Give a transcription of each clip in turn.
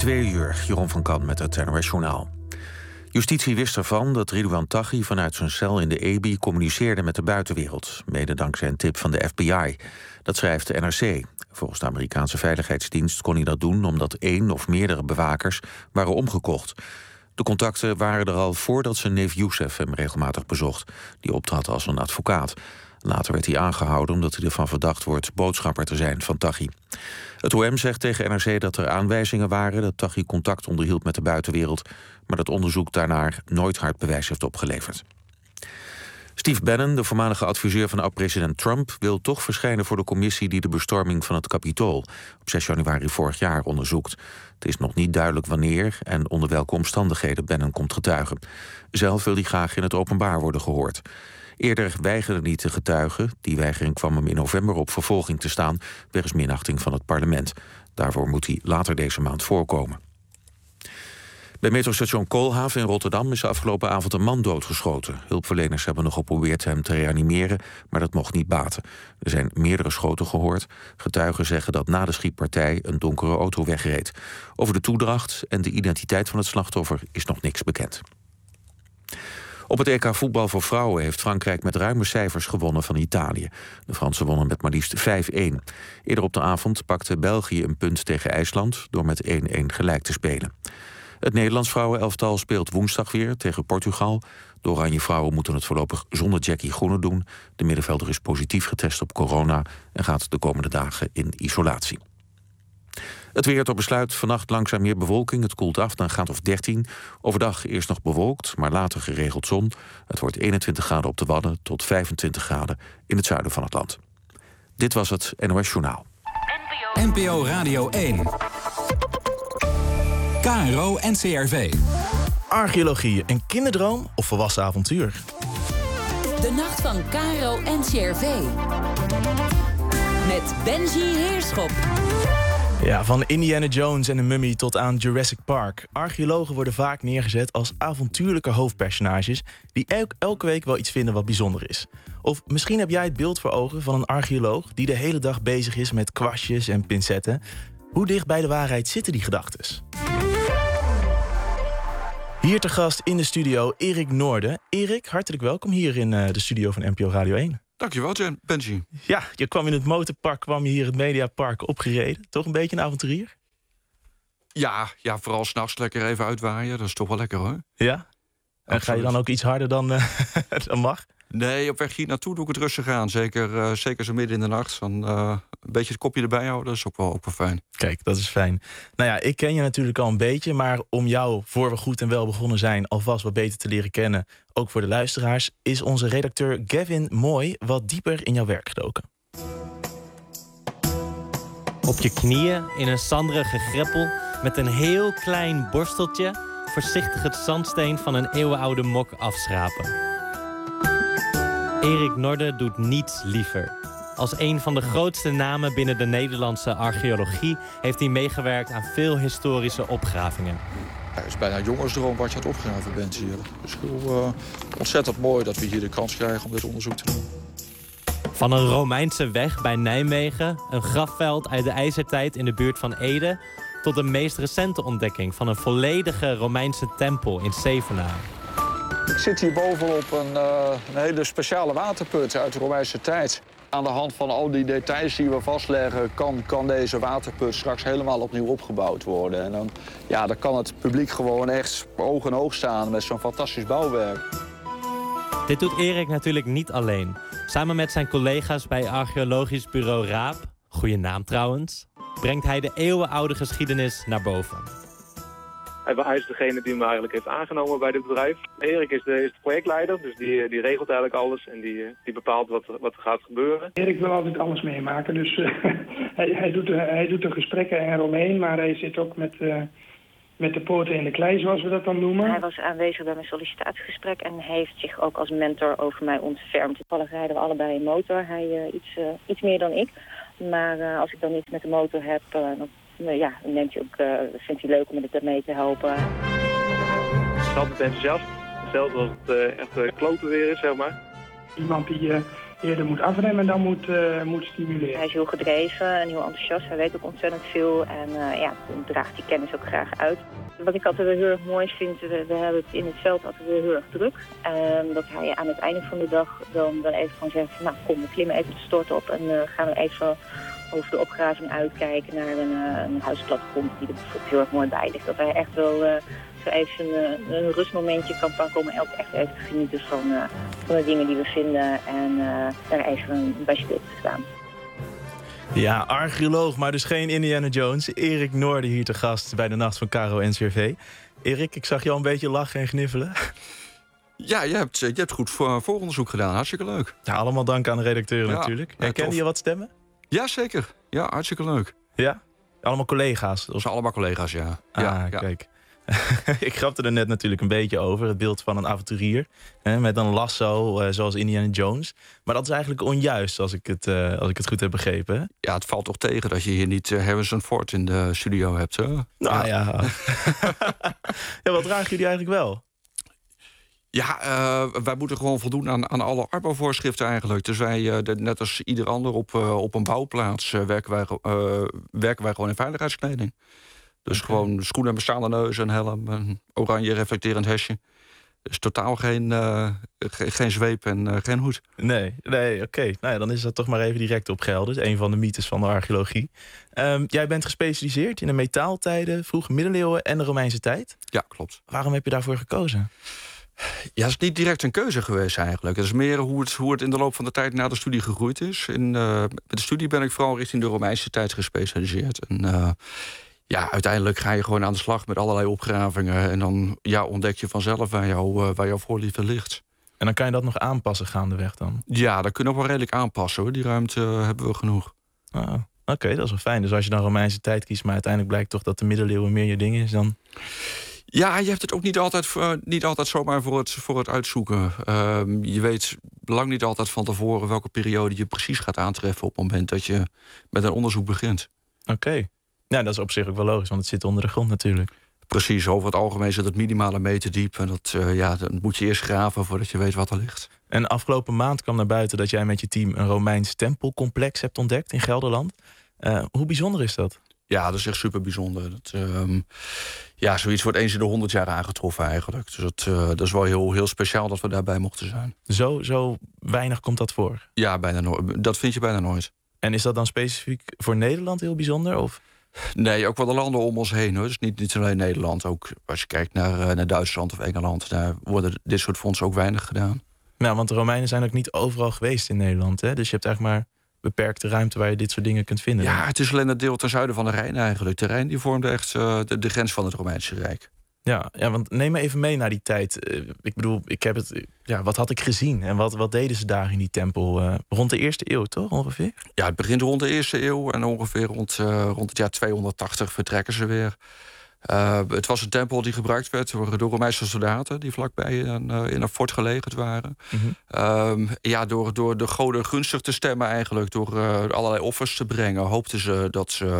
2:00, Jeroen van Kan met het NOS Journaal. Justitie wist ervan dat Ridouan Taghi vanuit zijn cel in de EBI communiceerde met de buitenwereld, mede dankzij een tip van de FBI. Dat schrijft de NRC. Volgens de Amerikaanse Veiligheidsdienst kon hij dat doen omdat 1 of meerdere bewakers waren omgekocht. De contacten waren er al voordat zijn neef Youssef hem regelmatig bezocht. Die optrad als een advocaat. Later werd hij aangehouden omdat hij ervan verdacht wordt boodschapper te zijn van Taghi. Het OM zegt tegen NRC dat er aanwijzingen waren dat Taghi contact onderhield met de buitenwereld, maar dat onderzoek daarnaar nooit hard bewijs heeft opgeleverd. Steve Bannon, de voormalige adviseur van oud-president Trump, wil toch verschijnen voor de commissie die de bestorming van het Capitool op 6 januari vorig jaar onderzoekt. Het is nog niet duidelijk wanneer en onder welke omstandigheden Bannon komt getuigen. Zelf wil hij graag in het openbaar worden gehoord. Eerder weigerde hij te getuigen. Die weigering kwam hem in november op vervolging te staan wegens minachting van het parlement. Daarvoor moet hij later deze maand voorkomen. Bij metrostation Koolhaven in Rotterdam is de afgelopen avond een man doodgeschoten. Hulpverleners hebben nog geprobeerd hem te reanimeren, maar dat mocht niet baten. Er zijn meerdere schoten gehoord. Getuigen zeggen dat na de schietpartij een donkere auto wegreed. Over de toedracht en de identiteit van het slachtoffer is nog niks bekend. Op het EK voetbal voor vrouwen heeft Frankrijk met ruime cijfers gewonnen van Italië. De Fransen wonnen met maar liefst 5-1. Eerder op de avond pakte België een punt tegen IJsland door met 1-1 gelijk te spelen. Het Nederlands vrouwenelftal speelt woensdag weer tegen Portugal. De Oranje vrouwen moeten het voorlopig zonder Jackie Groene doen. De middenvelder is positief getest op corona en gaat de komende dagen in isolatie. Het weer tot besluit. Vannacht langzaam meer bewolking. Het koelt af naar een graad of 13. Overdag eerst nog bewolkt, maar later geregeld zon. Het wordt 21 graden op de Wadden tot 25 graden in het zuiden van het land. Dit was het NOS Journaal. NPO Radio 1. KRO NCRV. Archeologie, een kinderdroom of volwassen avontuur? De nacht van KRO NCRV. Met Benji Heerschop. Ja, van Indiana Jones en de Mummy tot aan Jurassic Park. Archeologen worden vaak neergezet als avontuurlijke hoofdpersonages die elke week wel iets vinden wat bijzonder is. Of misschien heb jij het beeld voor ogen van een archeoloog die de hele dag bezig is met kwastjes en pincetten. Hoe dicht bij de waarheid zitten die gedachtes? Hier te gast in de studio Erik Noorden. Erik, hartelijk welkom hier in de studio van NPO Radio 1. Dankjewel, Benji. Ja, je kwam in het motorpark, kwam hier het Mediapark opgereden. Toch een beetje een avonturier? Ja, vooral 's nachts lekker even uitwaaien. Dat is toch wel lekker, hoor. Ja? En absoluut. ga je dan ook iets harder dan mag? Nee, op weg hier naartoe doe ik het rustig aan. Zeker zo midden in de nacht. Dan, een beetje het kopje erbij houden, dat is ook wel fijn. Kijk, dat is fijn. Nou ja, ik ken je natuurlijk al een beetje, maar om jou, voor we goed en wel begonnen zijn, alvast wat beter te leren kennen, ook voor de luisteraars, is onze redacteur Gavin Mooi wat dieper in jouw werk gedoken. Op je knieën in een zanderige greppel met een heel klein borsteltje voorzichtig het zandsteen van een eeuwenoude mok afschrapen. Erik Noorden doet niets liever. Als een van de grootste namen binnen de Nederlandse archeologie heeft hij meegewerkt aan veel historische opgravingen. Het is bijna een jongensdroom wat je aan het opgraven bent hier. Het is heel ontzettend mooi dat we hier de kans krijgen om dit onderzoek te doen. Van een Romeinse weg bij Nijmegen, een grafveld uit de ijzertijd in de buurt van Ede, tot de meest recente ontdekking van een volledige Romeinse tempel in Zevenaar. Ik zit hier bovenop een hele speciale waterput uit de Romeinse tijd. Aan de hand van al die details die we vastleggen, kan deze waterput straks helemaal opnieuw opgebouwd worden. En dan kan het publiek gewoon echt oog in oog staan met zo'n fantastisch bouwwerk. Dit doet Erik natuurlijk niet alleen. Samen met zijn collega's bij archeologisch bureau Raap, goede naam trouwens, brengt hij de eeuwenoude geschiedenis naar boven. Hij is degene die me eigenlijk heeft aangenomen bij dit bedrijf. Erik is de projectleider, dus die regelt eigenlijk alles en die bepaalt wat er gaat gebeuren. Erik wil altijd alles meemaken, dus hij doet de gesprekken eromheen, maar hij zit ook met de poten in de klei, zoals we dat dan noemen. Hij was aanwezig bij mijn sollicitatiegesprek en heeft zich ook als mentor over mij ontfermd. Toevallig rijden we allebei een motor, hij iets meer dan ik. Maar als ik dan iets met de motor heb, dan vindt hij leuk om me ermee te helpen. Het is altijd enthousiast, zelfs als het echt kloten weer is, zeg maar. Iemand eerder moet afremmen dan moet stimuleren. Hij is heel gedreven en heel enthousiast. Hij weet ook ontzettend veel en draagt die kennis ook graag uit. Wat ik altijd weer heel erg mooi vind, we hebben het in het veld altijd weer heel erg druk. Dat hij aan het einde van de dag dan even gewoon zegt, nou kom, we klimmen even de stort op en gaan we even over de opgraving uitkijken naar een huisplatgrond die er bijvoorbeeld heel erg mooi bij ligt. Dat hij echt wel zo even een rustmomentje kan pakken om echt even te genieten van de dingen die we vinden en daar even bij stil te staan. Ja, archeoloog, maar dus geen Indiana Jones. Erik Noorden hier te gast bij de Nacht van Caro NCRV. Erik, ik zag je al een beetje lachen en gniffelen. Ja, je hebt goed vooronderzoek gedaan. Hartstikke leuk. Ja, allemaal dank aan de redacteur natuurlijk. Herkende je wat stemmen? Ja, zeker. Ja, hartstikke leuk. Ja? Allemaal collega's? Dat zijn allemaal collega's, ja. Kijk. Ik grapte er net natuurlijk een beetje over. Het beeld van een avonturier. Met een lasso, zoals Indiana Jones. Maar dat is eigenlijk onjuist, als ik het goed heb begrepen. Hè? Ja, het valt toch tegen dat je hier niet Harrison Ford in de studio hebt. Hè? Nou ja. Ja, wat dragen jullie eigenlijk wel? Ja, wij moeten gewoon voldoen aan alle Arbo-voorschriften eigenlijk. Dus wij, net als ieder ander op een bouwplaats, werken wij gewoon in veiligheidskleding. Dus gewoon schoenen met staande neus, een helm, een oranje reflecterend hesje. Dus totaal geen zweep en geen hoed. Nee, oké. Nou ja, dan is dat toch maar even direct opgehelderd. Een van de mythes van de archeologie. Jij bent gespecialiseerd in de metaaltijden, vroege middeleeuwen en de Romeinse tijd. Ja, klopt. Waarom heb je daarvoor gekozen? Ja, het is niet direct een keuze geweest eigenlijk. Het is meer hoe het in de loop van de tijd na de studie gegroeid is. Met de studie ben ik vooral richting de Romeinse tijd gespecialiseerd. En uiteindelijk ga je gewoon aan de slag met allerlei opgravingen. En dan ontdek je vanzelf waar jouw voorliefde ligt. En dan kan je dat nog aanpassen gaandeweg dan? Ja, dat kunnen we wel redelijk aanpassen hoor. Die ruimte hebben we genoeg. Oké, dat is wel fijn. Dus als je dan Romeinse tijd kiest, maar uiteindelijk blijkt toch dat de middeleeuwen meer je ding is dan... Ja, je hebt het ook niet altijd zomaar voor het uitzoeken. Je weet lang niet altijd van tevoren welke periode je precies gaat aantreffen op het moment dat je met een onderzoek begint. Oké. Nou, dat is op zich ook wel logisch, want het zit onder de grond natuurlijk. Precies, over het algemeen zit het minimaal een meter diep. En dat moet je eerst graven voordat je weet wat er ligt. En afgelopen maand kwam naar buiten dat jij met je team een Romeins tempelcomplex hebt ontdekt in Gelderland. Hoe bijzonder is dat? Ja, dat is echt super bijzonder. Zoiets wordt eens in de 100 jaar aangetroffen eigenlijk. Dus dat is wel heel speciaal dat we daarbij mochten zijn. Zo weinig komt dat voor? Ja, bijna nooit. Dat vind je bijna nooit. En is dat dan specifiek voor Nederland heel bijzonder? Of? Nee, ook wel de landen om ons heen. Hoor. Dus niet alleen Nederland. Ook als je kijkt naar Duitsland of Engeland, daar worden dit soort fondsen ook weinig gedaan. Ja, want de Romeinen zijn ook niet overal geweest in Nederland. Hè? Dus je hebt eigenlijk maar beperkte ruimte waar je dit soort dingen kunt vinden. Ja, het is alleen het deel ten zuiden van de Rijn eigenlijk. De Rijn die vormde echt de grens van het Romeinse Rijk. Ja, want neem me even mee naar die tijd. Ik bedoel, wat had ik gezien? En wat deden ze daar in die tempel? Rond de 1e eeuw, toch ongeveer? Ja, het begint rond de 1e eeuw. En ongeveer rond het jaar 280 vertrekken ze weer. Het was een tempel die gebruikt werd door Romeinse soldaten die vlakbij in een fort gelegerd waren. Mm-hmm. Door de goden gunstig te stemmen eigenlijk, door allerlei offers te brengen, hoopten ze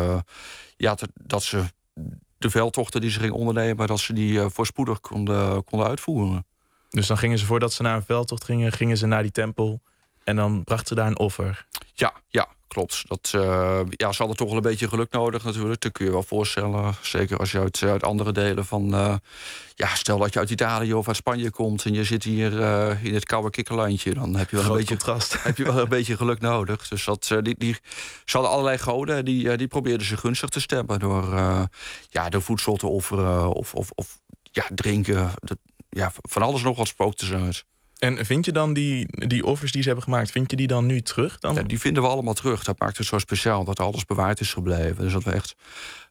dat ze de veldtochten die ze gingen ondernemen, dat ze die voorspoedig konden uitvoeren. Dus dan gingen ze, voordat ze naar een veldtocht gingen ze naar die tempel en dan brachten ze daar een offer? Ja, klopt. Ze hadden toch wel een beetje geluk nodig natuurlijk. Dat kun je wel voorstellen. Zeker als je uit andere delen van... stel dat je uit Italië of uit Spanje komt en je zit hier in het koude kikkerlandje, dan heb je wel een beetje geluk nodig. Dus ze hadden allerlei goden, die probeerden ze gunstig te stemmen door voedsel te offeren of drinken. Van alles nog wat spookte ze uit. En vind je dan die offers die ze hebben gemaakt, vind je die dan nu terug? Dan? Ja, die vinden we allemaal terug. Dat maakt het zo speciaal, dat alles bewaard is gebleven. Dus dat we echt...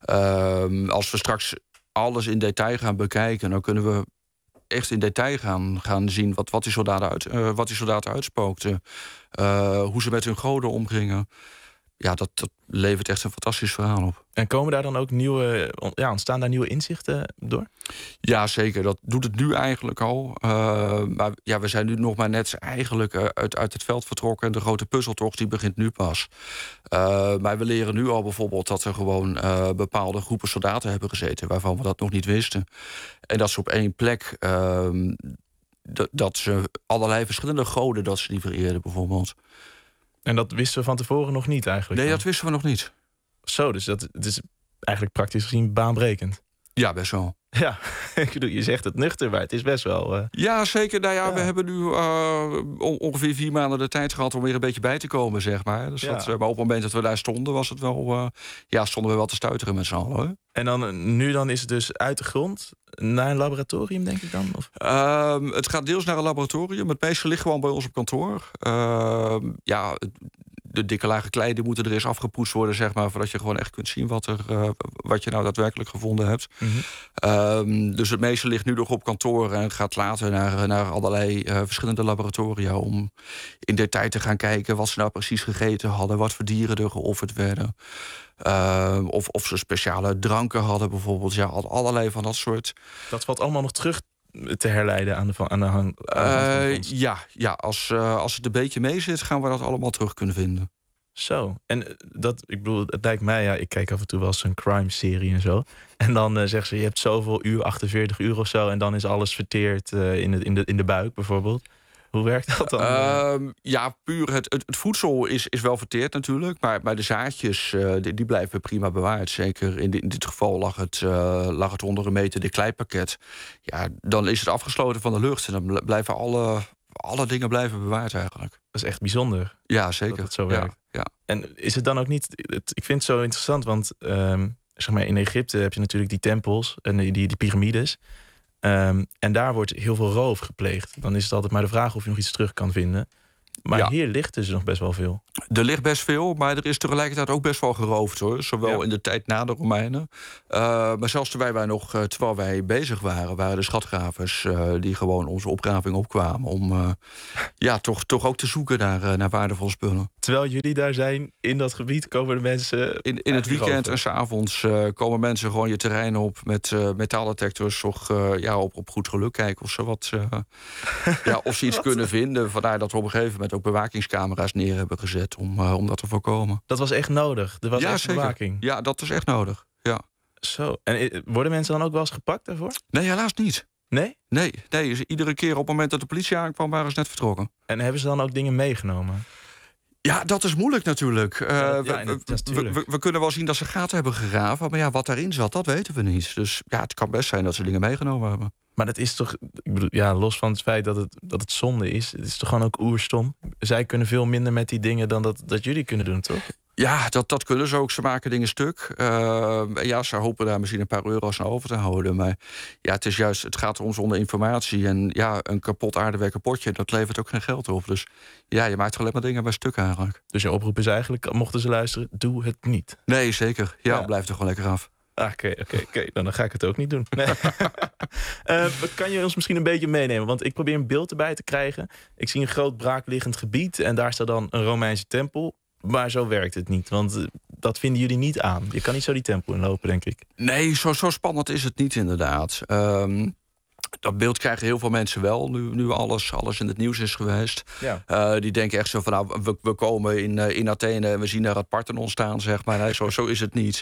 als we straks alles in detail gaan bekijken, dan kunnen we echt in detail gaan zien wat die soldaten uitspookten. Hoe ze met hun goden omgingen. Ja, dat levert echt een fantastisch verhaal op. En komen daar dan ook ontstaan daar nieuwe inzichten door? Ja, zeker. Dat doet het nu eigenlijk al. Maar we zijn nu nog maar net eigenlijk uit het veld vertrokken. En de grote puzzeltocht die begint nu pas. Maar we leren nu al bijvoorbeeld dat er gewoon bepaalde groepen soldaten hebben gezeten, waarvan we dat nog niet wisten. En dat ze op één plek dat ze allerlei verschillende goden dat ze die vereerden, bijvoorbeeld. En dat wisten we van tevoren nog niet eigenlijk? Nee, dat wisten we nog niet. Zo, dus het is eigenlijk praktisch gezien baanbrekend. Ja, best wel. Ja, ik bedoel, je zegt het nuchter, maar het is best wel... Ja, zeker. Nou ja, we hebben nu ongeveer 4 maanden de tijd gehad om weer een beetje bij te komen, zeg maar. Dus maar op het moment dat we daar stonden, was het wel, stonden we wel te stuiteren met z'n allen. Hoor. En dan is het dus uit de grond naar een laboratorium, denk ik dan? Of? Het gaat deels naar een laboratorium. Het meeste ligt gewoon bij ons op kantoor. De dikke lagen klei die moeten er eens afgepoetst worden, zeg maar, voordat je gewoon echt kunt zien wat je nou daadwerkelijk gevonden hebt. Mm-hmm. Dus het meeste ligt nu nog op kantoor en gaat later naar allerlei verschillende laboratoria om in detail te gaan kijken wat ze nou precies gegeten hadden, wat voor dieren er geofferd werden. Of ze speciale dranken hadden, bijvoorbeeld. Ja, allerlei van dat soort. Dat valt allemaal nog terug te herleiden aan de hang. Als het een beetje mee zit, gaan we dat allemaal terug kunnen vinden. Zo. En ik bedoel, het lijkt mij, ik kijk af en toe wel eens een crime-serie en zo. En dan zeggen ze, je hebt zoveel uur, 48 uur of zo, en dan is alles verteerd in de buik, bijvoorbeeld. Hoe werkt dat dan? Puur het voedsel is wel verteerd natuurlijk. Maar de zaadjes die blijven prima bewaard. Zeker in dit geval lag het onder een meter dik kleiparket. Ja, dan is het afgesloten van de lucht. En dan blijven alle dingen blijven bewaard eigenlijk. Dat is echt bijzonder. Ja, zeker. Dat het zo werkt. Ja. En is het dan ook niet... Ik vind het zo interessant, want zeg maar in Egypte heb je natuurlijk die tempels en die piramides. En daar wordt heel veel roof gepleegd. Dan is het altijd maar de vraag of je nog iets terug kan vinden. Maar hier ligt dus nog best wel veel. Er ligt best veel, maar er is tegelijkertijd ook best wel geroofd, hoor. Zowel in de tijd na de Romeinen. Maar zelfs terwijl wij bezig waren de schatgravers die gewoon onze opgraving opkwamen om toch ook te zoeken naar waardevolle spullen. Terwijl jullie daar zijn, in dat gebied, komen de mensen... In het weekend en 's avonds komen mensen gewoon je terrein op met metaaldetectors op goed geluk kijken of ze of ze iets kunnen vinden. Vandaar dat we op een gegeven moment ook bewakingscamera's neer hebben gezet om dat te voorkomen. Dat was echt nodig? Er was echt zeker. Bewaking? Ja, dat is echt nodig. Ja. Zo. En worden mensen dan ook wel eens gepakt daarvoor? Nee, helaas niet. Nee? Nee, iedere keer op het moment dat de politie aankwam, waren ze net vertrokken. En hebben ze dan ook dingen meegenomen? Ja, dat is moeilijk natuurlijk. We kunnen wel zien dat ze gaten hebben gegraven. Maar wat daarin zat, dat weten we niet. Dus het kan best zijn dat ze dingen meegenomen hebben. Maar dat is toch, ik bedoel, los van het feit dat het zonde is, het is toch gewoon ook oerstom. Zij kunnen veel minder met die dingen dan dat jullie kunnen doen, toch? Ja, dat kunnen ze ook. Ze maken dingen stuk. Ze hopen daar misschien een paar euro's aan over te houden. Maar het gaat om zonder informatie. En een kapot aardewerken potje, dat levert ook geen geld op. Dus je maakt alleen maar dingen bij stuk eigenlijk. Dus je oproep is eigenlijk, mochten ze luisteren, doe het niet. Nee, zeker. Blijf er gewoon lekker af. Oké. Dan ga ik het ook niet doen. Nee. Kan je ons misschien een beetje meenemen? Want ik probeer een beeld erbij te krijgen. Ik zie een groot braakliggend gebied en daar staat dan een Romeinse tempel. Maar zo werkt het niet, want dat vinden jullie niet aan. Je kan niet zo die tempel inlopen, denk ik. Nee, zo spannend is het niet inderdaad. Dat beeld krijgen heel veel mensen wel, nu alles in het nieuws is geweest. Ja. Die denken echt zo van, we komen in Athene en we zien daar het Parthenon staan, zeg maar. Nee, zo is het niet.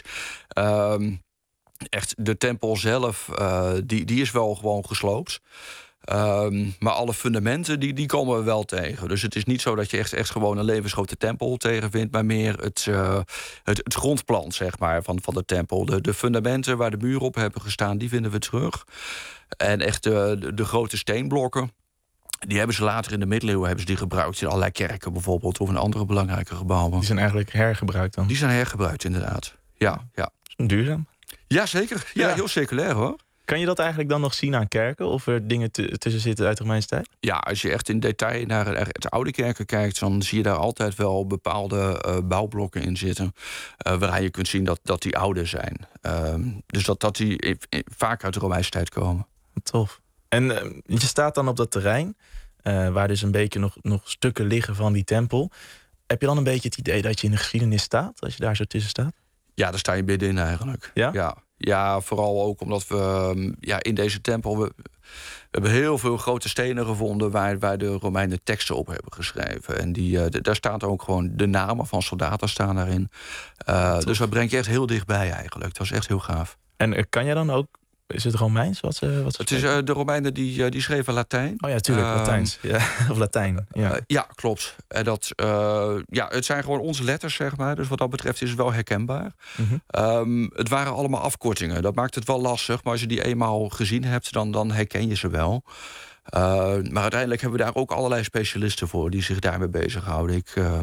Echt, de tempel zelf, die is wel gewoon gesloopt. Maar alle fundamenten, die komen we wel tegen. Dus het is niet zo dat je echt gewoon een levensgrote tempel tegenvindt, maar meer het grondplan, zeg maar, van de tempel. De fundamenten waar de muren op hebben gestaan, die vinden we terug. En echt de grote steenblokken, die hebben ze later in de middeleeuwen gebruikt in allerlei kerken bijvoorbeeld, of in andere belangrijke gebouwen. Die zijn eigenlijk hergebruikt dan? Die zijn hergebruikt, inderdaad. Ja. Duurzaam? Ja, zeker. Ja, heel circulair, hoor. Kan je dat eigenlijk dan nog zien aan kerken? Of er dingen tussen zitten uit de Romeinse tijd? Ja, als je echt in detail naar het oude kerken kijkt, dan zie je daar altijd wel bepaalde bouwblokken in zitten. Waar je kunt zien dat die oude zijn. Dus dat die vaak uit de Romeinse tijd komen. Tof. En je staat dan op dat terrein, waar dus een beetje nog stukken liggen van die tempel. Heb je dan een beetje het idee dat je in de geschiedenis staat, als je daar zo tussen staat? Ja, daar sta je middenin eigenlijk. Ja? Ja, vooral ook omdat we in deze tempel... We hebben heel veel grote stenen gevonden waar de Romeinen teksten op hebben geschreven. En daar staan ook gewoon de namen van soldaten staan daarin. Dus dat brengt je echt heel dichtbij eigenlijk. Dat is echt heel gaaf. En kan jij dan ook Is het Romeins? Wat het is de Romeinen die schreven Latijn. Oh ja, tuurlijk, Latijns. Ja, of Latijn. Ja. Ja, klopt. En dat, het zijn gewoon onze letters, zeg maar. Dus wat dat betreft is het wel herkenbaar. Het waren allemaal afkortingen. Dat maakt het wel lastig. Maar als je die eenmaal gezien hebt, dan herken je ze wel. Maar uiteindelijk hebben we daar ook allerlei specialisten voor die zich daarmee bezighouden.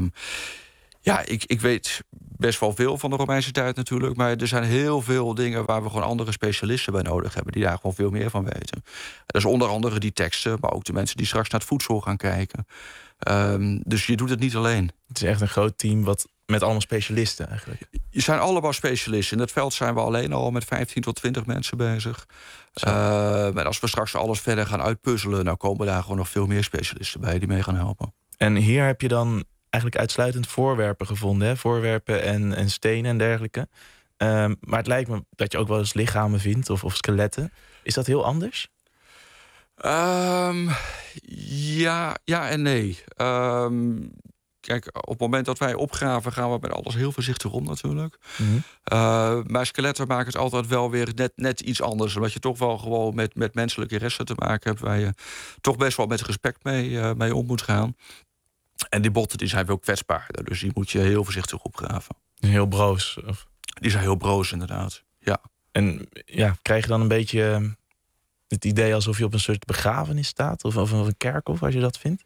Ik weet best wel veel van de Romeinse tijd natuurlijk. Maar er zijn heel veel dingen waar we gewoon andere specialisten bij nodig hebben. Die daar gewoon veel meer van weten. Dat is onder andere die teksten, maar ook de mensen die straks naar het voedsel gaan kijken. Dus je doet het niet alleen. Het is echt een groot team met allemaal specialisten eigenlijk. Je zijn allemaal specialisten. In het veld zijn we alleen al met 15 tot 20 mensen bezig. Maar als we straks alles verder gaan uitpuzzelen, dan komen daar gewoon nog veel meer specialisten bij die mee gaan helpen. En hier heb je dan eigenlijk uitsluitend voorwerpen gevonden, hè? Voorwerpen en stenen en dergelijke. Maar het lijkt me dat je ook wel eens lichamen vindt of skeletten. Is dat heel anders? Ja en nee. Kijk, op het moment dat wij opgraven, gaan we met alles heel voorzichtig om natuurlijk. Maar skeletten maken het altijd wel weer net iets anders. Omdat je toch wel gewoon met menselijke resten te maken hebt, waar je toch best wel met respect mee om moet gaan. En die botten die zijn wel kwetsbaarder, dus die moet je heel voorzichtig opgraven. Heel broos? Of? Die zijn heel broos, inderdaad. Ja. En krijg je dan een beetje het idee alsof je op een soort begrafenis staat? Of een kerkhof, als je dat vindt?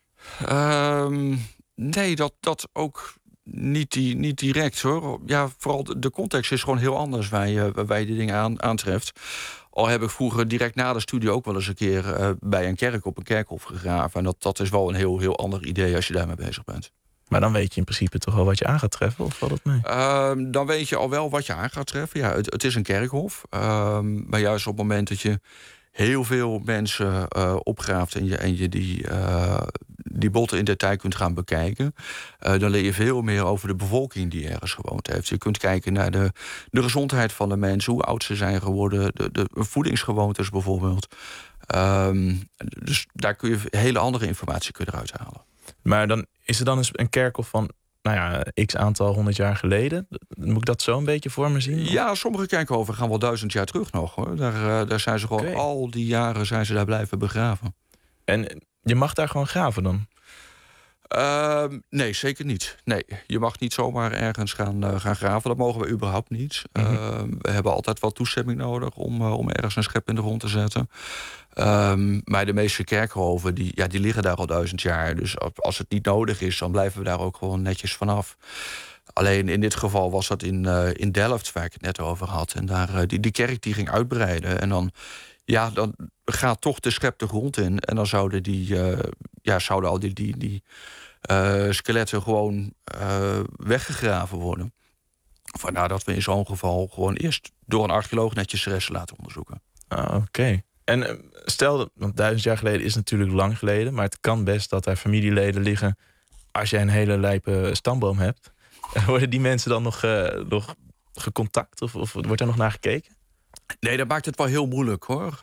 Nee, dat ook niet direct, hoor. Ja, vooral de context is gewoon heel anders waar je die dingen aantreft. Al heb ik vroeger direct na de studie ook wel eens een keer bij een kerk op een kerkhof gegraven. En dat is wel een heel ander idee als je daarmee bezig bent. Maar dan weet je in principe toch wel wat je aan gaat treffen, of valt het mee? Dan weet je al wel wat je aan gaat treffen. Ja, het is een kerkhof. Maar juist op het moment dat je heel veel mensen opgraaft en je die botten in detail kunt gaan bekijken, dan leer je veel meer over de bevolking die ergens gewoond heeft. Je kunt kijken naar de gezondheid van de mensen, hoe oud ze zijn geworden, de voedingsgewoontes bijvoorbeeld. Dus daar kun je hele andere informatie eruit halen. Maar dan is er dan eens een kerkhof van x aantal 100 jaar geleden. Moet ik dat zo een beetje voor me zien? Ja, sommige kerkhoven gaan wel 1000 jaar terug nog, hoor. Daar zijn ze gewoon al die jaren zijn ze daar blijven begraven. En je mag daar gewoon graven dan? Nee, zeker niet. Nee, je mag niet zomaar ergens gaan graven. Dat mogen we überhaupt niet. We hebben altijd wel toestemming nodig om ergens een schep in de grond te zetten. Maar de meeste kerkhoven die liggen daar al 1000 jaar. Dus als het niet nodig is, dan blijven we daar ook gewoon netjes vanaf. Alleen in dit geval was dat in Delft, waar ik het net over had. En daar die kerk die ging uitbreiden. En dan gaat toch de schep de grond in. En dan zouden al die skeletten gewoon weggegraven worden. Vandaar dat we in zo'n geval gewoon eerst door een archeoloog netjes de resten laten onderzoeken. Oké. En stel, want 1000 jaar geleden is natuurlijk lang geleden, maar het kan best dat er familieleden liggen. Als jij een hele lijpe stamboom hebt, worden die mensen dan nog gecontact? Of wordt er nog naar gekeken? Nee, dat maakt het wel heel moeilijk, hoor.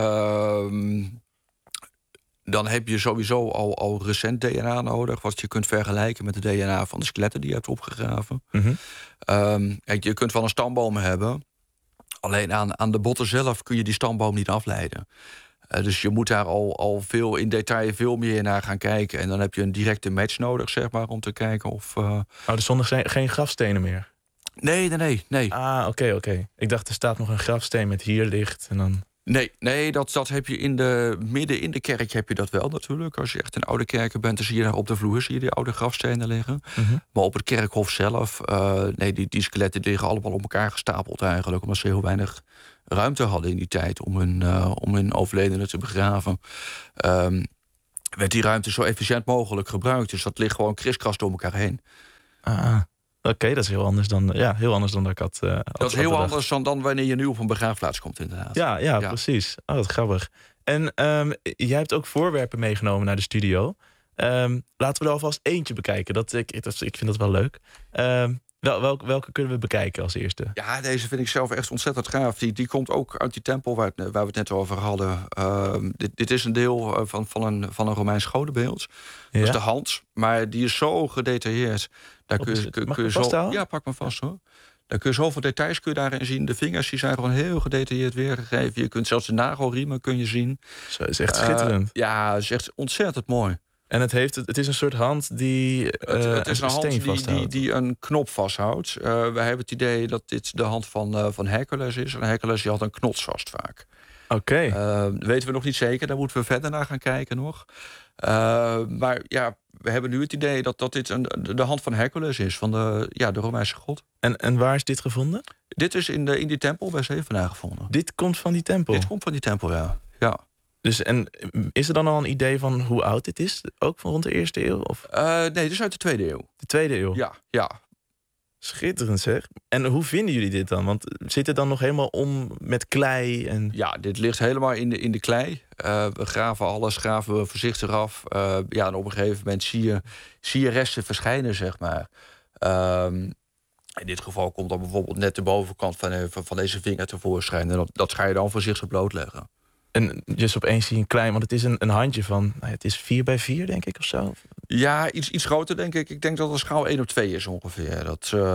Dan heb je sowieso al recent DNA nodig, wat je kunt vergelijken met de DNA van de skeletten die je hebt opgegraven. Je kunt wel een stamboom hebben. Alleen aan de botten zelf kun je die stamboom niet afleiden. Dus je moet daar al veel in detail veel meer naar gaan kijken. En dan heb je een directe match nodig, zeg maar, om te kijken of... dus zonder geen grafstenen meer? Nee. Oké. Ik dacht, er staat nog een grafsteen met hier ligt en dan... Nee, dat heb je midden in de kerk heb je dat wel natuurlijk. Als je echt in oude kerken bent, dan zie je daar op de vloer die oude grafstenen liggen. Maar op het kerkhof zelf, die skeletten liggen allemaal op elkaar gestapeld eigenlijk. Omdat ze heel weinig ruimte hadden in die tijd om hun overledenen te begraven. Werd die ruimte zo efficiënt mogelijk gebruikt. Dus dat ligt gewoon kriskras door elkaar heen. Oké, dat is heel anders dan dat ik had. Dat is heel anders dan wanneer je nu op een begraafplaats komt, inderdaad. Ja, precies. Wat grappig. En jij hebt ook voorwerpen meegenomen naar de studio. Laten we er alvast eentje bekijken. Ik vind dat wel leuk. Welke kunnen we bekijken als eerste? Ja, deze vind ik zelf echt ontzettend gaaf. Die komt ook uit die tempel waar we het net over hadden. Dit is een deel van een Romeins godenbeeld. Dat is de hand. Maar die is zo gedetailleerd. Daar kun je zo... Ja, pak me vast, hoor. Dan kun je zoveel details daarin zien. De vingers die zijn gewoon heel gedetailleerd weergegeven. Je kunt zelfs de nagelriemen kun je zien. Zo, is echt schitterend. Ja, het is echt ontzettend mooi. En het is een soort hand die het is een hand vasthoudt. die een knop vasthoudt. We hebben het idee dat dit de hand van Hercules is. En Hercules die had een knots vast vaak. Oké. Weten we nog niet zeker. Daar moeten we verder naar gaan kijken nog. Maar ja, we hebben nu het idee dat dit de hand van Hercules is. Van de Romeinse god. En waar is dit gevonden? Dit is in die tempel bij Zevenaar gevonden. Dit komt van die tempel? Dit komt van die tempel, ja. Dus, en is er dan al een idee van hoe oud dit is? Ook van rond de 1e eeuw? Of? Nee, dit is uit de 2e eeuw. De 2e eeuw? Ja. Schitterend zeg. En hoe vinden jullie dit dan? Want zit het dan nog helemaal om met klei? En... Ja, dit ligt helemaal in de klei. We graven we voorzichtig af. En op een gegeven moment zie je resten verschijnen, zeg maar. In dit geval komt dan bijvoorbeeld net de bovenkant van deze vinger tevoorschijn. En dat ga je dan voorzichtig blootleggen. En dus opeens zie je een klein, want het is een handje van, het is 4 bij 4 denk ik of zo? Ja, iets groter denk ik. Ik denk dat de schaal 1 op 2 is ongeveer.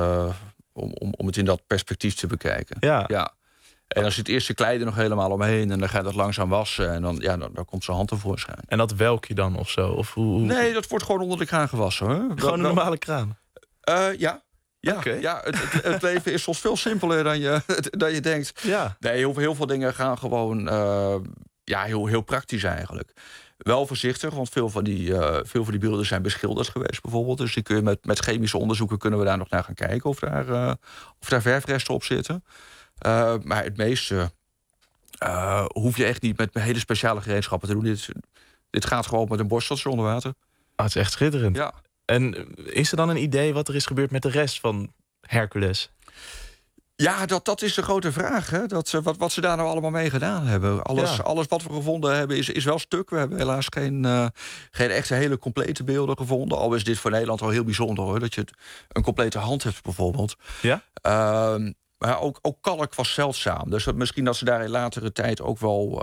Om het in dat perspectief te bekijken. Ja. En dan zit eerst de klei er nog helemaal omheen en dan ga je dat langzaam wassen en dan komt zijn hand tevoorschijn. En dat welk je dan of zo? Of hoe... Nee, dat wordt gewoon onder de kraan gewassen. Hoor. Gewoon een normale kraan? Ja. Okay. Ja, het leven is soms veel simpeler dan je denkt. Ja. Nee, heel veel dingen gaan gewoon heel praktisch eigenlijk. Wel voorzichtig, want veel van die beelden zijn beschilderd geweest bijvoorbeeld. Dus die kun je met chemische onderzoeken kunnen we daar nog naar gaan kijken of daar verfresten op zitten. Maar het meeste hoef je echt niet met hele speciale gereedschappen te doen. Dit gaat gewoon met een borsteltje onder water. Het is echt schitterend. Ja. En is er dan een idee wat er is gebeurd met de rest van Hercules? Ja, dat is de grote vraag. Hè? Wat ze daar nou allemaal mee gedaan hebben. Alles wat we gevonden hebben is wel stuk. We hebben helaas geen echte hele complete beelden gevonden. Al is dit voor Nederland wel heel bijzonder hoor. Dat je een complete hand hebt bijvoorbeeld. Ja? Maar ook kalk was zeldzaam. Dus misschien dat ze daar in latere tijd ook wel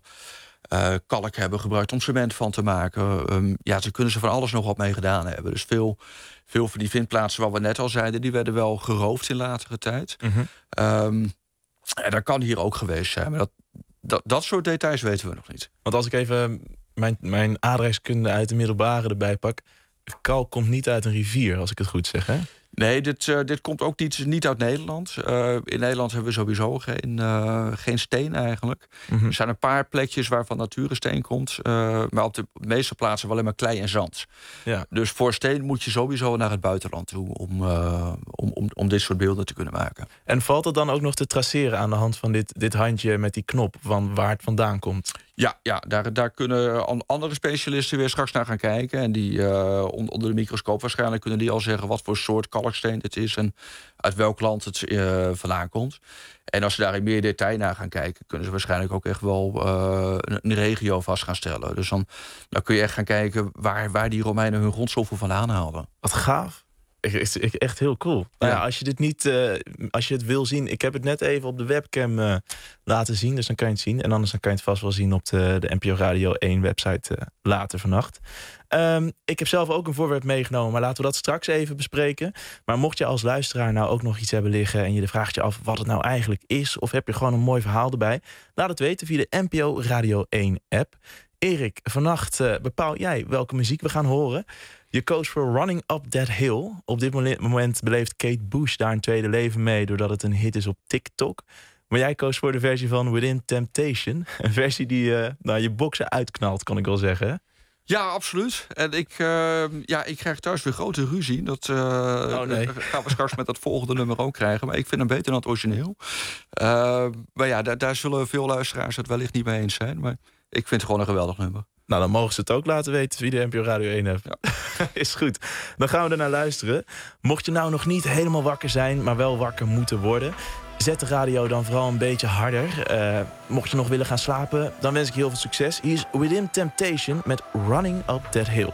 kalk hebben gebruikt om cement van te maken. Ze kunnen ze van alles nog wat mee gedaan hebben. Dus veel van die vindplaatsen wat we net al zeiden, die werden wel geroofd in latere tijd. En dat kan hier ook geweest zijn. Maar dat soort details weten we nog niet. Want als ik even mijn aardrijkskunde uit de middelbare erbij pak, kalk komt niet uit een rivier, als ik het goed zeg, hè? Nee, dit komt ook niet uit Nederland. In Nederland hebben we sowieso geen steen eigenlijk. Er zijn een paar plekjes waarvan natuursteen komt. Maar op de meeste plaatsen wel alleen maar klei en zand. Ja. Dus voor steen moet je sowieso naar het buitenland toe om dit soort beelden te kunnen maken. En valt het dan ook nog te traceren aan de hand van dit handje met die knop van waar het vandaan komt? Ja, daar kunnen andere specialisten weer straks naar gaan kijken. En die onder de microscoop waarschijnlijk kunnen die al zeggen wat voor soort kalksteen dit is en uit welk land het vandaan komt. En als ze daar in meer detail naar gaan kijken, kunnen ze waarschijnlijk ook echt wel een regio vast gaan stellen. Dus dan kun je echt gaan kijken waar die Romeinen hun grondstoffen vandaan haalden. Wat gaaf. Echt heel cool. Ja. Nou ja, als je het wil zien, ik heb het net even op de webcam laten zien, dus dan kan je het zien. En anders dan kan je het vast wel zien op de NPO Radio 1 website later vannacht. Ik heb zelf ook een voorwerp meegenomen, maar laten we dat straks even bespreken. Maar mocht je als luisteraar nou ook nog iets hebben liggen en je vraagt je af wat het nou eigenlijk is, of heb je gewoon een mooi verhaal erbij, laat het weten via de NPO Radio 1 app. Erik, vannacht bepaal jij welke muziek we gaan horen. Je koos voor Running Up That Hill. Op dit moment beleeft Kate Bush daar een tweede leven mee, doordat het een hit is op TikTok. Maar jij koos voor de versie van Within Temptation. Een versie die je boksen uitknalt, kan ik wel zeggen. Ja, absoluut. En ik krijg thuis weer grote ruzie. Dat gaan we straks met dat volgende nummer ook krijgen. Maar ik vind hem beter dan het origineel. Maar ja, daar zullen veel luisteraars het wellicht niet mee eens zijn. Maar ik vind het gewoon een geweldig nummer. Nou, dan mogen ze het ook laten weten via de NPO Radio 1 app. Ja. Is goed. Dan gaan we er naar luisteren. Mocht je nou nog niet helemaal wakker zijn, maar wel wakker moeten worden, zet de radio dan vooral een beetje harder. Mocht je nog willen gaan slapen, dan wens ik je heel veel succes. Hier is Within Temptation met Running Up That Hill.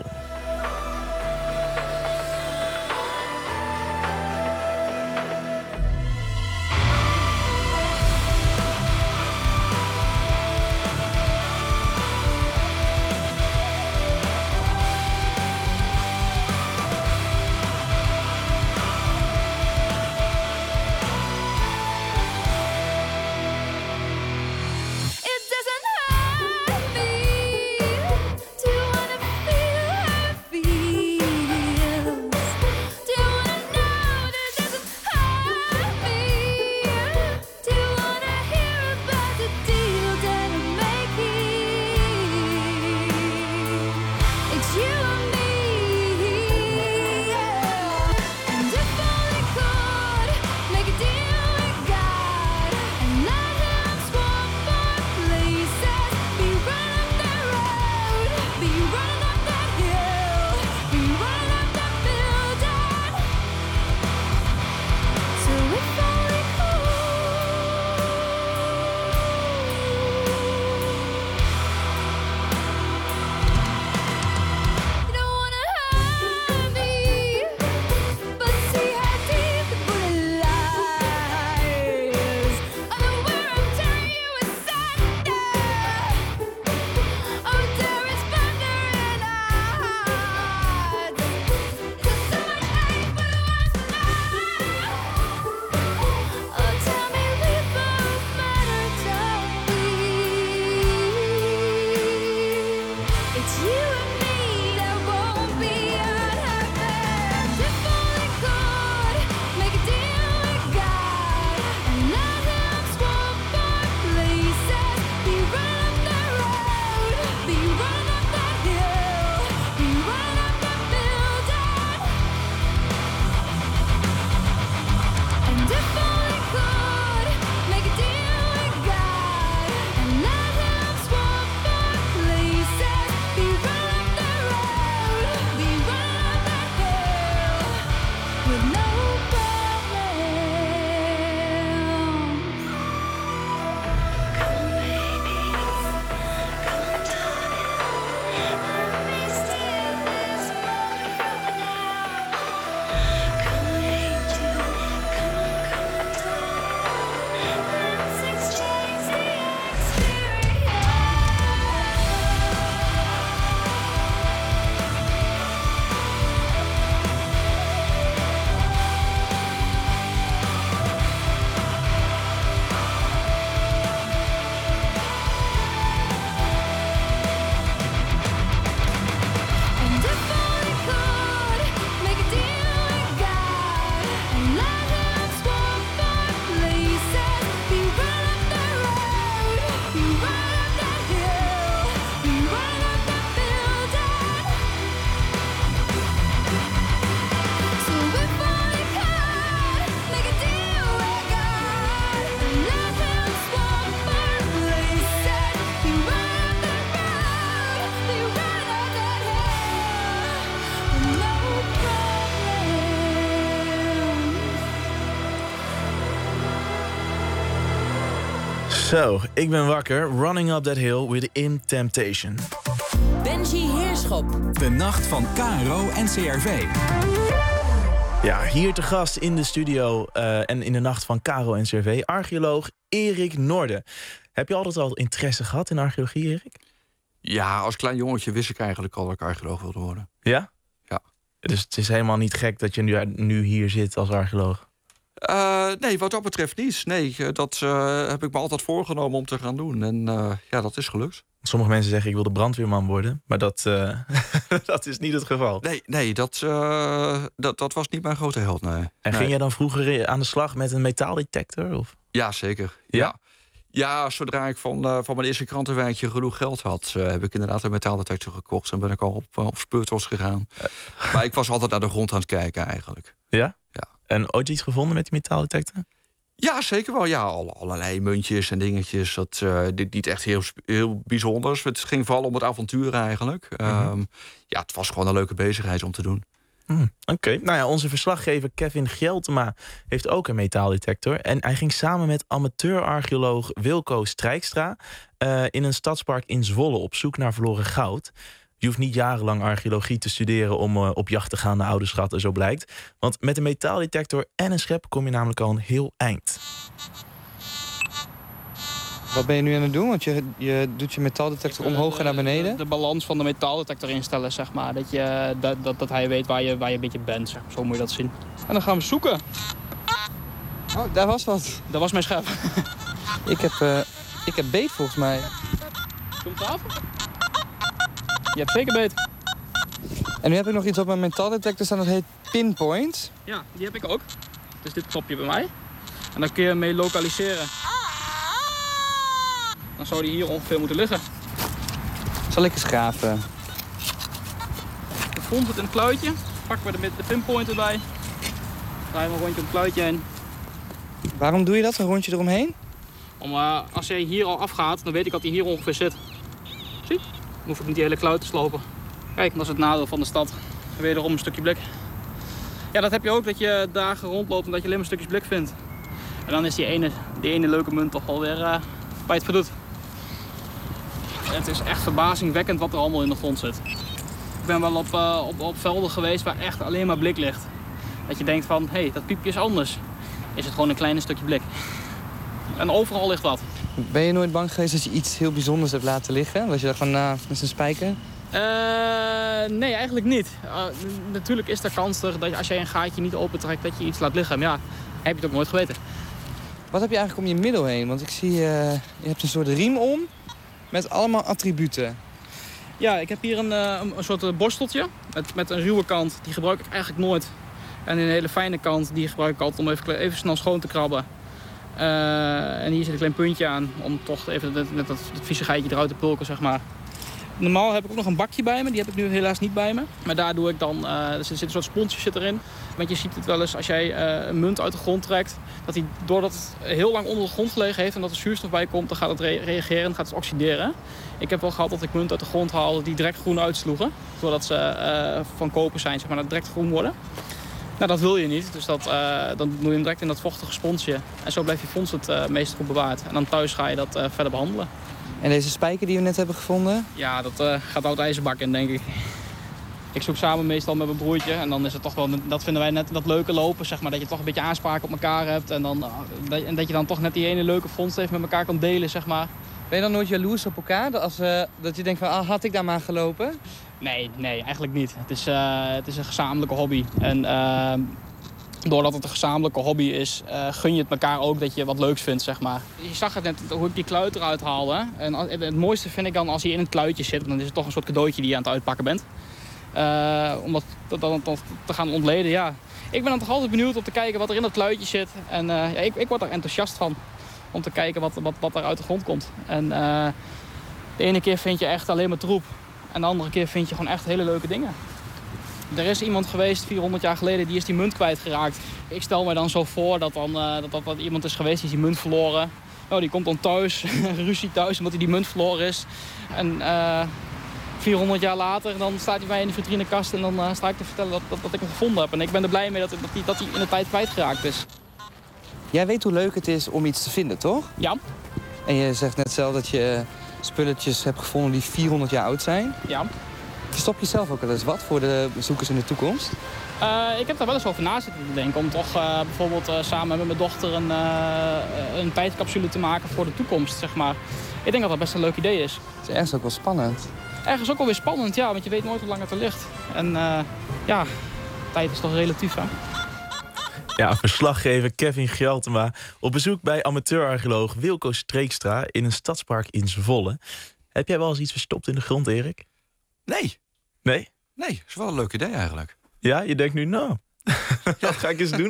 Zo, ik ben wakker. Running up that hill with In Temptation. Benji Heerschop. De nacht van KRO en CRV. Ja, hier te gast in de studio en in de nacht van KRO en CRV... archeoloog Erik Norde. Heb je altijd al interesse gehad in archeologie, Erik? Ja, als klein jongetje wist ik eigenlijk al dat ik archeoloog wilde worden. Ja? Ja. Dus het is helemaal niet gek dat je nu hier zit als archeoloog? Nee, wat dat betreft niet. Nee, dat heb ik me altijd voorgenomen om te gaan doen. En ja, dat is gelukt. Sommige mensen zeggen ik wil de brandweerman worden, maar dat, dat is niet het geval. Nee, dat was niet mijn grote held, nee. En ging jij dan vroeger aan de slag met een metaaldetector? Of? Ja, zeker. Ja, zodra ik van mijn eerste krantenwijntje genoeg geld had... heb ik inderdaad een metaaldetector gekocht en ben ik al op speurtocht gegaan. Maar ik was altijd naar de grond aan het kijken eigenlijk. Ja? Ja. En ooit iets gevonden met die metaaldetector? Ja, zeker wel. Ja, allerlei muntjes en dingetjes. Dat niet echt heel bijzonders. Het ging vooral om het avontuur eigenlijk. Ja, het was gewoon een leuke bezigheid om te doen. Oké. Nou ja, onze verslaggever Kevin Geltema heeft ook een metaaldetector. En hij ging samen met amateurarcheoloog Wilco Strijkstra... in een stadspark in Zwolle op zoek naar verloren goud. Je hoeft niet jarenlang archeologie te studeren om op jacht te gaan naar oude schatten, zo blijkt. Want met een metaaldetector en een schep kom je namelijk al een heel eind. Wat ben je nu aan het doen? Want je doet je metaaldetector omhoog en naar beneden. De balans van de metaaldetector instellen, zeg maar. Dat hij weet waar je een beetje bent. Zeg. Zo moet je dat zien. En dan gaan we zoeken. Oh, daar was wat. Dat was mijn schep. Ik heb beet volgens mij. Komt af? Je hebt zeker beet. En nu heb ik nog iets op mijn metaaldetector staan, dat heet pinpoint. Ja, die heb ik ook. Dus dit knopje bij mij. En dan kun je hem mee lokaliseren. Dan zou die hier ongeveer moeten liggen. Zal ik eens graven? Ik vond het in het kluitje. Pakken we de pinpoint erbij. Draaien we een rondje om het kluitje heen. Waarom doe je dat, een rondje eromheen? Als jij hier al afgaat, dan weet ik dat hij hier ongeveer zit. Zie? Dan hoef ik niet die hele kluit te slopen. Kijk, dat is het nadeel van de stad. Wederom een stukje blik. Ja, dat heb je ook, dat je dagen rondloopt en dat je alleen maar stukjes blik vindt. En dan is die ene leuke munt toch wel weer waar je het voor doet. Het is echt verbazingwekkend wat er allemaal in de grond zit. Ik ben wel op velden geweest waar echt alleen maar blik ligt. Dat je denkt van, hé, dat piepje is anders. Is het gewoon een klein stukje blik. En overal ligt wat. Ben je nooit bang geweest dat je iets heel bijzonders hebt laten liggen? Was je daar gewoon met zijn spijker? Nee, eigenlijk niet. Natuurlijk is er kans dat als jij een gaatje niet opentrekt dat je iets laat liggen. Maar ja, heb je het ook nooit geweten. Wat heb je eigenlijk om je middel heen? Want ik zie, je hebt een soort riem om met allemaal attributen. Ja, ik heb hier een soort borsteltje met een ruwe kant. Die gebruik ik eigenlijk nooit. En een hele fijne kant, die gebruik ik altijd om even snel schoon te krabben. En hier zit een klein puntje aan om toch even net dat viezigheidje eruit te pulken, zeg maar. Normaal heb ik ook nog een bakje bij me, die heb ik nu helaas niet bij me. Maar daar doe ik dan, er zit een soort sponsje erin. Want je ziet het wel eens als jij een munt uit de grond trekt, dat hij doordat het heel lang onder de grond gelegen heeft en dat er zuurstof bij komt, dan gaat het reageren en gaat het oxideren. Ik heb wel gehad dat ik munt uit de grond haalde die direct groen uitsloegen. Doordat ze van koper zijn, zeg maar, dat direct groen worden. Nou, dat wil je niet, dus dan doe je hem direct in dat vochtige sponsje. En zo blijft je fonds het meest goed bewaard. En dan thuis ga je dat verder behandelen. En deze spijker die we net hebben gevonden? Ja, dat gaat oud ijzerbak in, denk ik. Ik zoek samen meestal met mijn broertje. En dan is het toch wel, dat vinden wij net dat leuke lopen, zeg maar. Dat je toch een beetje aanspraak op elkaar hebt. En dat je dan toch net die ene leuke vondst even met elkaar kan delen, zeg maar. Ben je dan nooit jaloers op elkaar? Dat je denkt van, had ik daar maar gelopen? Nee, eigenlijk niet. Het is een gezamenlijke hobby. En doordat het een gezamenlijke hobby is, gun je het elkaar ook dat je wat leuks vindt, zeg maar. Je zag het net, hoe ik die kluit eruit haalde. En het mooiste vind ik dan als hij in het kluitje zit. Dan is het toch een soort cadeautje die je aan het uitpakken bent. Om dat dan te gaan ontleden, ja. Ik ben dan toch altijd benieuwd om te kijken wat er in dat kluitje zit. En ik word er enthousiast van. Om te kijken wat er uit de grond komt. En de ene keer vind je echt alleen maar troep. En de andere keer vind je gewoon echt hele leuke dingen. Er is iemand geweest 400 jaar geleden, die is die munt kwijtgeraakt. Ik stel me dan zo voor dat iemand is geweest, die is die munt verloren. Oh, die komt dan thuis, ruzie thuis, omdat hij die munt verloren is. En 400 jaar later, dan staat hij bij in de vitrinekast en dan sta ik te vertellen dat ik hem gevonden heb. En ik ben er blij mee dat hij in de tijd kwijtgeraakt is. Jij weet hoe leuk het is om iets te vinden, toch? Ja. En je zegt net zelf dat je spulletjes hebt gevonden die 400 jaar oud zijn. Ja. Verstop je zelf ook wel eens wat voor de bezoekers in de toekomst? Ik heb daar wel eens over na zitten te denken. Om toch bijvoorbeeld samen met mijn dochter een tijdcapsule te maken voor de toekomst, zeg maar. Ik denk dat dat best een leuk idee is. Het is ergens ook wel spannend. Ergens ook wel weer spannend, ja, want je weet nooit hoe lang het er ligt. En ja, tijd is toch relatief, hè? Ja, verslaggever Kevin Gjaltema op bezoek bij amateurarcheoloog Wilco Streekstra in een stadspark in Zwolle. Heb jij wel eens iets verstopt in de grond, Erik? Nee. Nee? Nee, dat is wel een leuk idee eigenlijk. Ja, je denkt nu, nou, dat ga ik eens doen.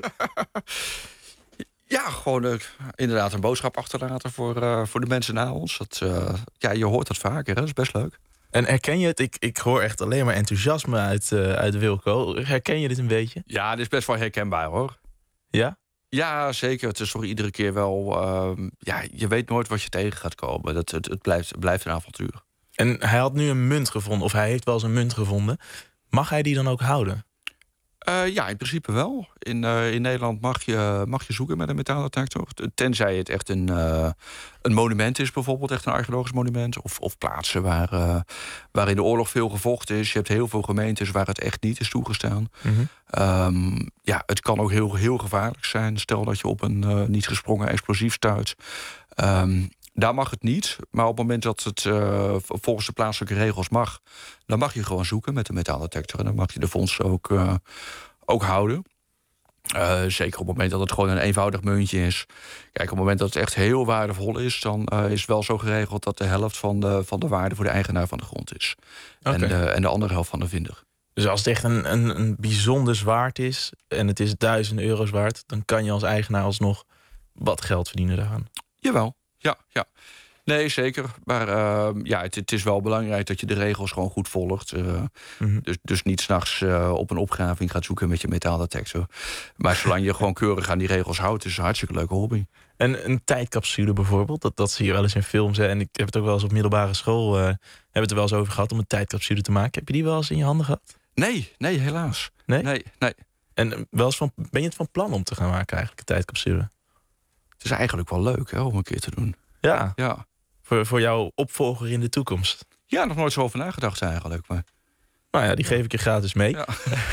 Ja, gewoon inderdaad een boodschap achterlaten voor de mensen na ons. Je hoort dat vaker, hè? Dat is best leuk. En herken je het? Ik hoor echt alleen maar enthousiasme uit Wilco. Herken je dit een beetje? Ja, dit is best wel herkenbaar, hoor. Ja? Ja, zeker. Het is toch iedere keer wel... je weet nooit wat je tegen gaat komen. Het blijft een avontuur. En hij had nu een munt gevonden, of hij heeft wel eens een munt gevonden. Mag hij die dan ook houden? Ja, in principe wel. In Nederland mag je zoeken met een metaaldetector. Tenzij het echt een monument is, bijvoorbeeld echt een archeologisch monument. Of plaatsen waar in de oorlog veel gevochten is. Je hebt heel veel gemeentes waar het echt niet is toegestaan. Mm-hmm. Het kan ook heel, heel gevaarlijk zijn. Stel dat je op een niet gesprongen explosief stuit. Daar mag het niet. Maar op het moment dat het volgens de plaatselijke regels mag, dan mag je gewoon zoeken met de metaaldetector. En dan mag je de vondst ook houden. Zeker op het moment dat het gewoon een eenvoudig muntje is. Kijk, op het moment dat het echt heel waardevol is, dan is het wel zo geregeld dat de helft van de waarde voor de eigenaar van de grond is. Okay. En de andere helft van de vinder. Dus als het echt een bijzonder zwaard is en het is €1000 waard, dan kan je als eigenaar alsnog wat geld verdienen daaraan. Jawel. Ja. Nee, zeker. Maar het is wel belangrijk dat je de regels gewoon goed volgt. Dus niet 's nachts op een opgraving gaat zoeken met je metaaldetector. Maar zolang je gewoon keurig aan die regels houdt, is het een hartstikke leuke hobby. En een tijdcapsule bijvoorbeeld, dat zie je wel eens in films. Hè? En ik heb het ook wel eens op middelbare school hebben het er wel eens over gehad om een tijdcapsule te maken. Heb je die wel eens in je handen gehad? Nee, helaas. Nee. En ben je het van plan om te gaan maken eigenlijk, een tijdcapsule? Het is eigenlijk wel leuk, hè, om een keer te doen. Ja. Voor jouw opvolger in de toekomst. Ja, nog nooit zo over nagedacht eigenlijk. Maar... Nou ja, die geef ik je gratis mee. Ja.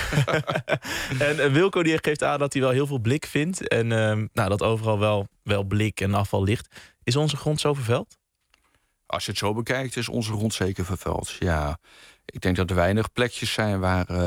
En Wilco die geeft aan dat hij wel heel veel blik vindt. En dat overal wel blik en afval ligt. Is onze grond zo vervuild? Als je het zo bekijkt, is onze grond zeker vervuild. Ja, ik denk dat er weinig plekjes zijn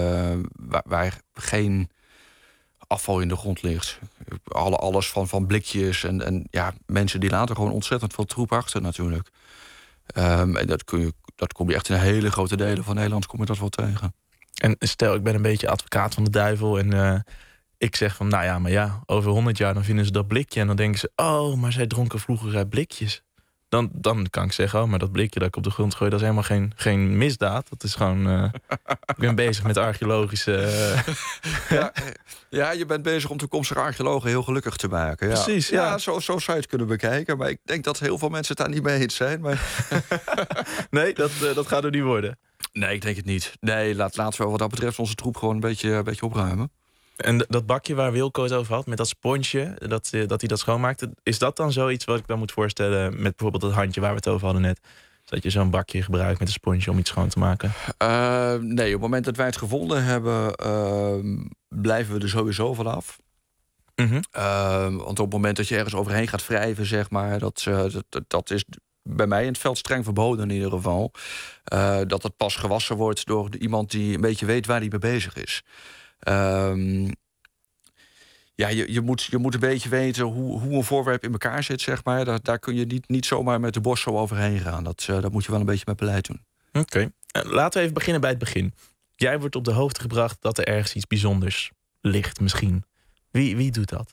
waar geen afval in de grond ligt. Alles van blikjes en mensen die laten gewoon ontzettend veel troep achter natuurlijk. En dat kom je echt in hele grote delen van Nederland kom je dat wel tegen. En stel, ik ben een beetje advocaat van de duivel en ik zeg van, over 100 jaar dan vinden ze dat blikje en dan denken ze, oh, maar zij dronken vroeger uit blikjes. Dan kan ik zeggen, oh, maar dat blikje dat ik op de grond gooi, dat is helemaal geen misdaad. Dat is gewoon, ik ben bezig met archeologische... Ja, je bent bezig om toekomstige archeologen heel gelukkig te maken. Ja. Precies, ja. Ja, zo zou je het kunnen bekijken. Maar ik denk dat heel veel mensen het daar niet mee eens zijn. Maar... Nee, dat gaat er niet worden. Nee, ik denk het niet. Nee, laten we wat dat betreft onze troep gewoon een beetje opruimen. En dat bakje waar Wilco het over had, met dat sponsje, dat hij dat schoonmaakte, is dat dan zoiets wat ik dan moet voorstellen met bijvoorbeeld dat handje waar we het over hadden net? Dat je zo'n bakje gebruikt met een sponsje om iets schoon te maken? Nee, op het moment dat wij het gevonden hebben, blijven we er sowieso vanaf. Mm-hmm. Want op het moment dat je ergens overheen gaat wrijven, zeg maar, dat is bij mij in het veld streng verboden in ieder geval. Dat het pas gewassen wordt door iemand die een beetje weet waar hij mee bezig is. Je moet een beetje weten hoe een voorwerp in elkaar zit, zeg maar. Daar kun je niet zomaar met de borst zo overheen gaan. Dat moet je wel een beetje met beleid doen. Oké. Laten we even beginnen bij het begin. Jij wordt op de hoogte gebracht dat er ergens iets bijzonders ligt misschien. Wie doet dat?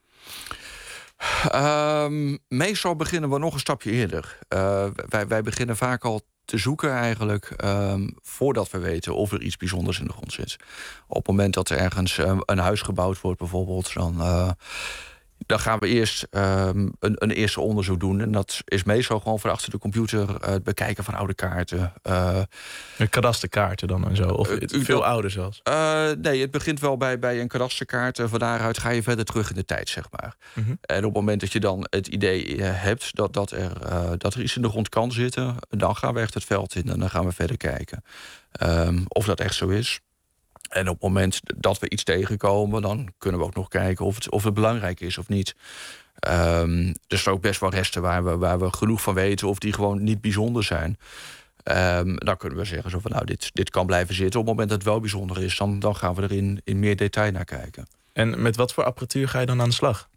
Meestal beginnen we nog een stapje eerder. Wij beginnen vaak al te zoeken eigenlijk voordat we weten of er iets bijzonders in de grond zit. Op het moment dat er ergens een huis gebouwd wordt bijvoorbeeld, Dan gaan we eerst een eerste onderzoek doen. En dat is meestal gewoon van achter de computer het bekijken van oude kaarten. Kadasterkaarten dan en zo? Of veel ouder zelfs? Nee, het begint wel bij een kadasterkaart. Van daaruit ga je verder terug in de tijd, zeg maar. Mm-hmm. En op het moment dat je dan het idee hebt dat er iets in de grond kan zitten, dan gaan we echt het veld in en dan gaan we verder kijken of dat echt zo is. En op het moment dat we iets tegenkomen, dan kunnen we ook nog kijken of het belangrijk is of niet. Er zijn ook best wel resten waar we genoeg van weten of die gewoon niet bijzonder zijn. Dan kunnen we zeggen zo van nou, dit kan blijven zitten. Op het moment dat het wel bijzonder is, dan gaan we er in meer detail naar kijken. En met wat voor apparatuur ga je dan aan de slag?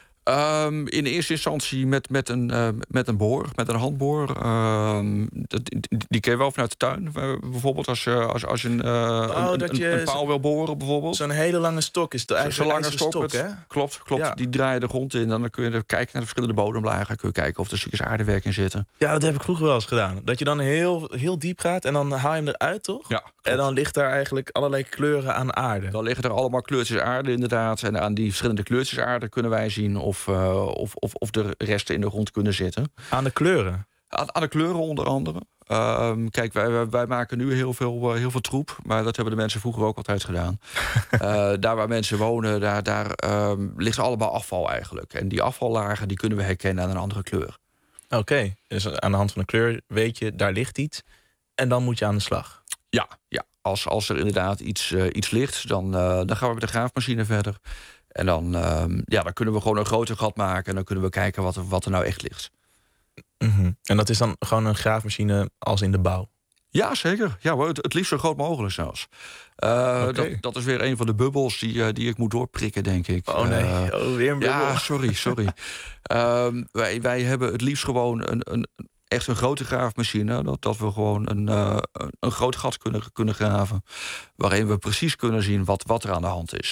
In eerste instantie met een boor, met een handboor. Die ken je wel vanuit de tuin. Bijvoorbeeld als je een paal wil boren, bijvoorbeeld. Zo'n hele lange stok is het eigenlijk zo'n lange stok, hè? Klopt. Ja. Die draai je de grond in. En dan kun je kijken naar de verschillende bodemlagen. Kun je kijken of er stukjes aardewerk in zitten. Ja, dat heb ik vroeger wel eens gedaan. Dat je dan heel diep gaat en dan haal je hem eruit, toch? Ja. En dan ligt daar eigenlijk allerlei kleuren aan aarde. Dan liggen er allemaal kleurtjes aarde, inderdaad. En aan die verschillende kleurtjes aarde kunnen wij zien of de resten in de grond kunnen zitten. Aan de kleuren? Aan de kleuren onder andere. Kijk, wij maken nu heel veel troep. Maar dat hebben de mensen vroeger ook altijd gedaan. Daar waar mensen wonen, daar ligt allemaal afval eigenlijk. En die afvallagen die kunnen we herkennen aan een andere kleur. Oké, dus aan de hand van de kleur weet je, daar ligt iets. En dan moet je aan de slag. Ja. Als er inderdaad iets ligt, dan gaan we met de graafmachine verder. En dan kunnen we gewoon een groter gat maken. En dan kunnen we kijken wat er nou echt ligt. Mm-hmm. En dat is dan gewoon een graafmachine als in de bouw? Ja, zeker. Ja, het liefst zo groot mogelijk zelfs. Dat is weer een van de bubbels die ik moet doorprikken, denk ik. Oh nee, weer een bubbel. Ja, sorry. Wij hebben het liefst gewoon echt een grote graafmachine. Dat we gewoon een groot gat kunnen graven. Waarin we precies kunnen zien wat er aan de hand is.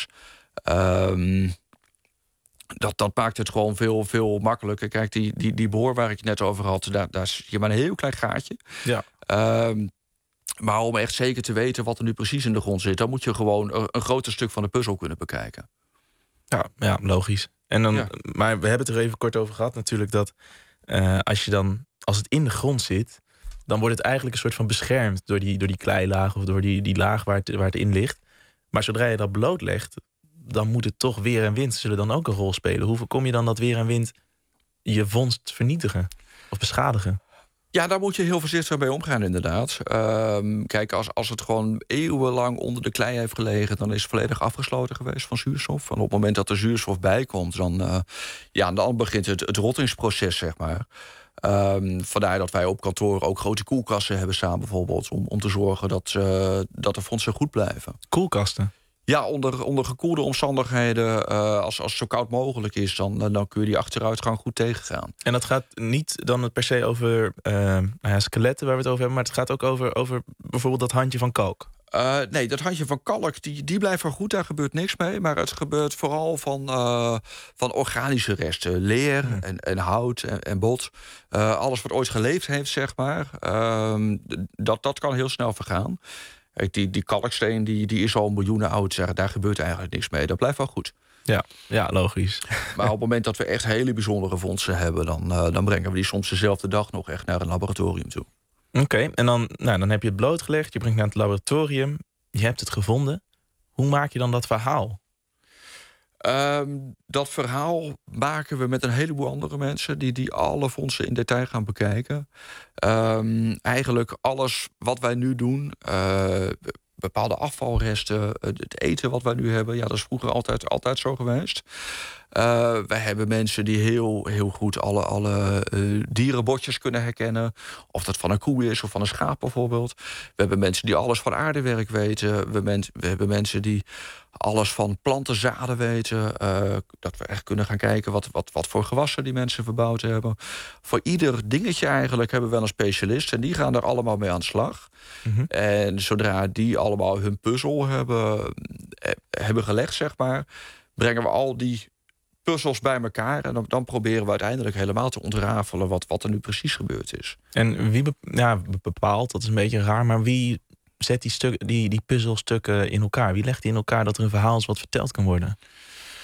Dat maakt het gewoon veel makkelijker. Kijk, die boor waar ik het net over had, daar zie je maar een heel klein gaatje. Ja. Maar om echt zeker te weten wat er nu precies in de grond zit, dan moet je gewoon een groter stuk van de puzzel kunnen bekijken. Ja, logisch. En dan, maar we hebben het er even kort over gehad natuurlijk, dat als het in de grond zit, dan wordt het eigenlijk een soort van beschermd door die kleilaag of door die laag waar het in ligt. Maar zodra je dat blootlegt, dan moet het toch weer en wind zullen dan ook een rol spelen. Hoe voorkom je dan dat weer en wind je vondst vernietigen of beschadigen? Ja, daar moet je heel voorzichtig mee omgaan, inderdaad. Kijk, als het gewoon eeuwenlang onder de klei heeft gelegen, dan is het volledig afgesloten geweest van zuurstof. En op het moment dat er zuurstof bij komt, dan begint het rottingsproces, zeg maar. Vandaar dat wij op kantoor ook grote koelkasten hebben staan, bijvoorbeeld, om te zorgen dat de fondsen goed blijven. Koelkasten? Ja, onder gekoelde omstandigheden, als het zo koud mogelijk is, dan kun je die achteruitgang goed tegengaan. En dat gaat niet dan per se over skeletten waar we het over hebben, maar het gaat ook over bijvoorbeeld dat handje van kalk. Nee, dat handje van kalk, die blijft wel goed, daar gebeurt niks mee. Maar het gebeurt vooral van organische resten. Leer en hout en bot. Alles wat ooit geleefd heeft, zeg maar. Dat kan heel snel vergaan. Die kalksteen die is al miljoenen oud, zeg. Daar gebeurt eigenlijk niks mee. Dat blijft wel goed. Ja, logisch. Maar op het moment dat we echt hele bijzondere vondsten hebben, dan brengen we die soms dezelfde dag nog echt naar een laboratorium toe. Oké, en dan heb je het blootgelegd, je brengt het naar het laboratorium, je hebt het gevonden. Hoe maak je dan dat verhaal? Dat verhaal maken we met een heleboel andere mensen die alle fondsen in detail gaan bekijken. Eigenlijk alles wat wij nu doen, bepaalde afvalresten, het eten wat wij nu hebben, dat is vroeger altijd zo geweest. Wij hebben mensen die heel goed alle dierenbotjes kunnen herkennen. Of dat van een koe is of van een schaap bijvoorbeeld. We hebben mensen die alles van aardewerk weten. We hebben mensen die alles van plantenzaden weten. Dat we echt kunnen gaan kijken wat voor gewassen die mensen verbouwd hebben. Voor ieder dingetje eigenlijk hebben we wel een specialist. En die gaan er allemaal mee aan de slag. Mm-hmm. En zodra die allemaal hun puzzel hebben gelegd, zeg maar, brengen we al die puzzels bij elkaar. En dan proberen we uiteindelijk helemaal te ontrafelen wat er nu precies gebeurd is. En wie bepaalt, dat is een beetje raar, maar wie zet die puzzelstukken in elkaar? Wie legt die in elkaar dat er een verhaal is wat verteld kan worden?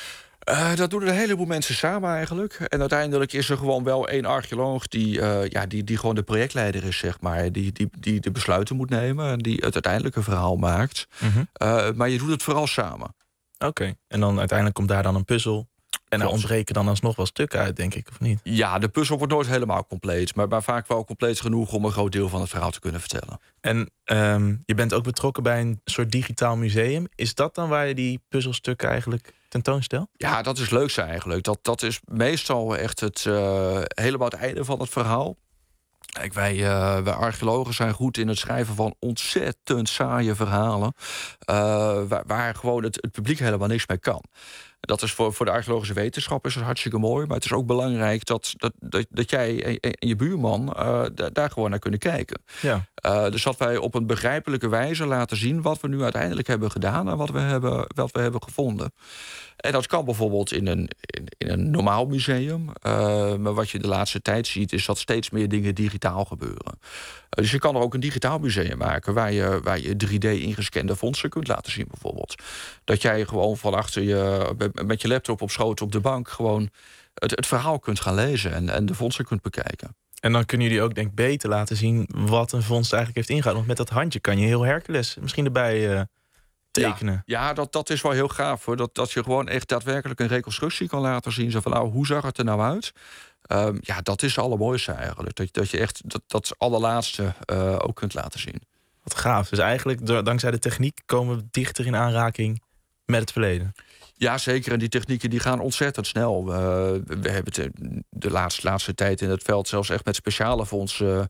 Dat doen een heleboel mensen samen eigenlijk. En uiteindelijk is er gewoon wel één archeoloog die gewoon de projectleider is, zeg maar. Die de besluiten moet nemen en die het uiteindelijke verhaal maakt. Maar je doet het vooral samen. Oké. En dan uiteindelijk komt daar dan een puzzel. En er ontbreken dan alsnog wel stukken uit, denk ik, of niet? Ja, de puzzel wordt nooit helemaal compleet. Maar vaak wel compleet genoeg om een groot deel van het verhaal te kunnen vertellen. En je bent ook betrokken bij een soort digitaal museum. Is dat dan waar je die puzzelstukken eigenlijk tentoonstelt? Ja, dat is het leukste eigenlijk. Dat is meestal echt helemaal het einde van het verhaal. Kijk, wij archeologen zijn goed in het schrijven van ontzettend saaie verhalen. Waar gewoon het publiek helemaal niks mee kan. Dat is voor de archeologische wetenschap is het hartstikke mooi. Maar het is ook belangrijk dat jij en je buurman daar gewoon naar kunnen kijken. Ja. Dus dat wij op een begrijpelijke wijze laten zien wat we nu uiteindelijk hebben gedaan en wat we hebben gevonden. En dat kan bijvoorbeeld in een normaal museum. Maar wat je de laatste tijd ziet, is dat steeds meer dingen digitaal gebeuren. Dus je kan er ook een digitaal museum maken waar je 3D-ingescande vondsten kunt laten zien, bijvoorbeeld. Dat jij gewoon van achter met je laptop op schoot op de bank gewoon het verhaal kunt gaan lezen en de vondsten kunt bekijken. En dan kunnen jullie ook denk ik beter laten zien wat een vondst eigenlijk heeft ingehouden. Want met dat handje kan je heel Hercules misschien erbij tekenen. Ja, dat is wel heel gaaf hoor. Dat je gewoon echt daadwerkelijk een reconstructie kan laten zien. Zo van, nou, hoe zag het er nou uit? Dat is het allermooiste eigenlijk. Dat je echt dat allerlaatste ook kunt laten zien. Wat gaaf. Dus eigenlijk dankzij de techniek komen we dichter in aanraking met het verleden. Ja, zeker. En die technieken die gaan ontzettend snel. We hebben de laatste tijd in het veld zelfs echt met speciale fondsen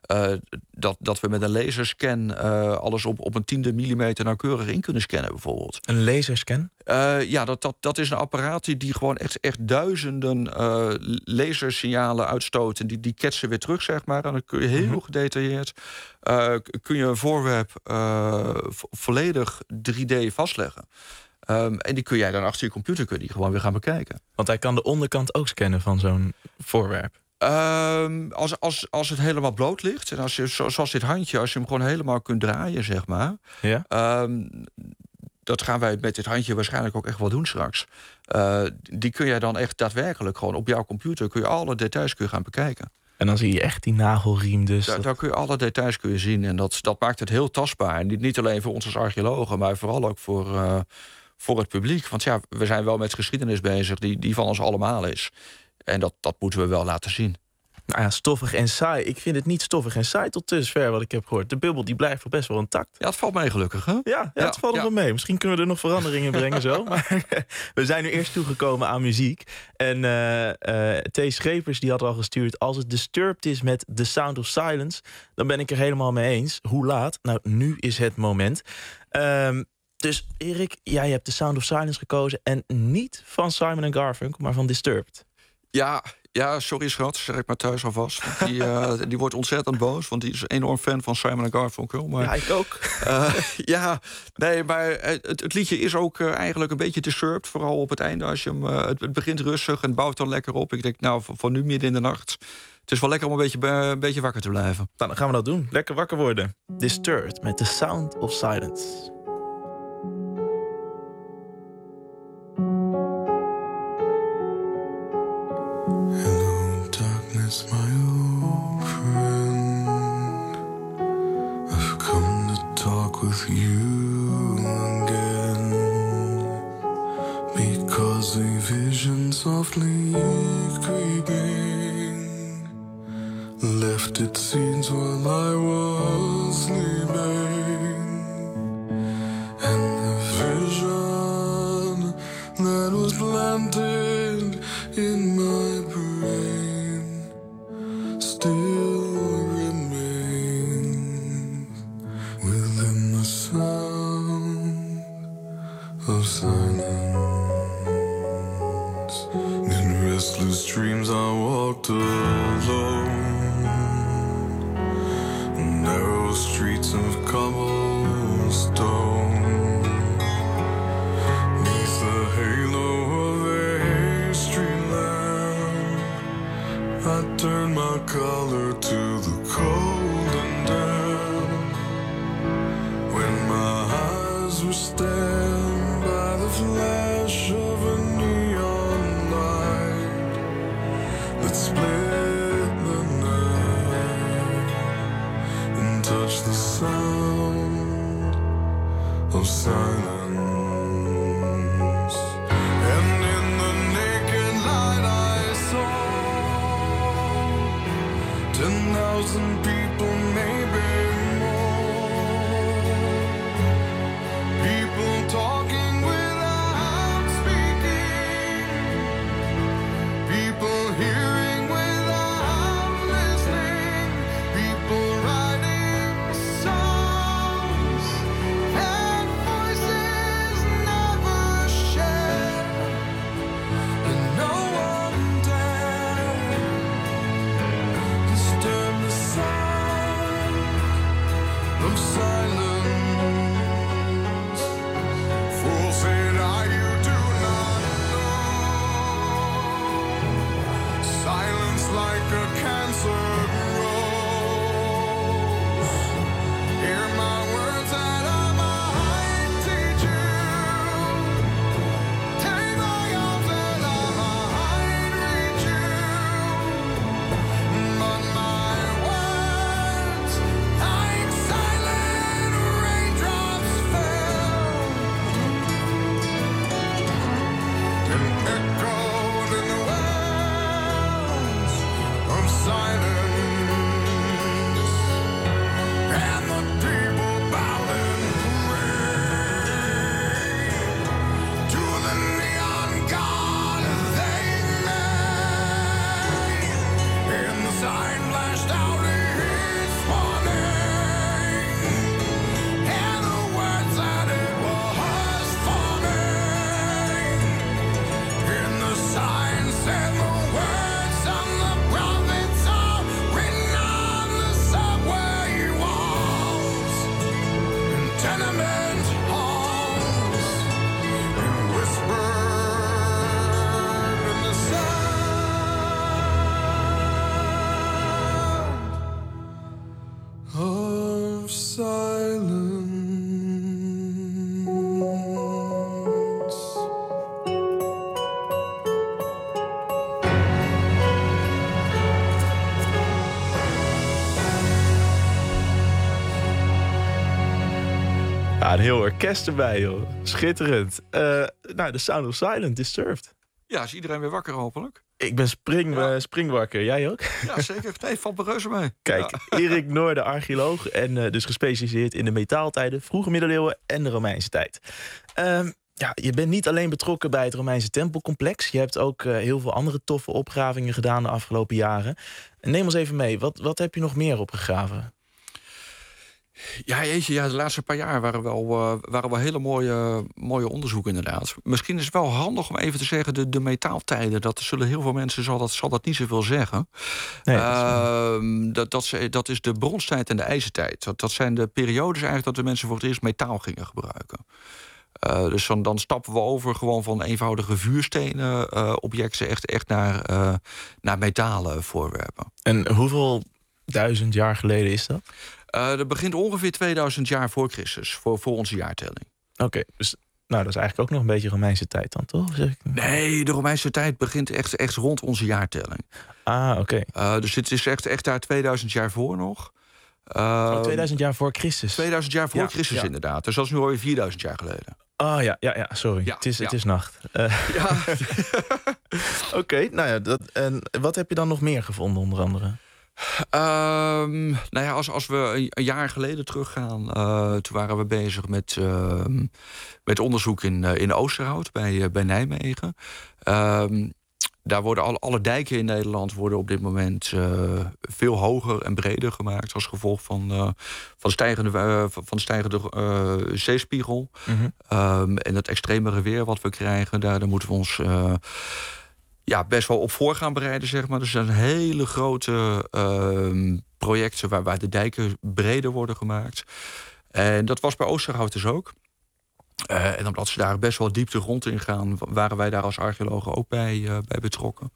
dat we met een laserscan alles op een 10e millimeter nauwkeurig in kunnen scannen, bijvoorbeeld. Een laserscan? Dat is een apparaat die gewoon echt duizenden lasersignalen uitstoot. En die ketsen weer terug, zeg maar. En dan kun je heel gedetailleerd kun je een voorwerp volledig 3D vastleggen. En die kun jij dan achter je computer gewoon weer gaan bekijken. Want hij kan de onderkant ook scannen van zo'n voorwerp. Als het helemaal bloot ligt, en als je, zoals dit handje, als je hem gewoon helemaal kunt draaien, zeg maar. Ja? Dat gaan wij met dit handje waarschijnlijk ook echt wel doen straks. Die kun jij dan echt daadwerkelijk gewoon op jouw computer, kun je alle details gaan bekijken. En dan zie je echt die nagelriem dus. Daar kun je alle details zien. En dat maakt het heel tastbaar. En niet alleen voor ons als archeologen, maar vooral ook voor het publiek. Want ja, we zijn wel met geschiedenis bezig die van ons allemaal is. En dat moeten we wel laten zien. Nou ja, stoffig en saai. Ik vind het niet stoffig en saai tot dusver wat ik heb gehoord. De bubbel die blijft wel best wel intact. Ja, het valt mee gelukkig, hè? Ja, het valt er wel mee. Misschien kunnen we er nog veranderingen in brengen zo. Maar we zijn nu eerst toegekomen aan muziek. En T. Schepers die had al gestuurd. Als het Disturbed is met The Sound of Silence, dan ben ik er helemaal mee eens. Hoe laat? Nou, nu is het moment. Dus Erik, jij hebt The Sound of Silence gekozen. En niet van Simon & Garfunkel, maar van Disturbed. Ja, sorry schat, zeg ik maar thuis alvast. Die wordt ontzettend boos, want die is een enorm fan van Simon & Garfunkel. Maar, ja, ik ook. Maar het liedje is ook eigenlijk een beetje disturbed. Vooral op het einde, als je hem, het begint rustig en bouwt dan lekker op. Ik denk, nou, van nu midden in de nacht. Het is wel lekker om een beetje wakker te blijven. Nou, dan gaan we dat doen. Lekker wakker worden. Disturbed met The Sound of Silence. Hello, darkness, my old friend. I've come to talk with you again, because a vision softly creeping left its seeds while I was sleeping, and the vision that was planted in my brain still remains within the sound of silence. In restless dreams I walked alone, narrow streets of cobblestone, neath the halo of a street lamp. I turned my collar to the cold and damp, when my eyes were stabbed by the flash of a neon watched the sound of silence. And in the naked light I saw 10,000 people, maybe more. People talking without speaking. People hearing without listening. People writing songs and voices never shared. And no one dared disturb the sound of silence. Fool said I, you do not know. Silence like a cancer grows. Hear my words that I might teach you. Take my arms that I might reach you. But my words, like silent raindrops, fell and echoed in the wells of silence. And the people bowed and prayed to the neon god they made. And the sign flashed out its warning, and the words that it was forming. And the sign said the words of the prophets are written on the subway walls and tenement halls, and whispered in the sound of silence. Ja, een heel orkest erbij, joh. Schitterend. De Sound of Silence, Disturbed. Ja, is iedereen weer wakker hopelijk? Ik ben springwakker. Jij ook? Ja, zeker. Nee, valt me reuze mee. Kijk, Ja. Erik Noorder, archeoloog en dus gespecialiseerd in de metaaltijden, vroege middeleeuwen en de Romeinse tijd. Je bent niet alleen betrokken bij het Romeinse tempelcomplex. Je hebt ook heel veel andere toffe opgravingen gedaan de afgelopen jaren. Neem ons even mee. Wat heb je nog meer opgegraven? Ja, jeetje, de laatste paar jaar waren wel hele mooie onderzoeken inderdaad. Misschien is het wel handig om even te zeggen, de metaaltijden, dat zullen heel veel mensen, zal dat niet zoveel zeggen. Nee, dat is de bronstijd en de ijzertijd. Dat zijn de periodes eigenlijk dat de mensen voor het eerst metaal gingen gebruiken. Dus dan stappen we over gewoon van eenvoudige vuurstenen objecten echt naar metalen voorwerpen. En hoeveel duizend jaar geleden is dat? Dat begint ongeveer 2000 jaar voor Christus, voor onze jaartelling. Oké, dus dat is eigenlijk ook nog een beetje Romeinse tijd dan, toch? Zeg ik... Nee, de Romeinse tijd begint echt rond onze jaartelling. Ah, oké. Dus het is echt daar 2000 jaar voor nog. 2000 jaar voor Christus? 2000 jaar voor Christus, inderdaad. Dus dat is nu alweer 4000 jaar geleden. Oh ja, sorry. Ja, het is nacht. Ja. Oké, en wat heb je dan nog meer gevonden, onder andere? Als we een jaar geleden teruggaan, toen waren we bezig met onderzoek in Oosterhout bij Nijmegen. Daar worden alle dijken in Nederland worden op dit moment veel hoger en breder gemaakt als gevolg van stijgende zeespiegel. Mm-hmm. En het extremere weer wat we krijgen, daar moeten we ons best wel op voor gaan bereiden, zeg maar. Dus er zijn hele grote projecten waar de dijken breder worden gemaakt. En dat was bij Oosterhout dus ook. En omdat ze daar best wel diep de grond in gaan, waren wij daar als archeologen ook bij betrokken.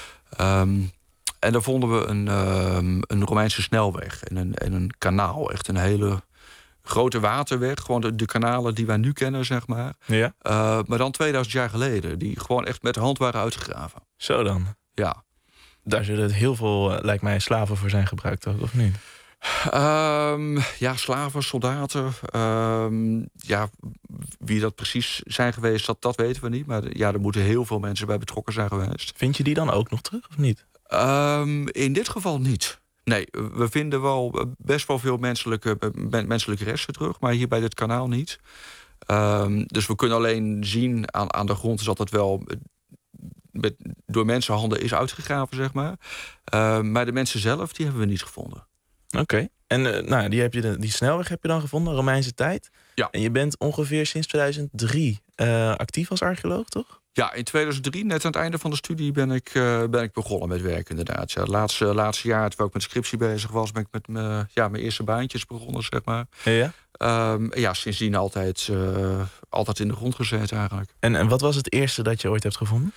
En daar vonden we een Romeinse snelweg en een kanaal. Echt een hele grote waterweg. Gewoon de kanalen die wij nu kennen, zeg maar. Ja. Maar dan 2000 jaar geleden. Die gewoon echt met de hand waren uitgegraven. Zo dan? Ja. Daar zullen heel veel, lijkt mij, slaven voor zijn gebruikt ook, of niet? Ja, slaven, soldaten. Ja, wie dat precies zijn geweest, dat weten we niet. Maar ja, er moeten heel veel mensen bij betrokken zijn geweest. Vind je die dan ook nog terug, of niet? In dit geval niet. Nee, we vinden wel best wel veel menselijke resten terug, maar hier bij dit kanaal niet. Dus we kunnen alleen zien aan de grond is dat het wel door mensenhanden is uitgegraven, zeg maar. Maar de mensen zelf, die hebben we niet gevonden. Oké. En die snelweg heb je dan gevonden, Romeinse tijd. Ja. En je bent ongeveer sinds 2003 actief als archeoloog, toch? Ja, in 2003, net aan het einde van de studie, ben ik begonnen met werk, inderdaad. Ja, het laatste jaar, terwijl ik met scriptie bezig was, ben ik met mijn eerste baantjes begonnen, zeg maar. Ja? Sindsdien altijd in de grond gezeten, eigenlijk. En wat was het eerste dat je ooit hebt gevonden?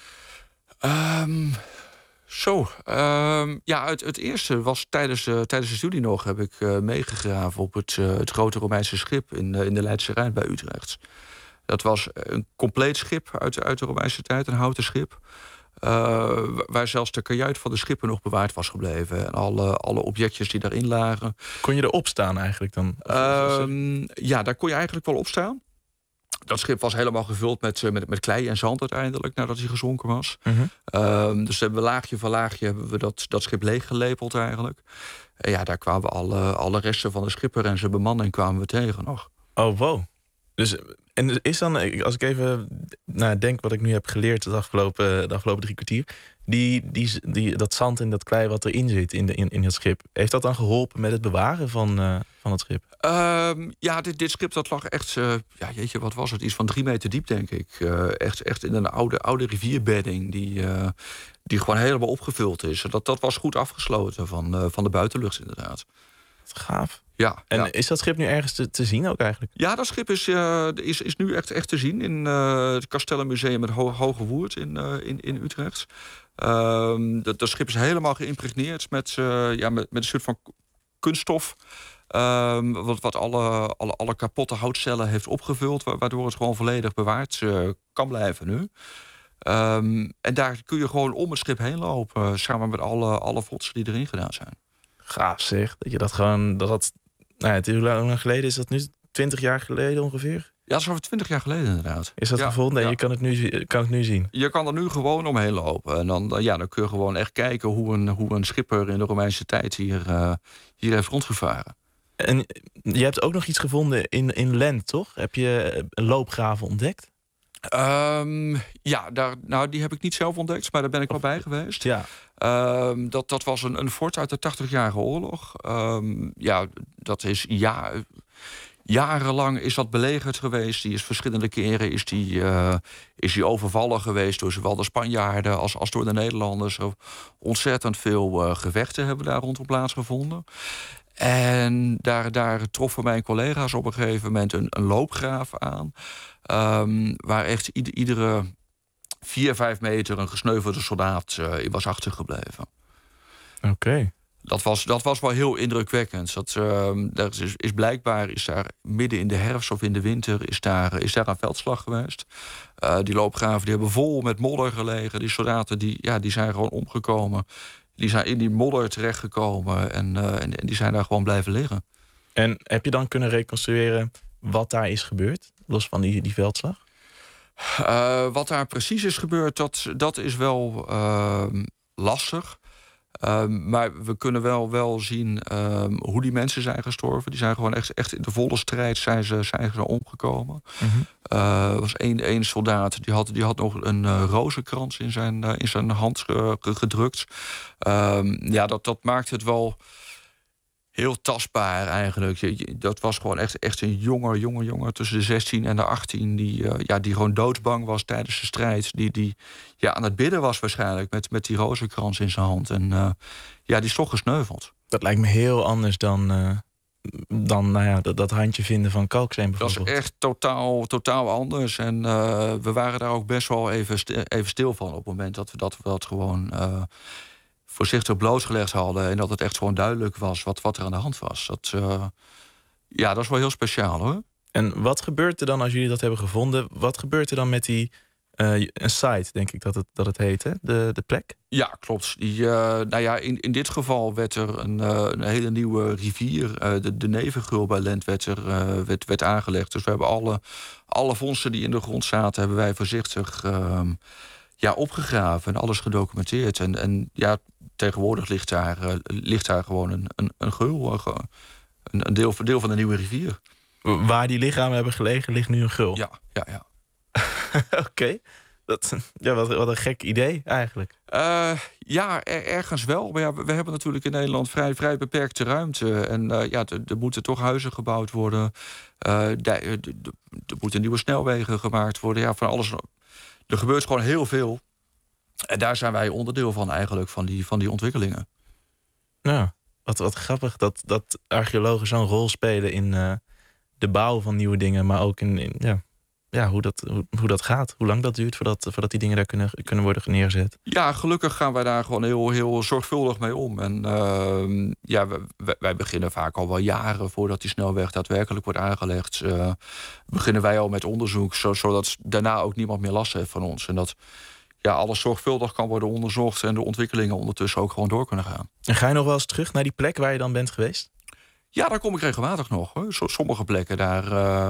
Het eerste was tijdens de studie nog, heb ik meegegraven op het grote Romeinse schip in de Leidse Rijn bij Utrecht. Dat was een compleet schip uit de Romeinse tijd, een houten schip. Waar zelfs de kajuit van de schipper nog bewaard was gebleven. En alle objectjes die daarin lagen. Kon je erop staan eigenlijk dan? Ja, daar kon je eigenlijk wel op staan. Dat schip was helemaal gevuld met klei en zand uiteindelijk, nadat hij gezonken was. Dus hebben we laagje voor laagje hebben we dat schip leeggelepeld eigenlijk. En ja, daar kwamen we alle resten van de schipper en zijn bemanning kwamen we tegen nog. Oh, wow. Dus, en is dan, als ik even denk wat ik nu heb geleerd de afgelopen 3 kwartier... dat zand en dat klei wat erin zit in het schip... heeft dat dan geholpen met het bewaren van het schip? Dit schip dat lag echt... wat was het? Iets van 3 meter diep, denk ik. Echt in een oude rivierbedding die gewoon helemaal opgevuld is. Dat was goed afgesloten van de buitenlucht, inderdaad. Wat gaaf. Ja, en is dat schip nu ergens te zien ook eigenlijk? Ja, dat schip is nu echt te zien in het Kastellenmuseum met Hoge Woerd in Utrecht. Dat schip is helemaal geïmpregneerd met een soort van kunststof. Wat alle kapotte houtcellen heeft opgevuld, waardoor het gewoon volledig bewaard kan blijven nu. En daar kun je gewoon om het schip heen lopen, samen met alle fotsen die erin gedaan zijn. Gaaf zeg, dat je dat gewoon... hoe lang geleden is dat nu? 20 jaar geleden ongeveer? Ja, dat is over 20 jaar geleden inderdaad. Is dat gevonden? Nee, je kan het nu zien. Je kan er nu gewoon omheen lopen. En dan kun je gewoon echt kijken hoe een schipper in de Romeinse tijd hier heeft rondgevaren. En je hebt ook nog iets gevonden in Lent, toch? Heb je loopgraven ontdekt? Die heb ik niet zelf ontdekt, maar daar ben ik wel bij geweest. Ja. Dat was een fort uit de 80-jarige oorlog. Dat is jarenlang is dat belegerd geweest. Die is verschillende keren is die overvallen geweest door zowel de Spanjaarden als door de Nederlanders. Ontzettend veel gevechten hebben daar rondom plaatsgevonden. En daar troffen mijn collega's op een gegeven moment een loopgraaf aan. Waar echt iedere 4-5 meter een gesneuvelde soldaat in was achtergebleven. Oké. Dat was wel heel indrukwekkend. Is blijkbaar daar midden in de herfst of in de winter is daar een veldslag geweest. Die loopgraven die hebben vol met modder gelegen. Die soldaten die zijn gewoon omgekomen. Die zijn in die modder terechtgekomen en die zijn daar gewoon blijven liggen. En heb je dan kunnen reconstrueren wat daar is gebeurd, los van die veldslag? Wat daar precies is gebeurd, dat is wel lastig. Maar we kunnen wel zien hoe die mensen zijn gestorven. Die zijn gewoon echt in de volle strijd zijn ze omgekomen. Er was één soldaat die had nog een rozenkrans in zijn hand gedrukt. Dat maakt het wel heel tastbaar eigenlijk. Dat was gewoon echt een jongen tussen de 16 en de 18... die gewoon doodsbang was tijdens de strijd. Die aan het bidden was waarschijnlijk met die rozenkrans in zijn hand. En die is toch gesneuveld. Dat lijkt me heel anders dan dat handje vinden van kalksteen bijvoorbeeld. Dat is echt totaal anders. En we waren daar ook best wel even stil van... op het moment dat we dat gewoon... voorzichtig blootgelegd hadden en dat het echt gewoon duidelijk was wat er aan de hand was. Dat is wel heel speciaal, hoor. En wat gebeurt er dan als jullie dat hebben gevonden? Wat gebeurt er dan met die Een site, denk ik dat het heet, hè? De plek? Ja, klopt. In dit geval werd er een hele nieuwe rivier, de Nevengul bij Lent, werd aangelegd. Dus we hebben alle vondsten die in de grond zaten, hebben wij voorzichtig opgegraven en alles gedocumenteerd. En tegenwoordig ligt daar gewoon een geul, een deel van de nieuwe rivier. Waar die lichamen hebben gelegen, ligt nu een geul? Ja. Oké. Wat een gek idee eigenlijk. Ergens wel. Maar we hebben natuurlijk in Nederland vrij beperkte ruimte. En er moeten toch huizen gebouwd worden. Er moeten nieuwe snelwegen gemaakt worden. Ja, van alles. Er gebeurt gewoon heel veel. En daar zijn wij onderdeel van eigenlijk, van die ontwikkelingen. Nou, wat grappig dat archeologen zo'n rol spelen in de bouw van nieuwe dingen. Maar ook in hoe dat gaat. Hoe lang dat duurt voordat die dingen daar kunnen worden neergezet. Ja, gelukkig gaan wij daar gewoon heel, heel zorgvuldig mee om. En wij beginnen vaak al wel jaren voordat die snelweg daadwerkelijk wordt aangelegd. Beginnen wij al met onderzoek, zodat daarna ook niemand meer last heeft van ons. En dat alles zorgvuldig kan worden onderzocht en de ontwikkelingen ondertussen ook gewoon door kunnen gaan. En ga je nog wel eens terug naar die plek waar je dan bent geweest? Ja, daar kom ik regelmatig nog. Hoor. Sommige plekken daar.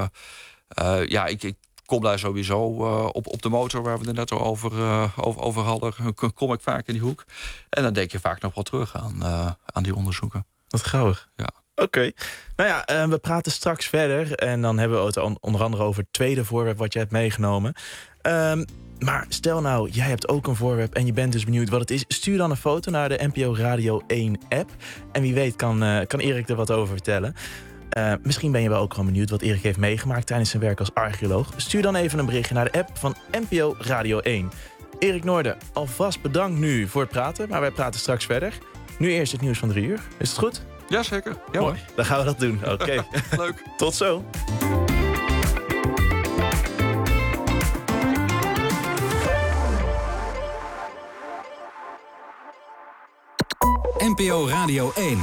Ik kom daar sowieso op de motor waar we het net over hadden. Kom ik vaak in die hoek. En dan denk je vaak nog wel terug aan die onderzoeken. Wat gauwig. Ja. Oké. Nou ja, we praten straks verder. En dan hebben we het onder andere over het tweede voorwerp wat je hebt meegenomen. Maar stel nou, jij hebt ook een voorwerp en je bent dus benieuwd wat het is. Stuur dan een foto naar de NPO Radio 1 app. En wie weet kan Erik er wat over vertellen. Misschien ben je wel ook gewoon benieuwd wat Erik heeft meegemaakt tijdens zijn werk als archeoloog. Stuur dan even een berichtje naar de app van NPO Radio 1. Erik Noorden, alvast bedankt nu voor het praten, maar wij praten straks verder. Nu eerst het nieuws van 3 uur. Is het goed? Jazeker. Ja, mooi. Dan gaan we dat doen. Oké. Leuk. Tot zo. NPO Radio 1.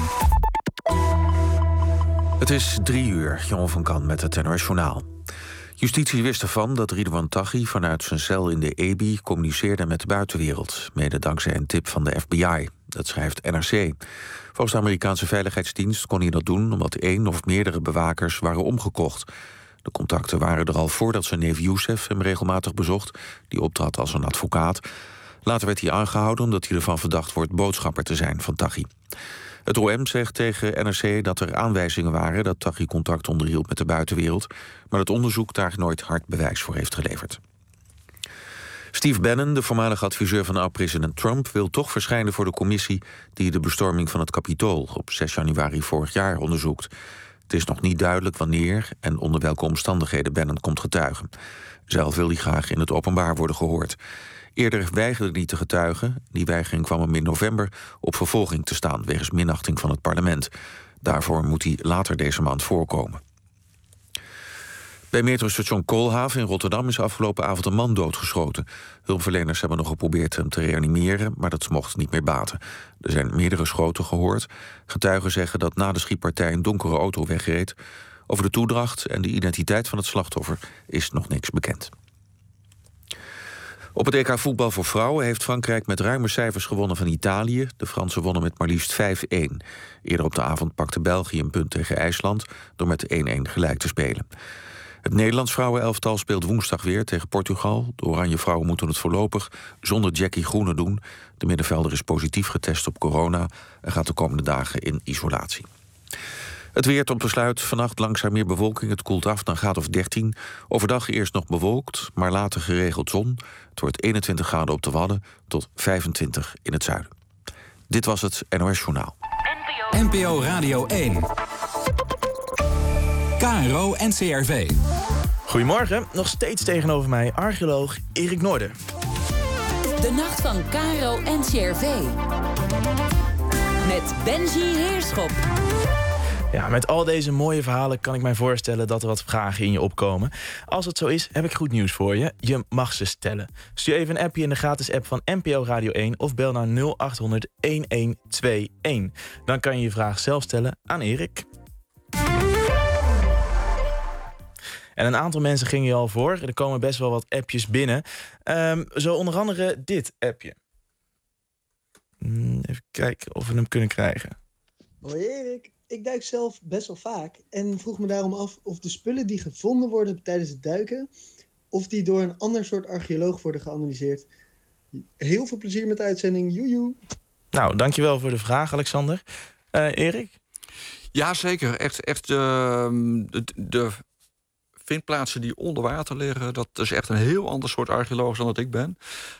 Het is 3 uur, Jan van Kan met het NOS Journaal. Justitie wist ervan dat Ridouan Taghi vanuit zijn cel in de EBI communiceerde met de buitenwereld, mede dankzij een tip van de FBI. Dat schrijft NRC. Volgens de Amerikaanse veiligheidsdienst kon hij dat doen omdat 1 of meerdere bewakers waren omgekocht. De contacten waren er al voordat zijn neef Youssef hem regelmatig bezocht, die optrad als een advocaat. Later werd hij aangehouden omdat hij ervan verdacht wordt boodschapper te zijn van Taghi. Het OM zegt tegen NRC dat er aanwijzingen waren dat Taghi contact onderhield met de buitenwereld, maar het onderzoek daar nooit hard bewijs voor heeft geleverd. Steve Bannon, de voormalige adviseur van oud-president Trump, wil toch verschijnen voor de commissie die de bestorming van het Capitool op 6 januari vorig jaar onderzoekt. Het is nog niet duidelijk wanneer en onder welke omstandigheden Bannon komt getuigen. Zelf wil hij graag in het openbaar worden gehoord. Eerder weigerde hij te getuigen. Die weigering kwam hem in november op vervolging te staan wegens minachting van het parlement. Daarvoor moet hij later deze maand voorkomen. Bij metrostation Koolhaven in Rotterdam is afgelopen avond een man doodgeschoten. Hulpverleners hebben nog geprobeerd hem te reanimeren, maar dat mocht niet meer baten. Er zijn meerdere schoten gehoord. Getuigen zeggen dat na de schietpartij een donkere auto wegreed. Over de toedracht en de identiteit van het slachtoffer is nog niks bekend. Op het EK voetbal voor vrouwen heeft Frankrijk met ruime cijfers gewonnen van Italië. De Fransen wonnen met maar liefst 5-1. Eerder op de avond pakte België een punt tegen IJsland door met 1-1 gelijk te spelen. Het Nederlands vrouwenelftal speelt woensdag weer tegen Portugal. De Oranje vrouwen moeten het voorlopig zonder Jackie Groene doen. De middenvelder is positief getest op corona en gaat de komende dagen in isolatie. Het weer tot besluit. Vannacht langzaam meer bewolking. Het koelt af naar een graad of 13. Overdag eerst nog bewolkt, maar later geregeld zon. Het wordt 21 graden op de Wadden tot 25 in het zuiden. Dit was het NOS Journaal. NPO Radio 1. KRO NCRV. Goedemorgen, nog steeds tegenover mij archeoloog Erik Noorden. De nacht van KRO NCRV. Met Benji Heerschop. Ja, met al deze mooie verhalen kan ik mij voorstellen dat er wat vragen in je opkomen. Als het zo is, heb ik goed nieuws voor je. Je mag ze stellen. Stuur even een appje in de gratis app van NPO Radio 1 of bel naar 0800 1121. Dan kan je je vraag zelf stellen aan Erik. En een aantal mensen gingen je al voor. Er komen best wel wat appjes binnen. Zo onder andere dit appje. Even kijken of we hem kunnen krijgen. Hoi Erik, ik duik zelf best wel vaak en vroeg me daarom af of de spullen die gevonden worden tijdens het duiken, of die door een ander soort archeoloog worden geanalyseerd. Heel veel plezier met de uitzending, joejoe. Nou, dankjewel voor de vraag, Alexander. Erik? Ja, zeker. Echt de vindplaatsen die onder water liggen, dat is echt een heel ander soort archeoloog dan dat ik ben.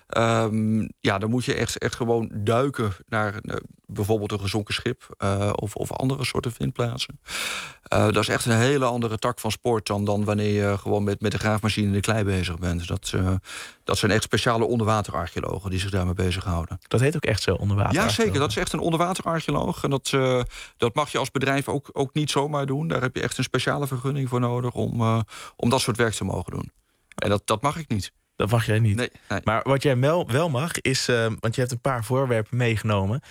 Dan moet je echt gewoon duiken naar bijvoorbeeld een gezonken schip of andere soorten vindplaatsen. Dat is echt een hele andere tak van sport dan wanneer je gewoon met de graafmachine in de klei bezig bent. Dat zijn echt speciale onderwaterarcheologen die zich daarmee bezighouden. Dat heet ook echt zo, onderwater. Ja, zeker. Dat is echt een onderwaterarcheoloog. En dat mag je als bedrijf ook niet zomaar doen. Daar heb je echt een speciale vergunning voor nodig om dat soort werk te mogen doen. En dat mag ik niet. Dat mag jij niet. Nee. Maar wat jij wel mag is, want je hebt een paar voorwerpen meegenomen.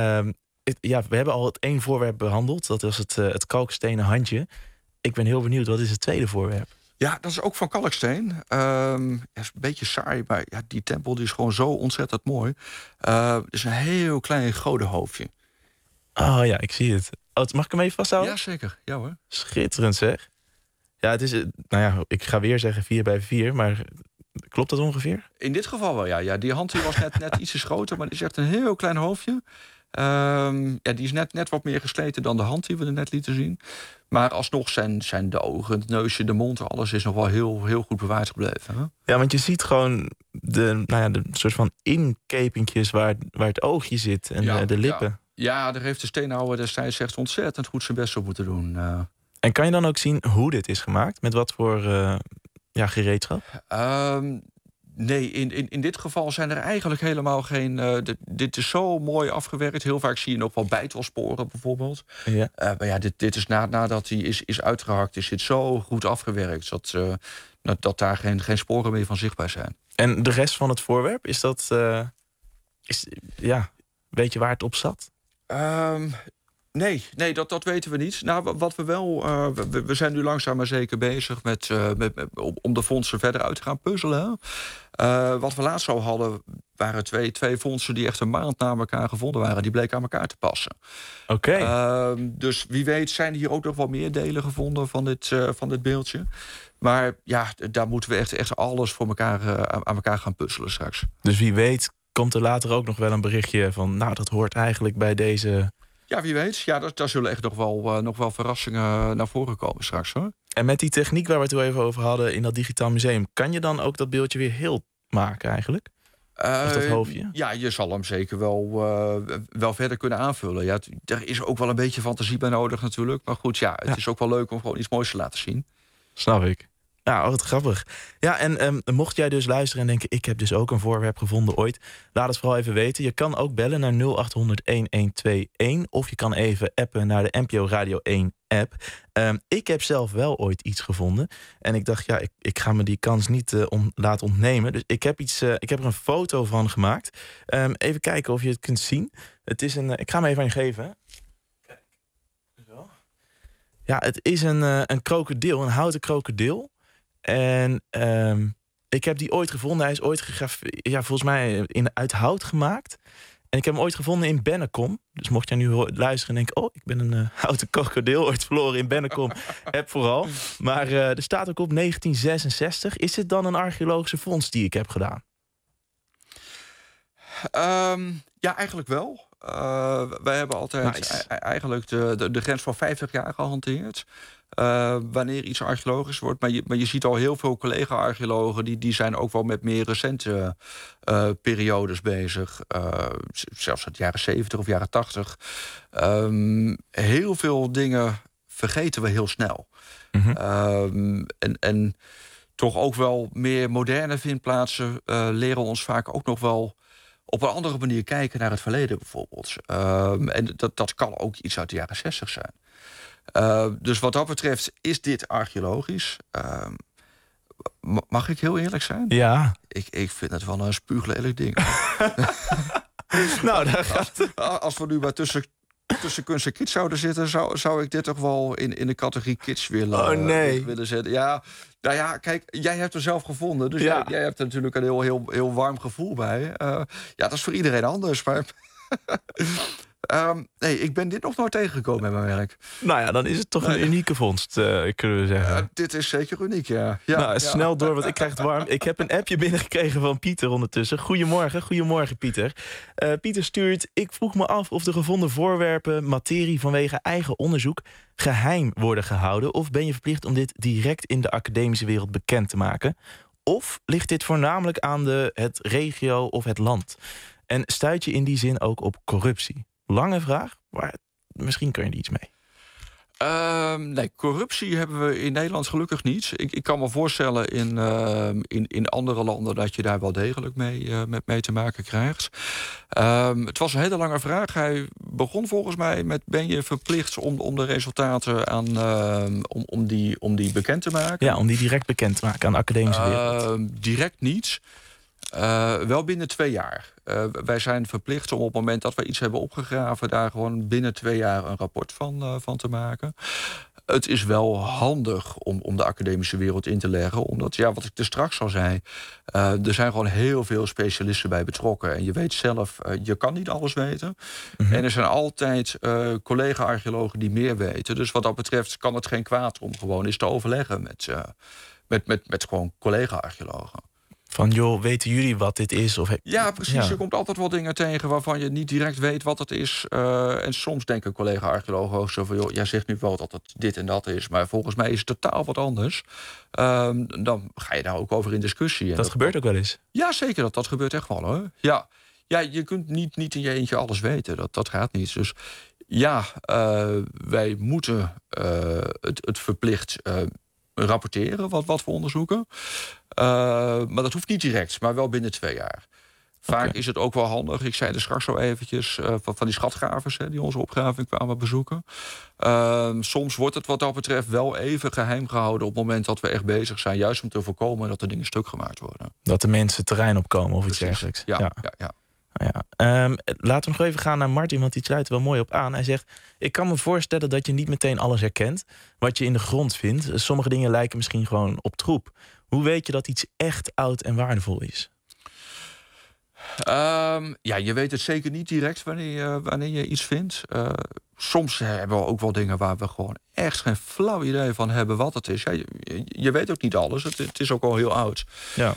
We hebben al het één voorwerp behandeld. Dat was het kalkstenen handje. Ik ben heel benieuwd, wat is het tweede voorwerp? Ja, dat is ook van kalksteen. Het is een beetje saai, maar ja, die tempel die is gewoon zo ontzettend mooi. Het is een heel klein godenhoofdje. Oh ja, ik zie het. Mag ik hem even vasthouden? Ja, zeker. Ja hoor. Schitterend zeg. Ja, het is, ik ga weer zeggen 4x4, maar klopt dat ongeveer? In dit geval wel, ja. Die hand die was net ietsjes groter, maar het is echt een heel klein hoofdje. Die is net wat meer gesleten dan de hand die we er net lieten zien. Maar alsnog zijn de ogen, het neusje, de mond, alles is nog wel heel, heel goed bewaard gebleven. Hè? Ja, want je ziet gewoon de soort van inkepingjes waar het oogje zit en de lippen. Ja, daar heeft de steenhouwer destijds echt ontzettend goed zijn best op moeten doen. En kan je dan ook zien hoe dit is gemaakt? Met wat voor gereedschap? Nee, in dit geval zijn er eigenlijk helemaal geen... dit is zo mooi afgewerkt. Heel vaak zie je nog wel bijtelsporen bijvoorbeeld. Ja. Maar ja, dit is nadat hij is uitgehakt, is dit zo goed afgewerkt dat daar geen sporen meer van zichtbaar zijn. En de rest van het voorwerp, is dat... weet je waar het op zat? Nee, dat weten we niet. Nou, wat we wel... we zijn nu langzaam maar zeker bezig om de fondsen verder uit te gaan puzzelen. Wat we laatst al hadden, waren twee fondsen die echt een maand na elkaar gevonden waren. Die bleken aan elkaar te passen. Oké. Dus wie weet zijn hier ook nog wel meer delen gevonden van dit beeldje. Maar ja, daar moeten we echt alles voor elkaar aan elkaar gaan puzzelen straks. Dus wie weet komt er later ook nog wel een berichtje van... nou, dat hoort eigenlijk bij deze... Ja, wie weet. Ja, daar zullen echt nog wel verrassingen naar voren komen straks, hoor. En met die techniek waar we het toen even over hadden in dat Digitaal Museum... kan je dan ook dat beeldje weer heel maken eigenlijk? Of dat hoofdje? Ja, je zal hem zeker wel verder kunnen aanvullen. Ja, er is ook wel een beetje fantasie bij nodig natuurlijk. Maar goed, het is ook wel leuk om gewoon iets moois te laten zien. Snap ik. Nou, wat grappig. Ja, en mocht jij dus luisteren en denken... ik heb dus ook een voorwerp gevonden ooit... laat het vooral even weten. Je kan ook bellen naar 0800-1121... of je kan even appen naar de NPO Radio 1 app. Ik heb zelf wel ooit iets gevonden. En ik dacht, ik ga me die kans niet laten ontnemen. Dus ik heb er een foto van gemaakt. Even kijken of je het kunt zien. Het is ik ga hem even aan je geven. Kijk. Zo. Ja, het is een krokodil, een houten krokodil... En ik heb die ooit gevonden. Hij is ooit volgens mij uit hout gemaakt. En ik heb hem ooit gevonden in Bennekom. Dus mocht jij nu luisteren en denken... ik ben een houten krokodil ooit verloren in Bennekom. Heb vooral. Maar er staat ook op 1966. Is dit dan een archeologische vondst die ik heb gedaan? Ja, eigenlijk wel. Wij hebben altijd eigenlijk de grens van 50 jaar gehanteerd. Wanneer iets archeologisch wordt. Maar je ziet al heel veel collega-archeologen... die zijn ook wel met meer recente periodes bezig. Zelfs uit de jaren 70 of jaren 80. Heel veel dingen vergeten we heel snel. Mm-hmm. En toch ook wel meer moderne vindplaatsen... leren ons vaak ook nog wel... op een andere manier kijken naar het verleden bijvoorbeeld. En dat kan ook iets uit de jaren 60 zijn. Dus wat dat betreft is dit archeologisch. Mag ik heel eerlijk zijn? Ja. Ik vind het wel een spuuglelijk ding. Nou, daar gaat... Als we nu maar tussen tussen kunst en kids zouden zitten, zou ik dit toch wel in de categorie kids willen zetten. Ja, nou ja, kijk, jij hebt er zelf gevonden. Dus jij hebt er natuurlijk een heel warm gevoel bij. Dat is voor iedereen anders, maar... nee, ik ben dit nog nooit tegengekomen met mijn werk. Nou ja, dan is het toch een unieke vondst, kunnen we zeggen. Dit is zeker uniek, ja. Snel door, want ik krijg het warm. Ik heb een appje binnengekregen van Pieter ondertussen. Goedemorgen Pieter. Pieter stuurt, ik vroeg me af of de gevonden voorwerpen, materie vanwege eigen onderzoek geheim worden gehouden, of ben je verplicht om dit direct in de academische wereld bekend te maken? Of ligt dit voornamelijk aan het regio of het land? En stuit je in die zin ook op corruptie? Lange vraag, maar misschien kun je er iets mee. Nee, corruptie hebben we in Nederland gelukkig niet. Ik kan me voorstellen in andere landen dat je daar wel degelijk mee te maken krijgt. Het was een hele lange vraag. Hij begon volgens mij met: ben je verplicht om de resultaten om die bekend te maken? Ja, om die direct bekend te maken aan de academische wereld. Direct niet. Wel binnen 2 jaar. Wij zijn verplicht om op het moment dat we iets hebben opgegraven, daar gewoon binnen 2 jaar een rapport van te maken. Het is wel handig om de academische wereld in te leggen, omdat, wat ik er straks al zei, er zijn gewoon heel veel specialisten bij betrokken. En je weet zelf, je kan niet alles weten. Mm-hmm. En er zijn altijd collega-archeologen die meer weten. Dus wat dat betreft kan het geen kwaad om gewoon eens te overleggen met gewoon collega-archeologen. Van, joh, weten jullie wat dit is? Ja, precies. Ja. Je komt altijd wel dingen tegen waarvan je niet direct weet wat het is. En soms denken collega-archeologen ook zo van, joh, jij zegt nu wel dat het dit en dat is, maar volgens mij is het totaal wat anders. Dan ga je daar ook over in discussie. Dat gebeurt ook wel eens? Ja, zeker. Dat gebeurt echt wel, hoor. Ja, je kunt niet in je eentje alles weten. Dat gaat niet. Dus wij moeten het verplicht rapporteren wat we onderzoeken. Maar dat hoeft niet direct, maar wel binnen 2 jaar. Vaak is het ook wel handig. Ik zei er straks al eventjes van die schatgravers die onze opgraving kwamen bezoeken. Soms wordt het wat dat betreft wel even geheim gehouden op het moment dat we echt bezig zijn, juist om te voorkomen dat er dingen stuk gemaakt worden. Dat de mensen het terrein opkomen of iets dergelijks. Ja. Laten we nog even gaan naar Martin, want die sluit er wel mooi op aan. Hij zegt, ik kan me voorstellen dat je niet meteen alles herkent wat je in de grond vindt. Sommige dingen lijken misschien gewoon op troep. Hoe weet je dat iets echt oud en waardevol is? Je weet het zeker niet direct wanneer je iets vindt. Soms hebben we ook wel dingen waar we gewoon echt geen flauw idee van hebben wat het is. Ja, je weet ook niet alles. Het is ook al heel oud. Ja.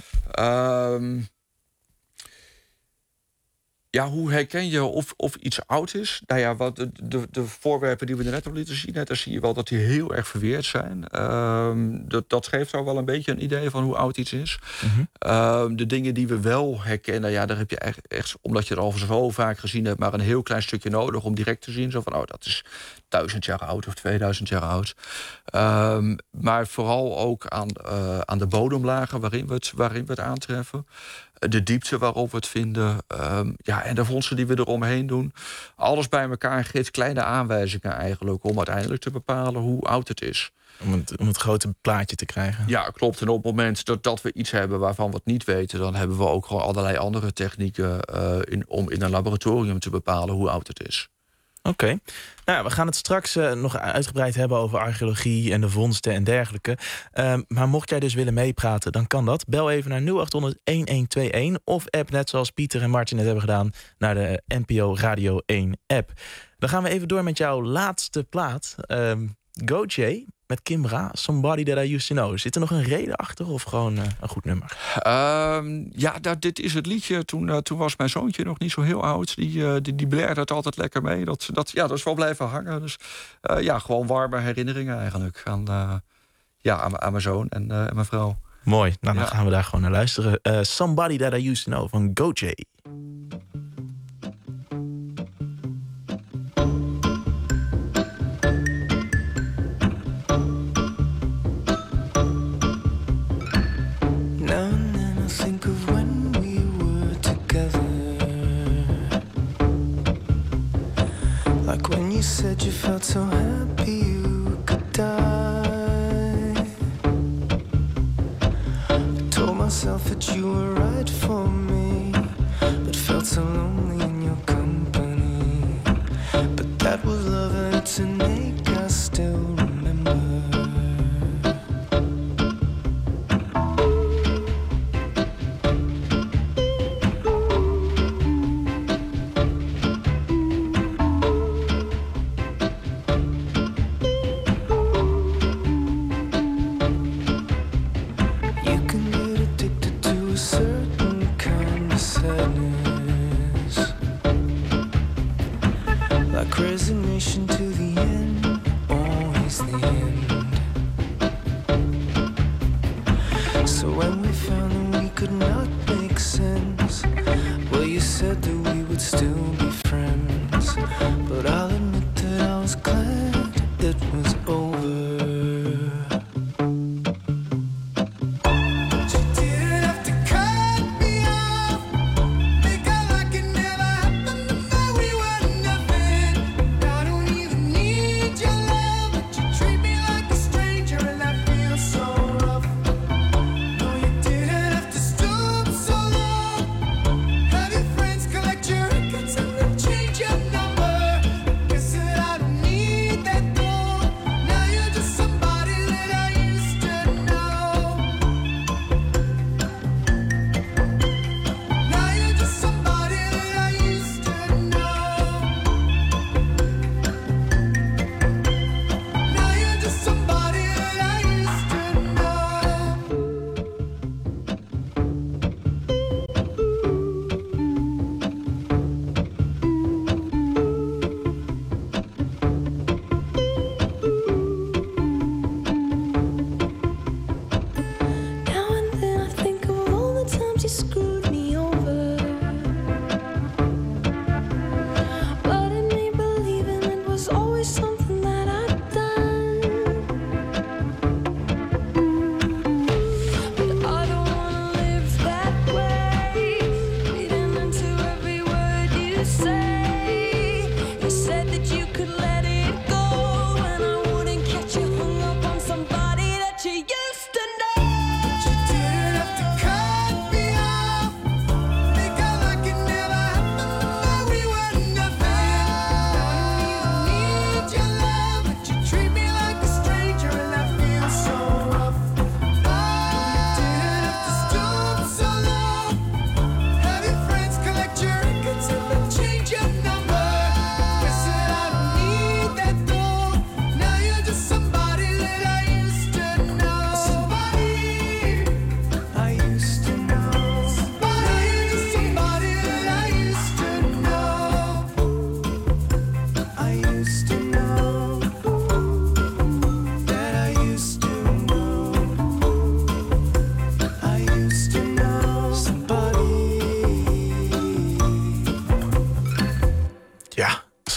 Hoe herken je of iets oud is? Nou ja, wat de voorwerpen die we er net op lieten zien, daar zie je wel dat die heel erg verweerd zijn. Dat geeft al wel een beetje een idee van hoe oud iets is. Mm-hmm. De dingen die we wel herkennen, daar heb je echt, omdat je het al zo vaak gezien hebt, maar een heel klein stukje nodig om direct te zien. Zo van, dat is 1000 jaar oud of 2000 jaar oud. Maar vooral ook aan de bodemlagen waarin we het aantreffen. De diepte waarop we het vinden. En de vondsten die we eromheen doen. Alles bij elkaar geeft kleine aanwijzingen eigenlijk om uiteindelijk te bepalen hoe oud het is. Om het grote plaatje te krijgen. Ja, klopt. En op het moment dat we iets hebben waarvan we het niet weten, dan hebben we ook gewoon allerlei andere technieken om in een laboratorium te bepalen hoe oud het is. Oké. Nou, we gaan het straks nog uitgebreid hebben over archeologie en de vondsten en dergelijke. Maar mocht jij dus willen meepraten, dan kan dat. Bel even naar 0800-1121 of app net zoals Pieter en Martin het hebben gedaan naar de NPO Radio 1 app. Dan gaan we even door met jouw laatste plaat. Gojay met Kimbra, Somebody That I Used To Know. Zit er nog een reden achter of gewoon een goed nummer? Dit is het liedje. Toen was mijn zoontje nog niet zo heel oud. Die blerde het altijd lekker mee. Dat is wel blijven hangen. Dus gewoon warme herinneringen eigenlijk aan mijn zoon en mijn vrouw. Mooi. Nou, dan gaan we daar gewoon naar luisteren. Somebody That I Used To Know van Gojay. You said you felt so happy you could die. I told myself that you were right for me, but felt so lonely in your company. But that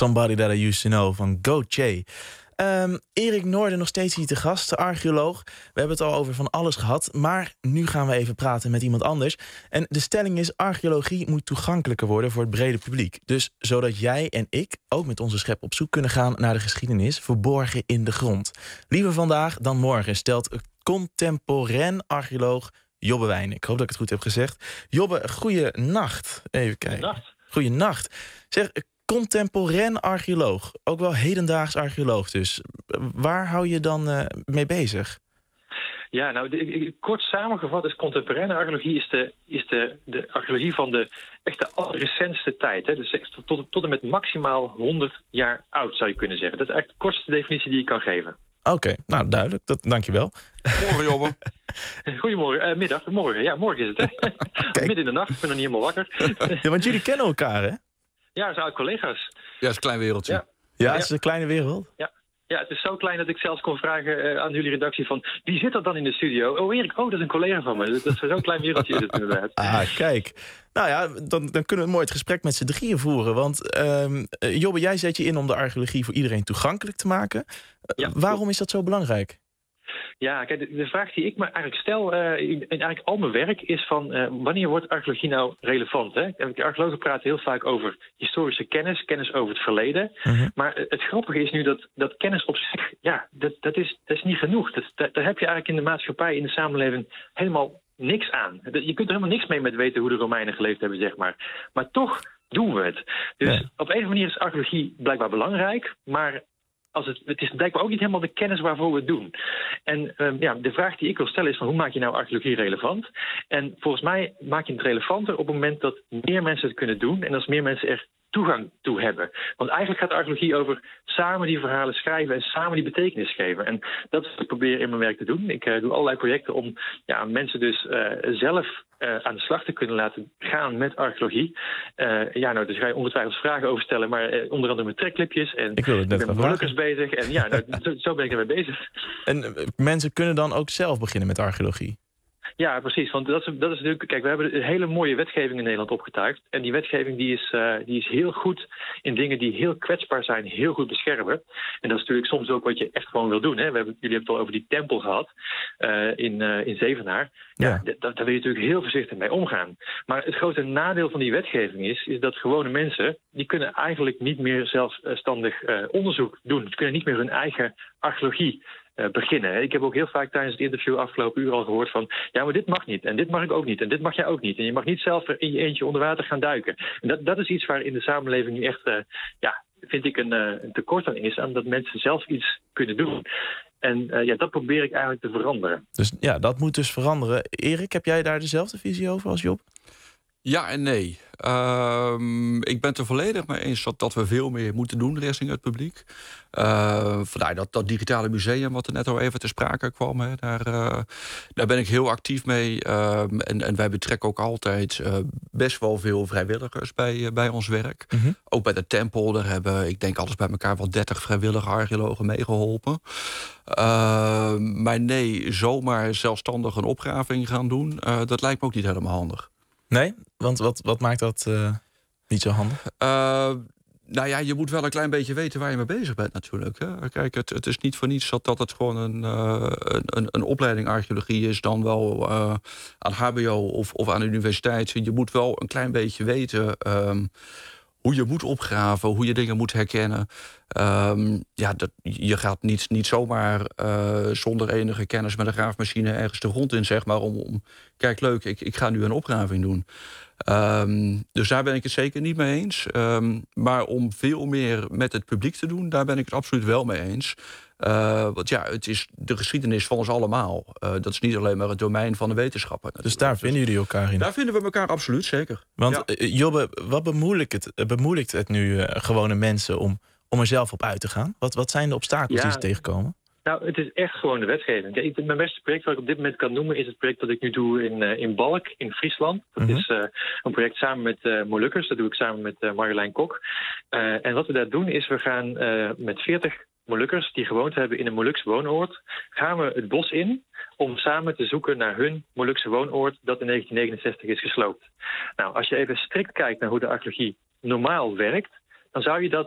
Somebody That I Used To Know van Gotye. Erik Noorden nog steeds hier te gast, de archeoloog. We hebben het al over van alles gehad, maar nu gaan we even praten met iemand anders. En de stelling is, archeologie moet toegankelijker worden voor het brede publiek. Dus zodat jij en ik ook met onze schep op zoek kunnen gaan naar de geschiedenis verborgen in de grond. Liever vandaag dan morgen, stelt contemporain archeoloog Jobbe Wijnen. Ik hoop dat ik het goed heb gezegd. Jobbe, goeienacht. Even kijken. Goeienacht. Zeg, contemporain archeoloog, ook wel hedendaags archeoloog dus. Waar hou je dan mee bezig? Ja, nou, kort samengevat is contemporaine archeologie is de archeologie van de allerrecentste tijd. Hè? Dus echt tot en met maximaal 100 jaar oud, zou je kunnen zeggen. Dat is eigenlijk de kortste definitie die je kan geven. Oké, nou duidelijk. Dankjewel. Morgen, Jobbe. Goedemorgen, middag, morgen. Ja, morgen is het, hè? Midden in de nacht, ik ben nog niet helemaal wakker. Ja, want jullie kennen elkaar, hè? Ja, we zijn oud-collega's. Ja, het is een klein wereldje. Ja, het is een kleine wereld. Ja, het is zo klein dat ik zelfs kon vragen aan jullie redactie van... wie zit er dan in de studio? Oh, Erik, dat is een collega van me. Dat is zo'n klein wereldje is het inderdaad. Kijk. Nou ja, dan kunnen we mooi het gesprek met z'n drieën voeren. Want Jobbe, jij zet je in om de archeologie voor iedereen toegankelijk te maken. Waarom is dat zo belangrijk? Ja, kijk, de vraag die ik me eigenlijk stel in eigenlijk al mijn werk is van wanneer wordt archeologie nou relevant? Hè? De archeologen praten heel vaak over historische kennis over het verleden. Maar het grappige is nu dat kennis op zich, dat is niet genoeg. Daar heb je eigenlijk in de maatschappij, in de samenleving helemaal niks aan. Je kunt er helemaal niks mee met weten hoe de Romeinen geleefd hebben, zeg maar. Maar toch doen we het. Dus op een manier is archeologie blijkbaar belangrijk, maar het is blijkbaar ook niet helemaal de kennis waarvoor we het doen. En de vraag die ik wil stellen is van hoe maak je nou archeologie relevant? En volgens mij maak je het relevanter op het moment dat meer mensen het kunnen doen en als meer mensen er toegang toe hebben. Want eigenlijk gaat archeologie over samen die verhalen schrijven en samen die betekenis geven. En dat is wat ik probeer in mijn werk te doen. Ik doe allerlei projecten om mensen dus zelf aan de slag te kunnen laten gaan met archeologie. Dus ga je ongetwijfeld vragen over stellen, maar onder andere met trekclipjes. En ik ben met Molukkers bezig. En zo ben ik ermee bezig. En mensen kunnen dan ook zelf beginnen met archeologie? Ja, precies. Want dat is natuurlijk... Kijk, we hebben een hele mooie wetgeving in Nederland opgetuigd. En die wetgeving die is heel goed in dingen die heel kwetsbaar zijn, heel goed beschermen. En dat is natuurlijk soms ook wat je echt gewoon wil doen. Hè? Jullie hebben het al over die tempel gehad in Zevenaar. Ja, daar wil je natuurlijk heel voorzichtig mee omgaan. Maar het grote nadeel van die wetgeving is dat gewone mensen, die kunnen eigenlijk niet meer zelfstandig onderzoek doen. Ze kunnen niet meer hun eigen archeologie beginnen. Ik heb ook heel vaak tijdens het interview afgelopen uur al gehoord van ja, maar dit mag niet en dit mag ik ook niet en dit mag jij ook niet. En je mag niet zelf in je eentje onder water gaan duiken. En dat is iets waar in de samenleving nu echt, vind ik een tekort aan is, aan dat mensen zelf iets kunnen doen. En dat probeer ik eigenlijk te veranderen. Dus ja, dat moet dus veranderen. Erik, heb jij daar dezelfde visie over als Job? Ja en nee. Ik ben het er volledig mee eens dat we veel meer moeten doen richting het publiek. Vandaar dat digitale museum wat er net al even ter sprake kwam. Hè, daar ben ik heel actief mee. En wij betrekken ook altijd best wel veel vrijwilligers bij ons werk. Mm-hmm. Ook bij de tempel, daar hebben ik denk alles bij elkaar wel 30 vrijwillige archeologen meegeholpen. Maar nee, zomaar zelfstandig een opgraving gaan doen, dat lijkt me ook niet helemaal handig. Nee? Want wat maakt dat niet zo handig? Je moet wel een klein beetje weten waar je mee bezig bent natuurlijk. Hè. Kijk, het is niet voor niets dat het gewoon een opleiding archeologie is, dan wel aan HBO of aan de universiteit. Je moet wel een klein beetje weten hoe je moet opgraven, hoe je dingen moet herkennen. Je gaat niet zomaar zonder enige kennis met een graafmachine ergens de grond in, zeg maar, om kijk leuk, ik ga nu een opgraving doen. Dus daar ben ik het zeker niet mee eens. Maar om veel meer met het publiek te doen, daar ben ik het absoluut wel mee eens. Want het is de geschiedenis van ons allemaal. Dat is niet alleen maar het domein van de wetenschappen. Dus daar vinden jullie elkaar in? Daar vinden we elkaar absoluut, zeker. Want Jobbe, wat bemoeilijkt het nu gewone mensen om er zelf op uit te gaan? Wat zijn de obstakels die ze tegenkomen? Nou, het is echt gewoon de wetgeving. Mijn beste project wat ik op dit moment kan noemen is het project dat ik nu doe in Balk, in Friesland. Dat is een project samen met Molukkers. Dat doe ik samen met Marjolein Kok. En wat we daar doen is we gaan met 40 Molukkers die gewoond hebben in een Moluks woonoord, gaan we het bos in om samen te zoeken naar hun Molukse woonoord dat in 1969 is gesloopt. Nou, als je even strikt kijkt naar hoe de archeologie normaal werkt, dan zou je dat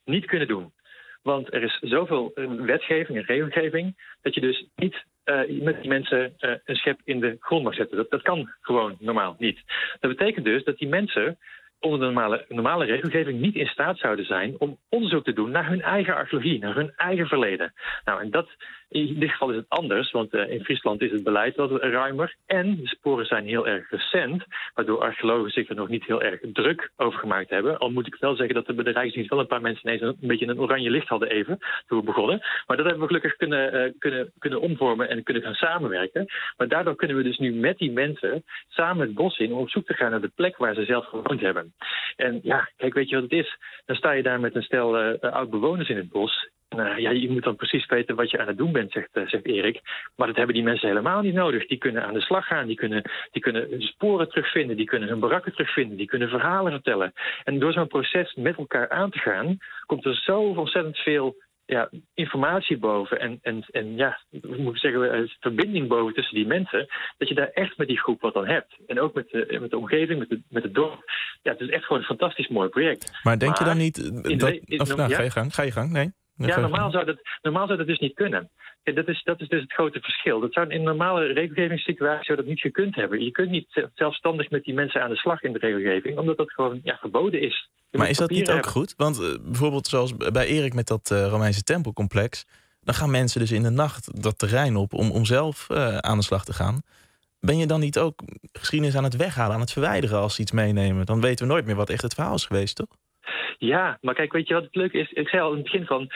niet kunnen doen. Want er is zoveel wetgeving en regelgeving dat je dus niet met die mensen een schep in de grond mag zetten. Dat kan gewoon normaal niet. Dat betekent dus dat die mensen onder de normale regelgeving niet in staat zouden zijn om onderzoek te doen naar hun eigen archeologie, naar hun eigen verleden. Nou, en dat, in dit geval is het anders, want in Friesland is het beleid wat ruimer en de sporen zijn heel erg recent, waardoor archeologen zich er nog niet heel erg druk over gemaakt hebben. Al moet ik wel zeggen dat er bij de Rijksdienst wel een paar mensen ineens een beetje een oranje licht hadden even, toen we begonnen. Maar dat hebben we gelukkig kunnen omvormen en kunnen gaan samenwerken. Maar daardoor kunnen we dus nu met die mensen samen het bos in om op zoek te gaan naar de plek waar ze zelf gewoond hebben. En ja, kijk, weet je wat het is? Dan sta je daar met een stel oud-bewoners in het bos. Ja, je moet dan precies weten wat je aan het doen bent, zegt Erik. Maar dat hebben die mensen helemaal niet nodig. Die kunnen aan de slag gaan, die kunnen sporen terugvinden, die kunnen hun barakken terugvinden, die kunnen verhalen vertellen. En door zo'n proces met elkaar aan te gaan, komt er zo ontzettend veel informatie boven en ja, moet ik zeggen, verbinding boven tussen die mensen, dat je daar echt met die groep wat aan hebt. En ook met de omgeving, met het dorp. Ja, het is echt gewoon een fantastisch mooi project. Maar denk je dan niet Ga je gang. Nee. Ja, normaal zou dat dus niet kunnen. Ja, dat is dus het grote verschil. Dat zou in een normale regelgevingssituatie zou dat niet gekund hebben. Je kunt niet zelfstandig met die mensen aan de slag in de regelgeving, omdat dat gewoon verboden is. Maar is dat niet ook goed? Want bijvoorbeeld zoals bij Erik met dat Romeinse tempelcomplex, dan gaan mensen dus in de nacht dat terrein op om zelf aan de slag te gaan. Ben je dan niet ook geschiedenis aan het weghalen, aan het verwijderen als ze iets meenemen? Dan weten we nooit meer wat echt het verhaal is geweest, toch? Ja, maar kijk, weet je wat het leuke is? Ik zei al in het begin van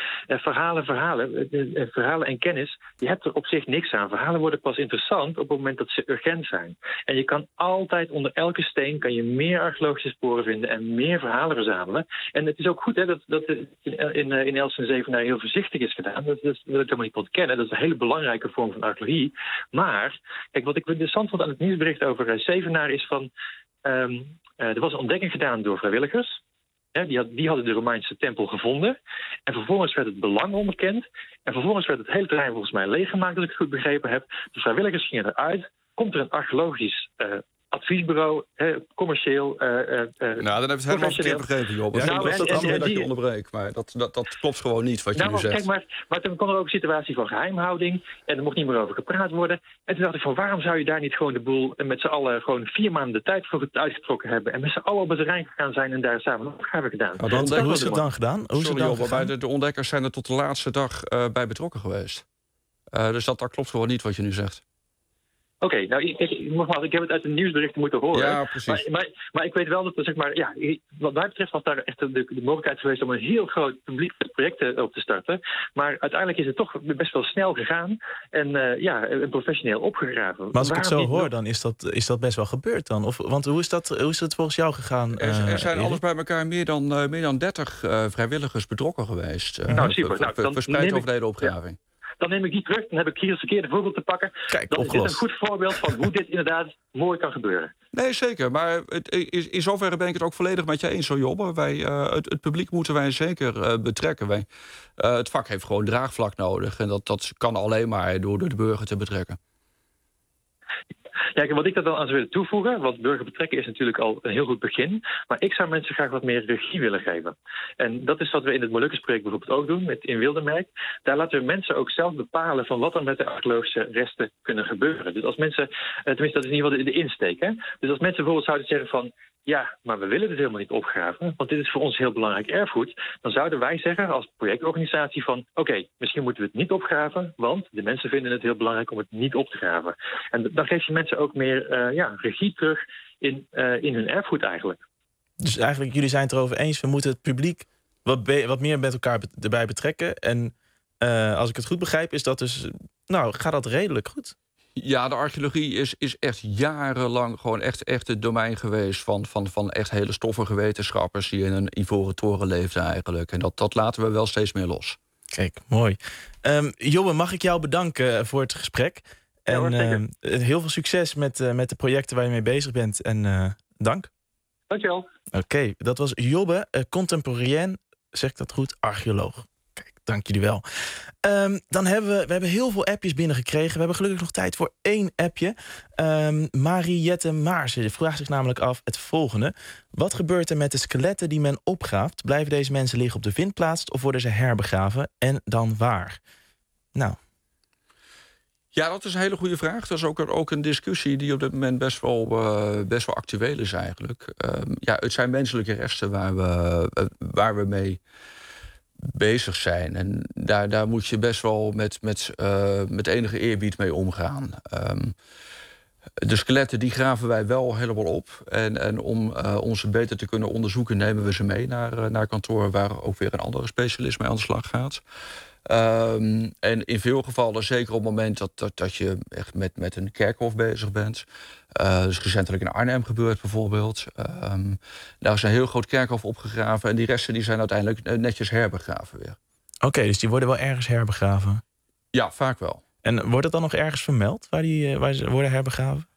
verhalen en kennis. Je hebt er op zich niks aan. Verhalen worden pas interessant op het moment dat ze urgent zijn. En je kan altijd onder elke steen kan je meer archeologische sporen vinden en meer verhalen verzamelen. En het is ook goed dat in Elst en Zevenaar heel voorzichtig is gedaan. Dat wil ik helemaal niet ontkennen. Dat is een hele belangrijke vorm van archeologie. Maar, kijk, wat ik interessant vond aan het nieuwsbericht over Zevenaar is van er was een ontdekking gedaan door vrijwilligers. Die hadden de Romeinse tempel gevonden. En vervolgens werd het belang onderkend. En vervolgens werd het hele terrein volgens mij leeggemaakt, als ik het goed begrepen heb. De vrijwilligers gingen eruit. Komt er een archeologisch adviesbureau, commercieel. Nou, dan heb je het helemaal verkeerd begrepen, Job. Dat je onderbreekt. Maar dat klopt gewoon niet wat je nu zegt. Kijk, maar toen kwam er ook een situatie van geheimhouding. En er mocht niet meer over gepraat worden. En toen dacht ik van, waarom zou je daar niet gewoon de boel met z'n allen gewoon 4 maanden de tijd voor uitgetrokken hebben. En met z'n allen op het terrein gegaan zijn en daar samen een opgave gedaan. Hoe is het dan gedaan? De ontdekkers zijn er tot de laatste dag bij betrokken geweest. Dus dat klopt gewoon niet wat je nu zegt. Oké, nou, ik heb het uit de nieuwsberichten moeten horen. Ja, precies. Maar ik weet wel dat er, zeg maar, wat mij betreft was daar echt de mogelijkheid geweest om een heel groot publiek project op te starten. Maar uiteindelijk is het toch best wel snel gegaan en professioneel opgegraven. Maar als ik het zo hoor, dan is dat best wel gebeurd dan? Want hoe is het volgens jou gegaan? Er zijn alles bij elkaar meer dan 30 vrijwilligers betrokken geweest. Nou, super. Verspreid over de hele opgraving. Dan neem ik die terug. Dan heb ik hier het verkeerde voorbeeld te pakken. Kijk, dan is dit een goed voorbeeld van hoe dit inderdaad mooi kan gebeuren. Nee, zeker. Maar in zoverre ben ik het ook volledig met je eens, zo Jobbe. Het publiek moeten wij zeker betrekken. Het vak heeft gewoon draagvlak nodig. En dat kan alleen maar door de burger te betrekken. Ja, wat ik daar dan aan zou willen toevoegen, want burger betrekken is natuurlijk al een heel goed begin, maar ik zou mensen graag wat meer regie willen geven. En dat is wat we in het Molukkenproject bijvoorbeeld ook doen, in Wildermerk. Daar laten we mensen ook zelf bepalen van wat er met de archeologische resten kunnen gebeuren. Dus als mensen, tenminste dat is in ieder geval de insteek, hè? Dus als mensen bijvoorbeeld zouden zeggen van, ja, maar we willen dit helemaal niet opgraven, want dit is voor ons heel belangrijk erfgoed. Dan zouden wij zeggen als projectorganisatie van, oké, misschien moeten we het niet opgraven, want de mensen vinden het heel belangrijk om het niet op te graven. En dan geef je mensen ook meer regie terug in hun erfgoed eigenlijk. Dus eigenlijk, jullie zijn het erover eens, we moeten het publiek wat meer met elkaar erbij betrekken. En als ik het goed begrijp, is dat dus, gaat dat redelijk goed? Ja, de archeologie is echt jarenlang gewoon echt het domein geweest van echt hele stoffige wetenschappers die in een ivoren toren leefden eigenlijk. En dat laten we wel steeds meer los. Kijk, mooi. Jobbe, mag ik jou bedanken voor het gesprek. En heel veel succes met de projecten waar je mee bezig bent. En dank. Dankjewel. Oké, dat was Jobbe, contemporain, zeg ik dat goed, archeoloog. Kijk. Dank jullie wel. Dan hebben we hebben heel veel appjes binnengekregen. We hebben gelukkig nog tijd voor 1 appje. Mariette Maarsen vraagt zich namelijk af het volgende. Wat gebeurt er met de skeletten die men opgraaft? Blijven deze mensen liggen op de vindplaats of worden ze herbegraven? En dan waar? Nou... Ja, dat is een hele goede vraag. Dat is ook een discussie die op dit moment best wel actueel is eigenlijk. Het zijn menselijke resten waar we mee bezig zijn. En daar moet je best wel met enige eerbied mee omgaan. De skeletten die graven wij wel helemaal op. En om onze beter te kunnen onderzoeken nemen we ze mee naar kantoren waar ook weer een andere specialist mee aan de slag gaat. En in veel gevallen, zeker op het moment dat je echt met een kerkhof bezig bent. Dus recentelijk in Arnhem gebeurd bijvoorbeeld. Daar is een heel groot kerkhof opgegraven. En die resten die zijn uiteindelijk netjes herbegraven weer. Oké, dus die worden wel ergens herbegraven? Ja, vaak wel. En wordt het dan nog ergens vermeld waar ze worden herbegraven?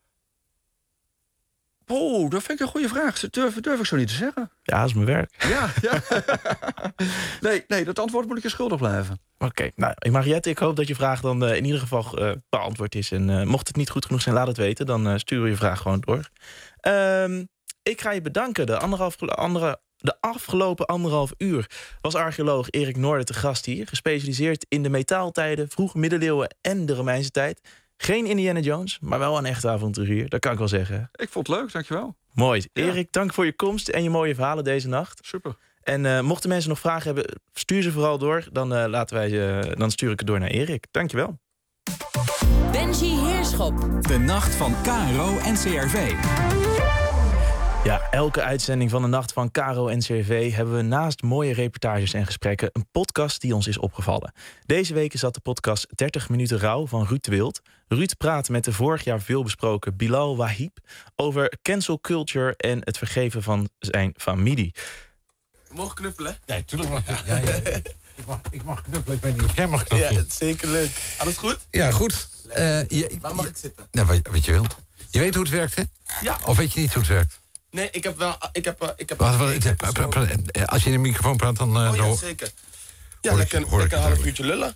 Oh, dat vind ik een goede vraag. Durf ik zo niet te zeggen. Ja, dat is mijn werk. Ja. Nee, dat antwoord moet ik je schuldig blijven. Oké, nou, Mariette, ik hoop dat je vraag dan in ieder geval beantwoord is. En mocht het niet goed genoeg zijn, laat het weten. Dan sturen we je vraag gewoon door. Ik ga je bedanken. De afgelopen 1,5 uur was archeoloog Erik Noorder te gast hier. Gespecialiseerd in de metaaltijden, vroege middeleeuwen en de Romeinse tijd. Geen Indiana Jones, maar wel een echte avonturier. Dat kan ik wel zeggen. Ik vond het leuk, dankjewel. Mooi. Ja. Erik, dank voor je komst en je mooie verhalen deze nacht. Super. En mochten mensen nog vragen hebben, stuur ze vooral door. Dan stuur ik het door naar Erik. Dankjewel. Benji Heerschop. De nacht van KRO en CRV. Ja, elke uitzending van de Nacht van KRO en CRV hebben we naast mooie reportages en gesprekken een podcast die ons is opgevallen. Deze week is dat de podcast 30 minuten rouw van Ruud de Wild. Ruud praat met de vorig jaar veelbesproken Bilal Wahib over cancel culture en het vergeven van zijn familie. Mogen knuffelen? Ja, tuurlijk mag ik. Ja. Ik mag knuffelen, ik weet niet of jij mag knuffelen. Ja, zeker leuk. Alles goed? Ja, goed. Waar mag ik zitten? Nou, wat je wilt. Je weet hoe het werkt, hè? Ja. Of weet je niet hoe het werkt? Nee, ik heb wel... Als je in de microfoon praat, dan... ja, zeker. Ja, lekker een half uurtje lullen.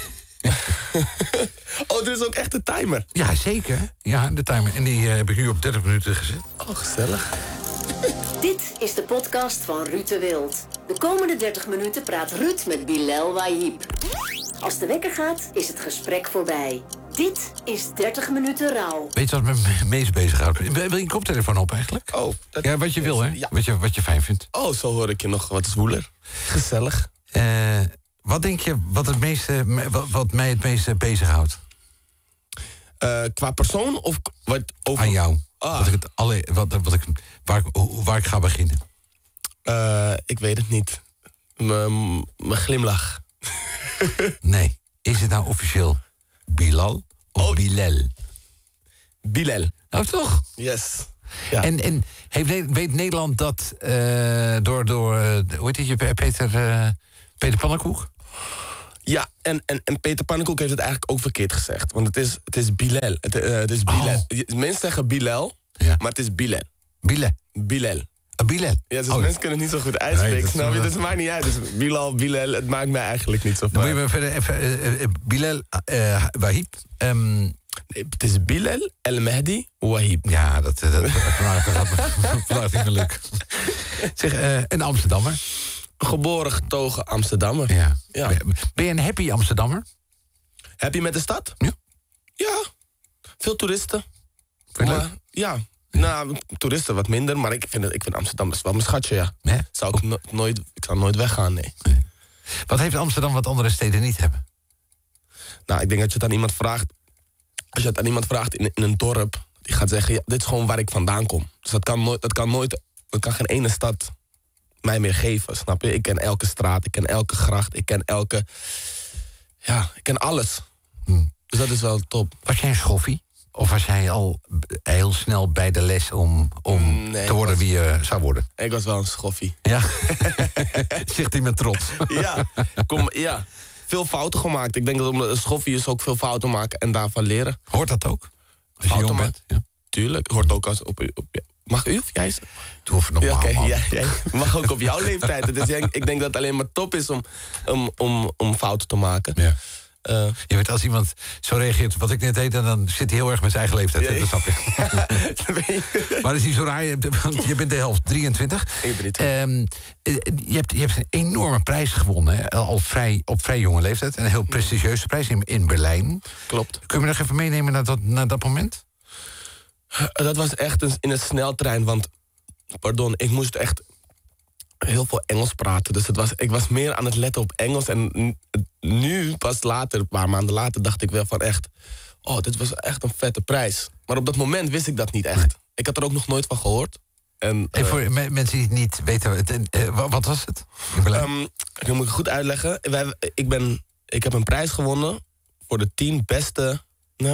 Oh, er is ook echt een timer? Ja, zeker. Ja, de timer. En die heb ik nu op 30 minuten gezet. Oh, gezellig. Dit is de podcast van Ruud de Wild. De komende 30 minuten praat Ruud met Bilal Wahib. Als de wekker gaat, is het gesprek voorbij. Dit is 30 minuten rouw. Weet je wat me het meest bezighoudt? Wil je een koptelefoon op eigenlijk? Oh. Ja, wat je wil, hè? Ja. Wat je fijn vindt. Oh, zo hoor ik je nog wat zwoeler. Gezellig. Wat denk je wat mij het meeste bezighoudt? Qua persoon of wat over... Aan jou. Waar ik ga beginnen. Ik weet het niet. Mijn glimlach. Nee. Is het nou officieel Bilal of Bilal? Bilal. Nou, toch? Yes. Ja. En weet Nederland dat door hoe heet je, Peter Pannenkoek? Ja, en Peter Pannenkoek heeft het eigenlijk ook verkeerd gezegd. Want het is Bilal. Het is Bilal. Mensen zeggen Bilal, ja. Maar het is Bilal. Bilal. Bilal. Bilal. Ja, dus mensen kunnen het niet zo goed uitspreken. Nee, snap je? Dus het maakt niet uit. Dus Bilal, het maakt mij eigenlijk niet zo veel. Dan moet je maar verder even... Bilal Wahib. Nee, het is Bilal El Mehdi Wahib. Ja, dat gaat niet meer lukken. Zeg, een Amsterdammer. Geboren, getogen Amsterdammer. Ja. Ben je een happy Amsterdammer? Happy met de stad? Ja. Ja. Veel toeristen. Maar, ja. Nou, toeristen wat minder, maar ik vind Amsterdam best wel mijn schatje, ja. Nee? Ik zou nooit weggaan, nee. Wat heeft Amsterdam wat andere steden niet hebben? Nou, ik denk dat je het aan iemand vraagt... Als je het aan iemand vraagt in een dorp... die gaat zeggen, ja, dit is gewoon waar ik vandaan kom. Dus dat kan geen ene stad mij meer geven, snap je? Ik ken elke straat, ik ken elke gracht, ik ken alles. Dus dat is wel top. Was jij een schoffie? Of was jij al heel snel bij de les om te worden wie je zou worden? Ik was wel een schoffie. Ja? Zegt hij met trots. Ja, veel fouten gemaakt. Ik denk dat een schoffie is ook veel fouten maken en daarvan leren. Hoort dat ook? Als je jong bent? Ja. Tuurlijk, hoort ook als Mag u of jij? Doe even normaal, oké, man. jij mag ook op jouw leeftijd. Dus ik denk dat het alleen maar top is om fouten te maken. Ja. Je weet, als iemand zo reageert wat ik net deed... dan zit hij heel erg met zijn eigen leeftijd. Ja, Dat snap je. Maar dat is niet zo raar, want je bent de helft 23. Ik ben je hebt een enorme prijs gewonnen, hè? Op vrij jonge leeftijd. Een heel prestigieuze prijs in Berlijn. Klopt. Kun je me nog even meenemen naar dat moment? Dat was echt in een sneltrein, want... Pardon, ik moest echt heel veel Engels praten. Dus ik was meer aan het letten op Engels. En nu, pas later, een paar maanden later, dacht ik wel van echt... Oh, dit was echt een vette prijs. Maar op dat moment wist ik dat niet echt. Nee. Ik had er ook nog nooit van gehoord. En voor mensen die het niet weten, wat was het? Dat moet ik goed uitleggen. Ik heb een prijs gewonnen voor de 10 beste...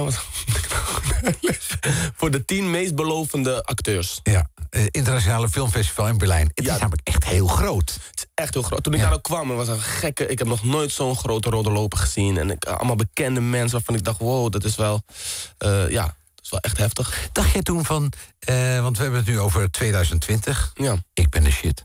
voor de 10 meest belovende acteurs. Ja, internationale filmfestival in Berlijn. Het is namelijk echt heel groot. Het is echt heel groot. Toen ik daar ook kwam, was een gekke... Ik heb nog nooit zo'n grote rode loper gezien. En allemaal bekende mensen waarvan ik dacht... wow, dat is wel... dat is wel echt heftig. Dacht jij toen van... want we hebben het nu over 2020. Ja. Ik ben de shit.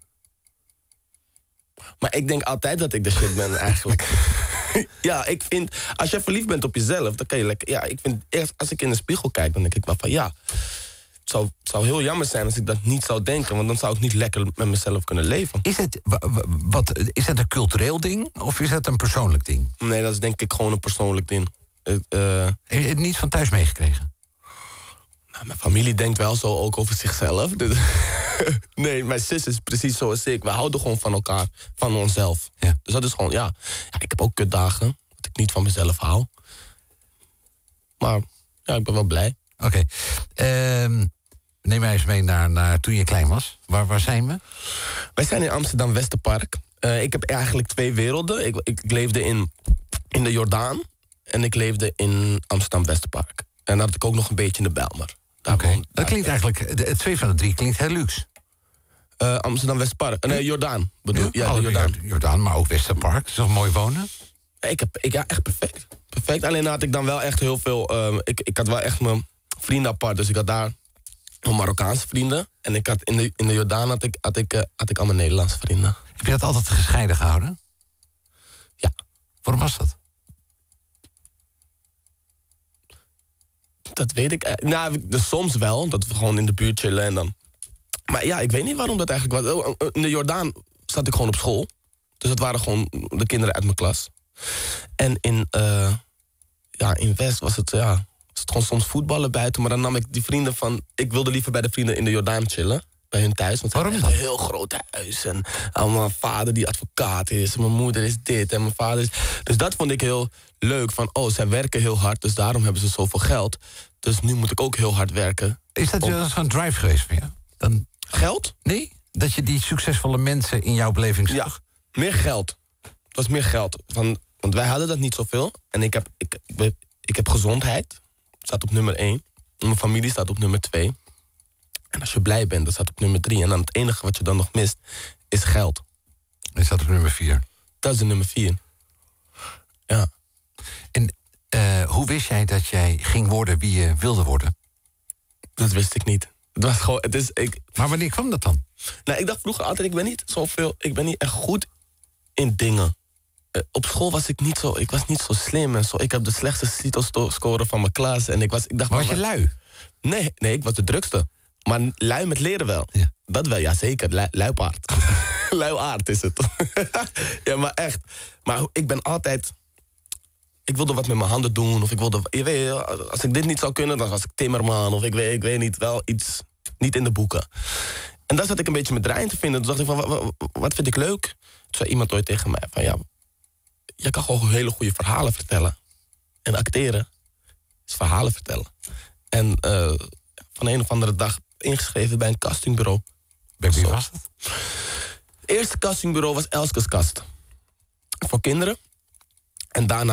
Maar ik denk altijd dat ik de shit ben, eigenlijk. Ja, ik vind... Als je verliefd bent op jezelf, dan kan je lekker... Ja, ik vind eerst, als ik in de spiegel kijk, dan denk ik wel van... Ja, het zou heel jammer zijn als ik dat niet zou denken. Want dan zou ik niet lekker met mezelf kunnen leven. Is het een cultureel ding of is het een persoonlijk ding? Nee, dat is denk ik gewoon een persoonlijk ding. Heb je het niet van thuis meegekregen? Nou, mijn familie denkt wel zo ook over zichzelf. Dus nee, mijn zus is precies zoals ik. We houden gewoon van elkaar, van onszelf. Ja. Dus dat is gewoon, ja, ik heb ook kutdagen. Dat ik niet van mezelf hou. Maar ja, ik ben wel blij. Oké. Neem mij eens mee naar toen je klein was. Waar zijn we? Wij zijn in Amsterdam Westerpark. Ik heb eigenlijk 2 werelden. Ik leefde in de Jordaan. En ik leefde in Amsterdam Westerpark. En dan had ik ook nog een beetje in de Bijlmer. Oké. Dat klinkt eigenlijk... Het 2 van de 3 klinkt heel luxe. Amsterdam Westerpark. Nee, Jordaan bedoel. Ja, de Jordaan. Jordaan, maar ook Westerpark. Is toch mooi wonen? Ja, echt perfect. Perfect. Alleen had ik dan wel echt heel veel... Ik had wel echt mijn vrienden apart. Dus ik had daar mijn Marokkaanse vrienden. En ik had in de Jordaan had ik al mijn Nederlandse vrienden. Heb je dat altijd gescheiden gehouden? Ja. Waarom was dat? Dat weet ik. Nou, dus soms wel. Dat we gewoon in de buurt chillen en dan... Maar ja, ik weet niet waarom dat eigenlijk was. In de Jordaan zat ik gewoon op school. Dus dat waren gewoon de kinderen uit mijn klas. En in West was het gewoon soms voetballen buiten. Maar dan nam ik die vrienden van... Ik wilde liever bij de vrienden in de Jordaan chillen. Bij hun thuis. Want ze hebben echt een heel groot huis. En mijn vader die advocaat is. En mijn moeder is dit. En mijn vader is... Dus dat vond ik heel leuk. Van, zij werken heel hard. Dus daarom hebben ze zoveel geld. Dus nu moet ik ook heel hard werken. Is dat zo'n drive geweest voor jou? Geld? Nee? Dat je die succesvolle mensen in jouw beleving zag? Ja, meer geld. Het was meer geld. Want wij hadden dat niet zoveel. En ik heb gezondheid. Staat op nummer 1. Mijn familie staat op nummer 2. En als je blij bent, dat staat op nummer 3. En dan het enige wat je dan nog mist, is geld. Dat staat op nummer 4. Dat is de nummer 4. Ja. En hoe wist jij dat jij ging worden wie je wilde worden? Dat wist ik niet. Het was gewoon, Maar wanneer kwam dat dan? Nou, ik dacht vroeger altijd, ik ben niet echt goed in dingen. Op school was ik niet zo slim en zo. Ik heb de slechtste CITO-score van mijn klas. En ik dacht, was je lui? Nee, ik was de drukste. Maar lui met leren wel. Ja. Dat wel, ja zeker. Luipaard. Luiaard is het. Ja, maar echt. Maar ik ben altijd... Ik wilde wat met mijn handen doen. Of ik wilde... Je weet, als ik dit niet zou kunnen, dan was ik timmerman. Of ik weet niet, wel iets niet in de boeken. En daar zat ik een beetje met draaien te vinden. Toen dacht ik van, wat vind ik leuk? Toen zei iemand ooit tegen mij van, ja... Je kan gewoon hele goede verhalen vertellen. En acteren is verhalen vertellen. En van een of andere dag ingeschreven bij een castingbureau. Bij wie was het? Het eerste castingbureau was Elskes Kast. Voor kinderen. En daarna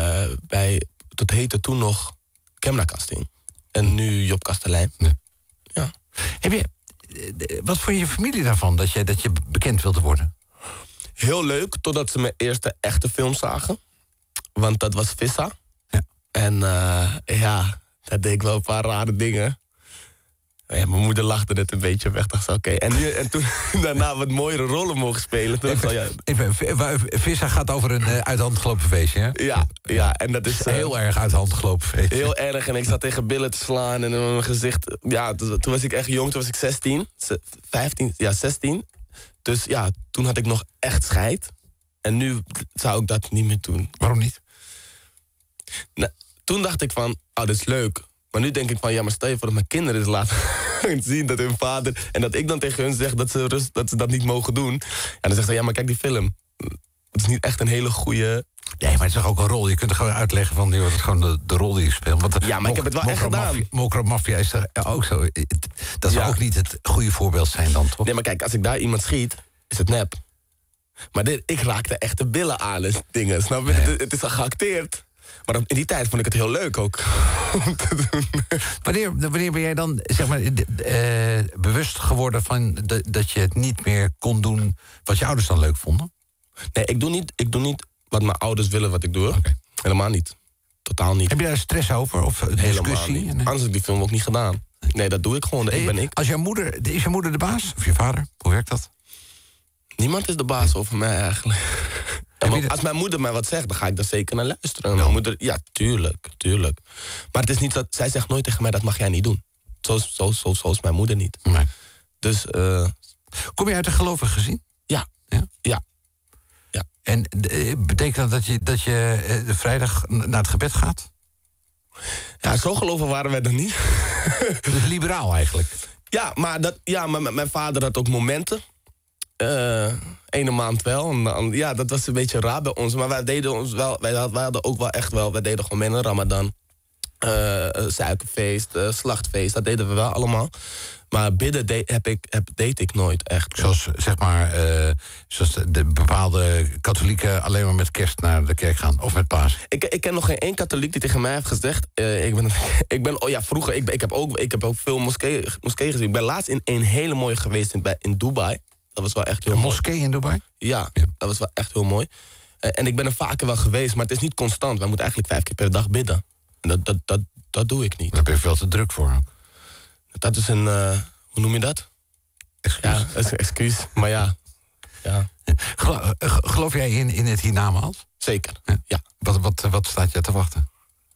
bij dat heette toen nog Kemna Casting. En nu Job Kastelein. Ja. Heb je, wat vond je familie daarvan, dat je bekend wilde worden? Heel leuk, totdat ze mijn eerste echte film zagen. Want dat was Vissa. Ja. En daar deed ik wel een paar rare dingen. Ja, mijn moeder lachte het een beetje weg. Dacht ze, oké. En toen daarna wat mooiere rollen mogen spelen. Toen Vissa gaat over een uit de hand gelopen feestje, hè? Ja, en dat is... heel erg uit de hand gelopen feestje. Heel erg, en ik zat tegen billen te slaan en in mijn gezicht... Ja, toen was ik echt jong, toen was ik 16. 15, ja, 16. Dus ja, toen had ik nog echt scheid. En nu zou ik dat niet meer doen. Waarom niet? Nou, toen dacht ik van, dit is leuk. Maar nu denk ik van, ja, maar stel je voor dat mijn kinderen eens laten zien dat hun vader... en dat ik dan tegen hun zeg dat ze dat niet mogen doen. En dan zegt ze, ja, maar kijk die film. Het is niet echt een hele goede... Nee, maar het is toch ook een rol. Je kunt er gewoon uitleggen van, joh, dat is gewoon de rol die je speelt. Want ja, maar ik heb het wel echt gedaan. Mokro Mafia is er ook zo. Dat zou ook niet het goede voorbeeld zijn dan, toch? Nee, maar kijk, als ik daar iemand schiet, is het nep. Maar ik raakte echt de billen aan en dingen. Snap je? Het is al geacteerd. Maar in die tijd vond ik het heel leuk ook om te doen. Wanneer ben jij dan, zeg maar, bewust geworden van dat je het niet meer kon doen wat je ouders dan leuk vonden? Nee, ik doe niet wat mijn ouders willen wat ik doe. Okay. Helemaal niet. Totaal niet. Heb je daar stress over? Of discussie? Niet. Anders had ik die film ook niet gedaan. Nee, dat doe ik gewoon. Ik ben ik. Is jouw moeder de baas? Of je vader? Hoe werkt dat? Niemand is de baas over mij eigenlijk. Als mijn moeder mij wat zegt, dan ga ik daar zeker naar luisteren. Mijn moeder, ja, tuurlijk. Maar het is niet dat... Zij zegt nooit tegen mij, dat mag jij niet doen. Zoals mijn moeder niet. Nee. Dus... Kom je uit een gelovig gezin? Ja. En betekent dat je vrijdag naar het gebed gaat? Ja, zo gelovig waren wij dan niet. Dus liberaal eigenlijk? Ja, maar mijn vader had ook momenten. Ene maand wel. En dan, ja, dat was een beetje raar bij ons. Maar wij deden ons wel... Wij hadden ook wel echt wel... Wij deden gewoon mee in Ramadan. Suikerfeest, slachtfeest. Dat deden we wel allemaal. Maar bidden deed ik nooit echt. Zoals, zeg maar... zoals de bepaalde katholieken alleen maar met kerst naar de kerk gaan. Of met paas. Ik ken nog geen één katholiek die tegen mij heeft gezegd... vroeger... Ik heb ook veel moskee gezien. Ik ben laatst in een hele mooie geweest in Dubai. Dat was wel echt heel mooi. Een moskee in Dubai? Ja, dat was wel echt heel mooi. En ik ben er vaker wel geweest, maar het is niet constant. Wij moeten eigenlijk 5 keer per dag bidden. En dat doe ik niet. Daar ben je veel te druk voor. Dat is een... hoe noem je dat? Excuus. Ja, dat is een excuus. Maar ja. Geloof jij in het hiernamaals? Zeker, ja. Wat staat je te wachten?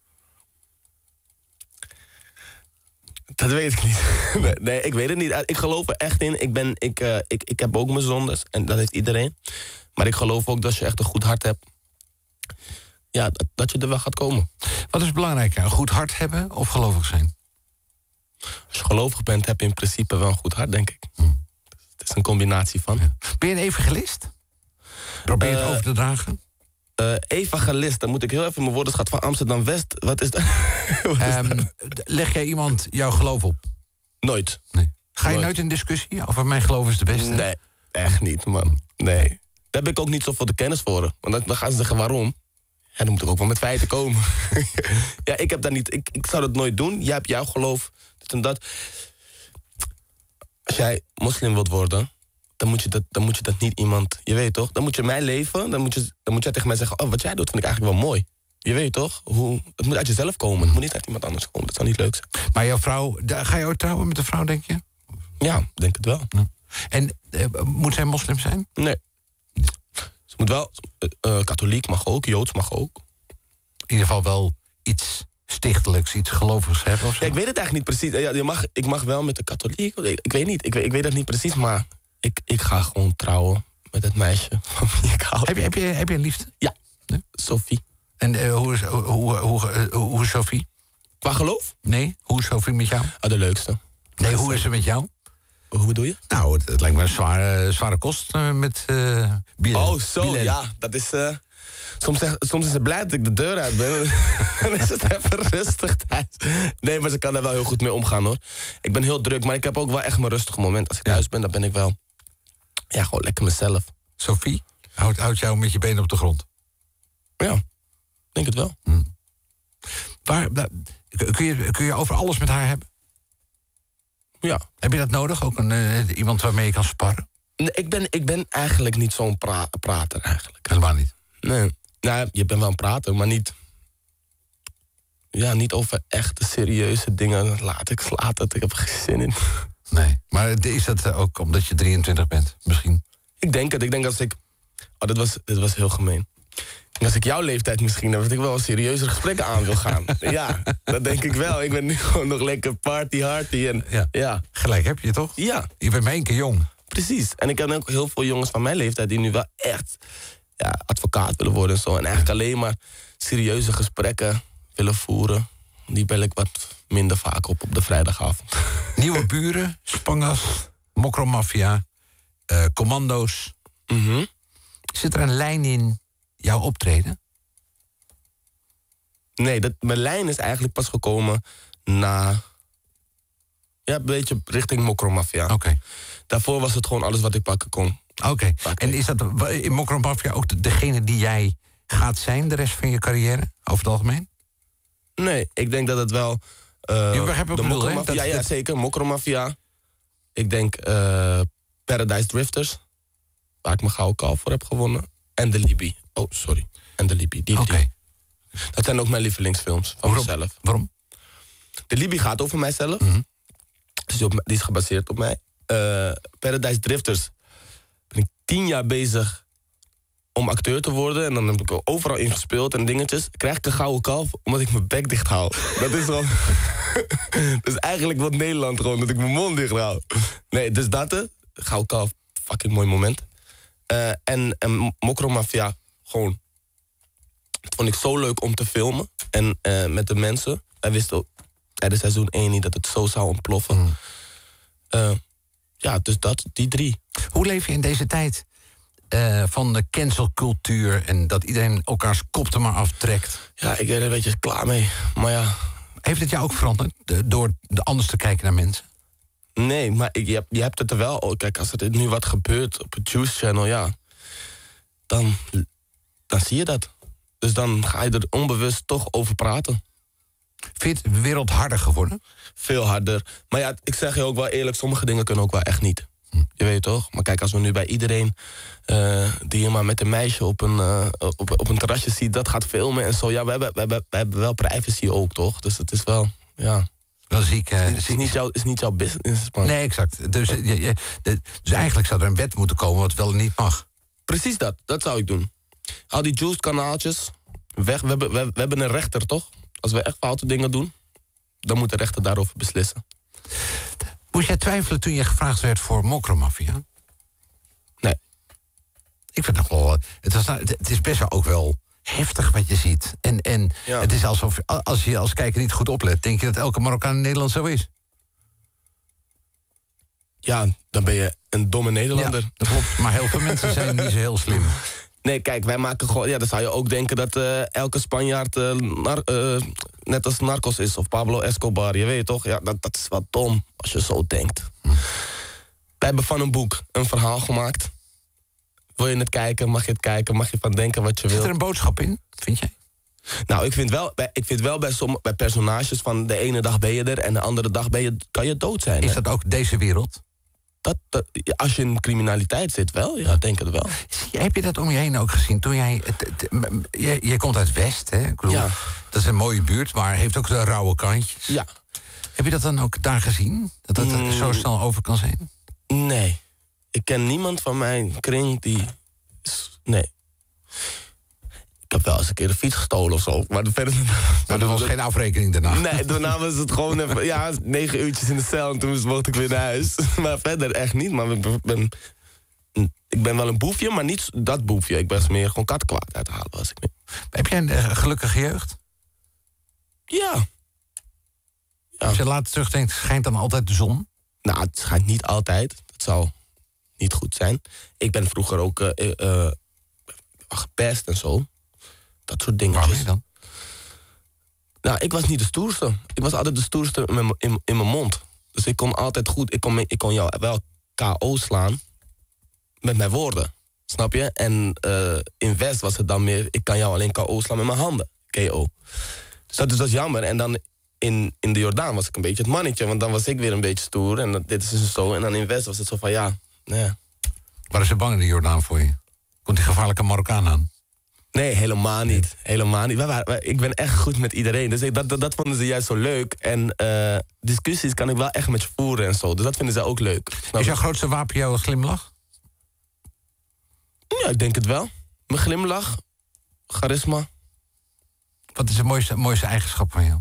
Dat weet ik niet. Nee, ik weet het niet. Ik geloof er echt in. Ik heb ook mijn zondes. En dat heeft iedereen. Maar ik geloof ook dat als je echt een goed hart hebt... Ja, dat je er wel gaat komen. Wat is belangrijker? Een goed hart hebben of gelovig zijn? Als je gelovig bent, heb je in principe wel een goed hart, denk ik. Het is een combinatie van. Ja. Ben je een evangelist? Probeer je het over te dragen? Evangelist, dan moet ik heel even mijn woordenschat van Amsterdam-West. Wat is dat? Leg jij iemand jouw geloof op? Nooit. Nee. Ga je nooit in discussie over mijn geloof is de beste? Nee, echt niet, man. Nee. Daar heb ik ook niet zoveel de kennis voor. Want dan gaan ze zeggen waarom. Ja, dan moet ik ook wel met feiten komen. Ja, ik heb dat niet. Ik zou dat nooit doen. Jij hebt jouw geloof. Dit en dat. Als jij moslim wilt worden, dan moet je dat niet iemand... Je weet toch? Dan moet je mijn leven... Dan moet jij tegen mij zeggen... wat jij doet vind ik eigenlijk wel mooi. Je weet toch? Het moet uit jezelf komen. Het moet niet uit iemand anders komen. Dat zou niet leuk zijn. Maar jouw vrouw... Ga je ooit trouwen met een vrouw, denk je? Ja, denk het wel. Ja. En moet zij moslim zijn? Nee. Ze moet wel... katholiek mag ook. Joods mag ook. In ieder geval wel iets stichtelijks, iets gelovigs hebben of zo? Ja, ik weet het eigenlijk niet precies. Ja, ik mag wel met de katholiek. Ik weet niet. Ik weet het niet precies, maar... Ik ga gewoon trouwen met het meisje van wie ik hou. Heb je een liefde? Ja, nee? Sophie. En hoe is Sophie? Qua geloof? Nee, hoe is Sophie met jou? De leukste. Nee, hoe is ze met jou? Hoe bedoel je? Nou, het lijkt me een zware kost met Bilal. Oh, zo, Bilal. Ja. Dat is... Soms is ze blij dat ik de deur uit ben. Dan is het even rustig thuis. Nee, maar ze kan er wel heel goed mee omgaan, hoor. Ik ben heel druk, maar ik heb ook wel echt mijn rustige moment. Als ik thuis ben, dan ben ik wel... Ja, gewoon lekker mezelf. Sophie, houdt jou met je benen op de grond? Ja, denk het wel. Kun je over alles met haar hebben? Ja. Heb je dat nodig? Ook iemand waarmee je kan sparren? Nee, ik ben eigenlijk niet zo'n prater, eigenlijk. Helemaal niet? Nee. Nou, je bent wel een prater, maar niet... ja, niet over echte serieuze dingen. Laat het, ik heb er geen zin in. Nee, maar is dat ook omdat je 23 bent, misschien? Ik denk het. Ik denk als ik... Oh, dit was heel gemeen. Als ik jouw leeftijd misschien heb, dat ik wel serieuzer gesprekken aan wil gaan. Ja, dat denk ik wel. Ik ben nu gewoon nog lekker party-hardy. En, ja. Gelijk heb je, toch? Ja. Je bent maar 1 keer jong. Precies. En ik heb ook heel veel jongens van mijn leeftijd die nu wel echt advocaat willen worden en zo. En eigenlijk alleen maar serieuze gesprekken willen voeren. Die bel ik wat minder vaak op de vrijdagavond. Nieuwe buren, Spangas, Mokromafia, commando's. Zit er een lijn in jouw optreden? Nee, mijn lijn is eigenlijk pas gekomen na... Ja, een beetje richting Mokromafia. Oké. Daarvoor was het gewoon alles wat ik pakken kon. Oké. En is dat in Mokromafia ook degene die jij gaat zijn de rest van je carrière, over het algemeen? Nee, ik denk dat het wel... je begrijpt wat ik bedoel, hè? Ja, zeker. Mokromafia. Ik denk Paradise Drifters, waar ik mijn gouden kalf voor heb gewonnen. En de Libby. Oh, sorry. En de Libby. Die drie. Dat zijn ook mijn lievelingsfilms van mezelf. Waarom? De Libby gaat over mijzelf. Dus die is gebaseerd op mij. Paradise Drifters ben ik 10 jaar bezig om acteur te worden. En dan heb ik overal in gespeeld en dingetjes. Krijg ik een gouden kalf omdat ik mijn bek dicht hou. Dat is wel... dus eigenlijk wordt Nederland gewoon dat ik mijn mond dicht hou. Nee, dus dat, gouden kalf, fucking mooi moment. En Mokromafia, gewoon... Dat vond ik zo leuk om te filmen. En met de mensen. Wij wisten ook tijdens seizoen 1 niet dat het zo zou ontploffen. Ja, dus die 3. Hoe leef je in deze tijd van de cancelcultuur en dat iedereen elkaars kop er maar aftrekt? Ja, ik ben er een beetje klaar mee. Maar ja... Heeft het jou ook veranderd door anders te kijken naar mensen? Nee, maar je hebt het er wel... Kijk, als er nu wat gebeurt op het Juice Channel, ja... Dan zie je dat. Dus dan ga je er onbewust toch over praten. Vind je de wereld harder geworden? Veel harder. Maar ja, ik zeg je ook wel eerlijk, sommige dingen kunnen ook wel echt niet. Je weet toch? Maar kijk, als we nu bij iedereen die je maar met een meisje op een terrasje ziet, dat gaat filmen en zo. Ja, we hebben wel privacy ook, toch? Dus het is wel, ja... Dan zie ik, het is niet jouw business. Man. Nee, exact. Dus eigenlijk zou er een wet moeten komen wat wel en niet mag. Precies dat zou ik doen. Al die juiced kanaaltjes, weg. We hebben een rechter, toch? Als we echt foute dingen doen, dan moet de rechter daarover beslissen. Moest jij twijfelen toen je gevraagd werd voor Mokromafia? Nee. Ik vind het wel... Het is best wel ook wel heftig wat je ziet. En het is alsof, als je als kijker niet goed oplet, denk je dat elke Marokkaan in Nederland zo is. Ja, dan ben je een domme Nederlander. Ja, dat klopt. Maar heel veel mensen zijn niet zo heel slim. Nee, kijk, wij maken gewoon... Ja, dan zou je ook denken dat elke Spanjaard net als Narcos is. Of Pablo Escobar, je weet toch? Ja, dat is wat dom als je zo denkt. Wij hebben van een boek een verhaal gemaakt. Wil je het kijken, mag je het kijken, mag je van denken wat je wil. Zit er een boodschap in, vind jij? Nou, ik vind wel bij personages van de ene dag ben je er en de andere dag kan je dood zijn. Is dat ook deze wereld? Als je in criminaliteit zit wel, ja, denk het wel. Heb je dat om je heen ook gezien? Toen jij komt uit West, hè? Ik bedoel, dat is een mooie buurt, maar heeft ook de rauwe kantjes. Ja. Heb je dat dan ook daar gezien? Dat het zo snel over kan zijn? Nee. Ik ken niemand van mijn kring die... Nee. Ik heb wel eens een keer de fiets gestolen of zo. Maar verder... Maar er was geen afrekening daarna? Nee, daarna was het gewoon even... Ja, 9 uurtjes in de cel en toen mocht ik weer naar huis. Maar verder echt niet. Maar ik ben wel een boefje, maar niet dat boefje. Ik ben meer gewoon kattenkwaad uit te halen. Was ik mee. Heb jij een gelukkige jeugd? Ja. Als je later terugdenkt, schijnt dan altijd de zon? Nou, het schijnt niet altijd. Dat zou niet goed zijn. Ik ben vroeger ook gepest en zo. Dat soort dingen. Waarom dan? Nou, ik was niet de stoerste. Ik was altijd de stoerste in mijn mond. Dus ik kon altijd goed... Ik kon jou wel KO slaan met mijn woorden. Snap je? En in West was het dan meer... Ik kan jou alleen KO slaan met mijn handen. KO. Dus dat is jammer. En dan in de Jordaan was ik een beetje het mannetje. Want dan was ik weer een beetje stoer. En dit is dus zo. En dan in West was het zo van ja. Waar is ze bang in de Jordaan voor je? Komt die gevaarlijke Marokkaan aan? Nee, helemaal niet. Helemaal niet. Ik ben echt goed met iedereen. Dus dat vonden ze juist zo leuk. En discussies kan ik wel echt met je voeren en zo. Dus dat vinden ze ook leuk. Is jouw grootste wapen jouw glimlach? Ja, ik denk het wel. Mijn glimlach, charisma. Wat is de mooiste eigenschap van jou?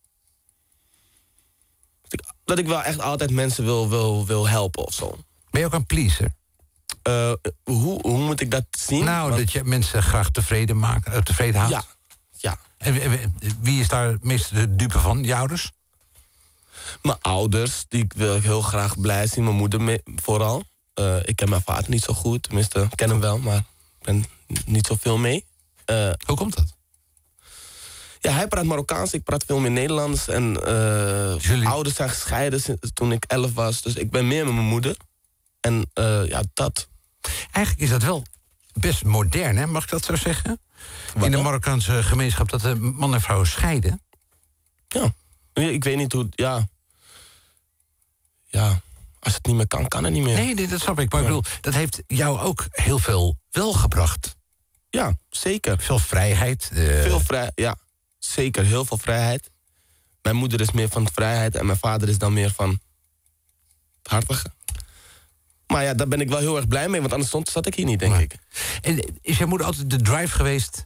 Dat ik wel echt altijd mensen wil helpen of zo. Ben je ook een pleaser? Hoe moet ik dat zien? Nou, dat je mensen graag tevreden houdt. Ja. En wie is daar het meest de dupe van? Je ouders? Mijn ouders, die wil ik heel graag blij zien. Mijn moeder vooral. Ik ken mijn vader niet zo goed. Tenminste, ik ken hem wel, maar ik ben niet zoveel mee. Hoe komt dat? Ja, hij praat Marokkaans, ik praat veel meer Nederlands. En mijn ouders zijn gescheiden toen ik 11 was. Dus ik ben meer met mijn moeder. En dat. Eigenlijk is dat wel best modern, hè? Mag ik dat zo zeggen? In de Marokkaanse gemeenschap dat de man en vrouw scheiden. Ja, ik weet niet hoe... Ja, als het niet meer kan, kan het niet meer. Nee, dat snap ik. Maar ik bedoel, dat heeft jou ook heel veel wel gebracht. Ja, zeker. Veel vrijheid. Veel vrijheid, ja. Zeker, heel veel vrijheid. Mijn moeder is meer van vrijheid en mijn vader is dan meer van het hartige. Maar ja, daar ben ik wel heel erg blij mee, want anders zat ik hier niet, denk ik. En is jouw moeder altijd de drive geweest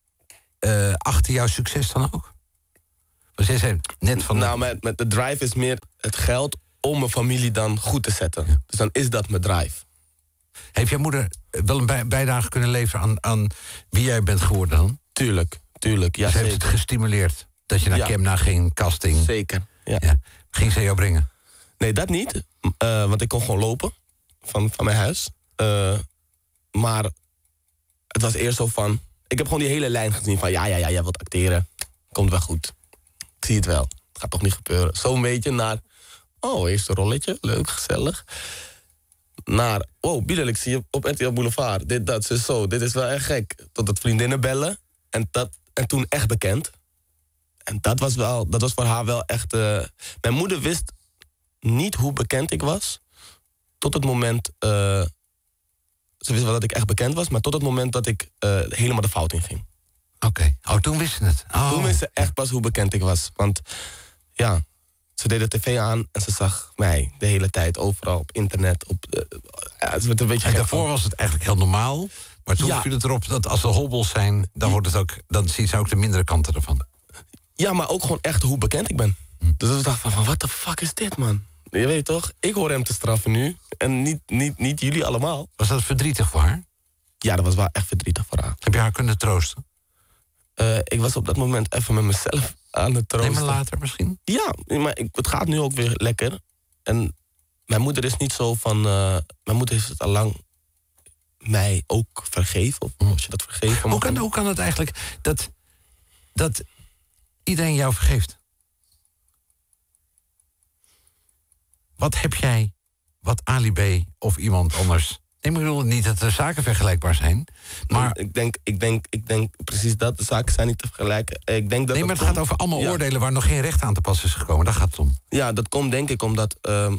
achter jouw succes dan ook? Want jij zei net van... Nou, met de drive is meer het geld om mijn familie dan goed te zetten. Ja. Dus dan is dat mijn drive. Heeft jouw moeder wel een bijdrage kunnen leveren aan wie jij bent geworden dan? Tuurlijk, ja. Ze heeft het gestimuleerd dat je naar Kemna ging, casting. Zeker, ja. Ging ze jou brengen? Nee, dat niet. Want ik kon gewoon lopen van mijn huis. Maar het was eerst zo van... Ik heb gewoon die hele lijn gezien van... Ja, jij wilt acteren. Komt wel goed. Ik zie het wel. Het gaat toch niet gebeuren. Zo'n beetje naar... Oh, eerste rolletje. Leuk, gezellig. Naar... Oh, Bilal, ik zie je op RTL Boulevard. Dit, dat, zo. Dit is wel echt gek. Totdat vriendinnen bellen. En toen echt bekend. En dat was voor haar wel echt... Mijn moeder wist niet hoe bekend ik was. Tot het moment... Ze wist wel dat ik echt bekend was, maar tot het moment dat ik helemaal de fout in ging. Oké. Oh, toen wist ze het. Oh. Toen wist ze echt pas hoe bekend ik was. Want ja, ze deed de tv aan en ze zag mij de hele tijd overal op internet. Het werd een beetje en daarvoor was het eigenlijk heel normaal. Maar toen viel het erop dat als er hobbels zijn, dan ziet ze ook de mindere kanten ervan. Ja, maar ook gewoon echt hoe bekend ik ben. Dus ik dacht van, wat de fuck is dit, man? Je weet toch, ik hoor hem te straffen nu. En niet jullie allemaal. Was dat verdrietig voor haar? Ja, dat was wel echt verdrietig voor haar. Heb je haar kunnen troosten? Ik was op dat moment even met mezelf aan het troosten. Nee, maar later misschien? Ja, maar het gaat nu ook weer lekker. En mijn moeder is niet zo van... mijn moeder heeft het al lang mij ook vergeven. Of als je dat vergeven mag. Hoe kan het eigenlijk dat iedereen jou vergeeft? Wat heb jij, wat Ali B of iemand anders... Ik bedoel niet dat de zaken vergelijkbaar zijn, maar... Ik denk precies dat, de zaken zijn niet te vergelijken. Ik denk dat maar het gaat over allemaal oordelen waar nog geen recht aan te pas is gekomen. Daar gaat het om. Ja, dat komt denk ik omdat...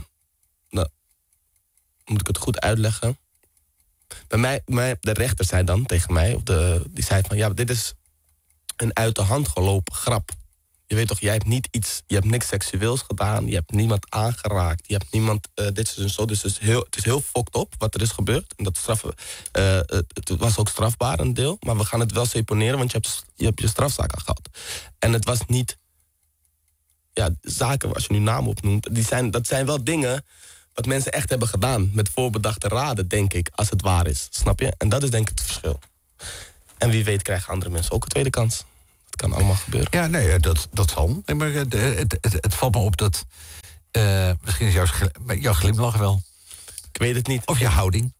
moet ik het goed uitleggen? Bij mij, de rechter zei dan tegen mij, die zei van... Ja, dit is een uit de hand gelopen grap. Je weet toch, je hebt niks seksueels gedaan. Je hebt niemand aangeraakt. Je hebt niemand dit en zo. Dus het is heel fucked up wat er is gebeurd. En dat het was ook strafbaar een deel. Maar we gaan het wel seponeren, want je hebt je strafzaak al gehad. En het was niet... Ja, zaken, als je nu namen opnoemt... dat zijn wel dingen wat mensen echt hebben gedaan. Met voorbedachte raden, denk ik, als het waar is. Snap je? En dat is denk ik het verschil. En wie weet krijgen andere mensen ook een tweede kans. Het kan allemaal gebeuren. Ja, nee, dat zal. Nee, maar het valt me op dat... misschien is jouw glimlach wel. Ik weet het niet. Of je houding.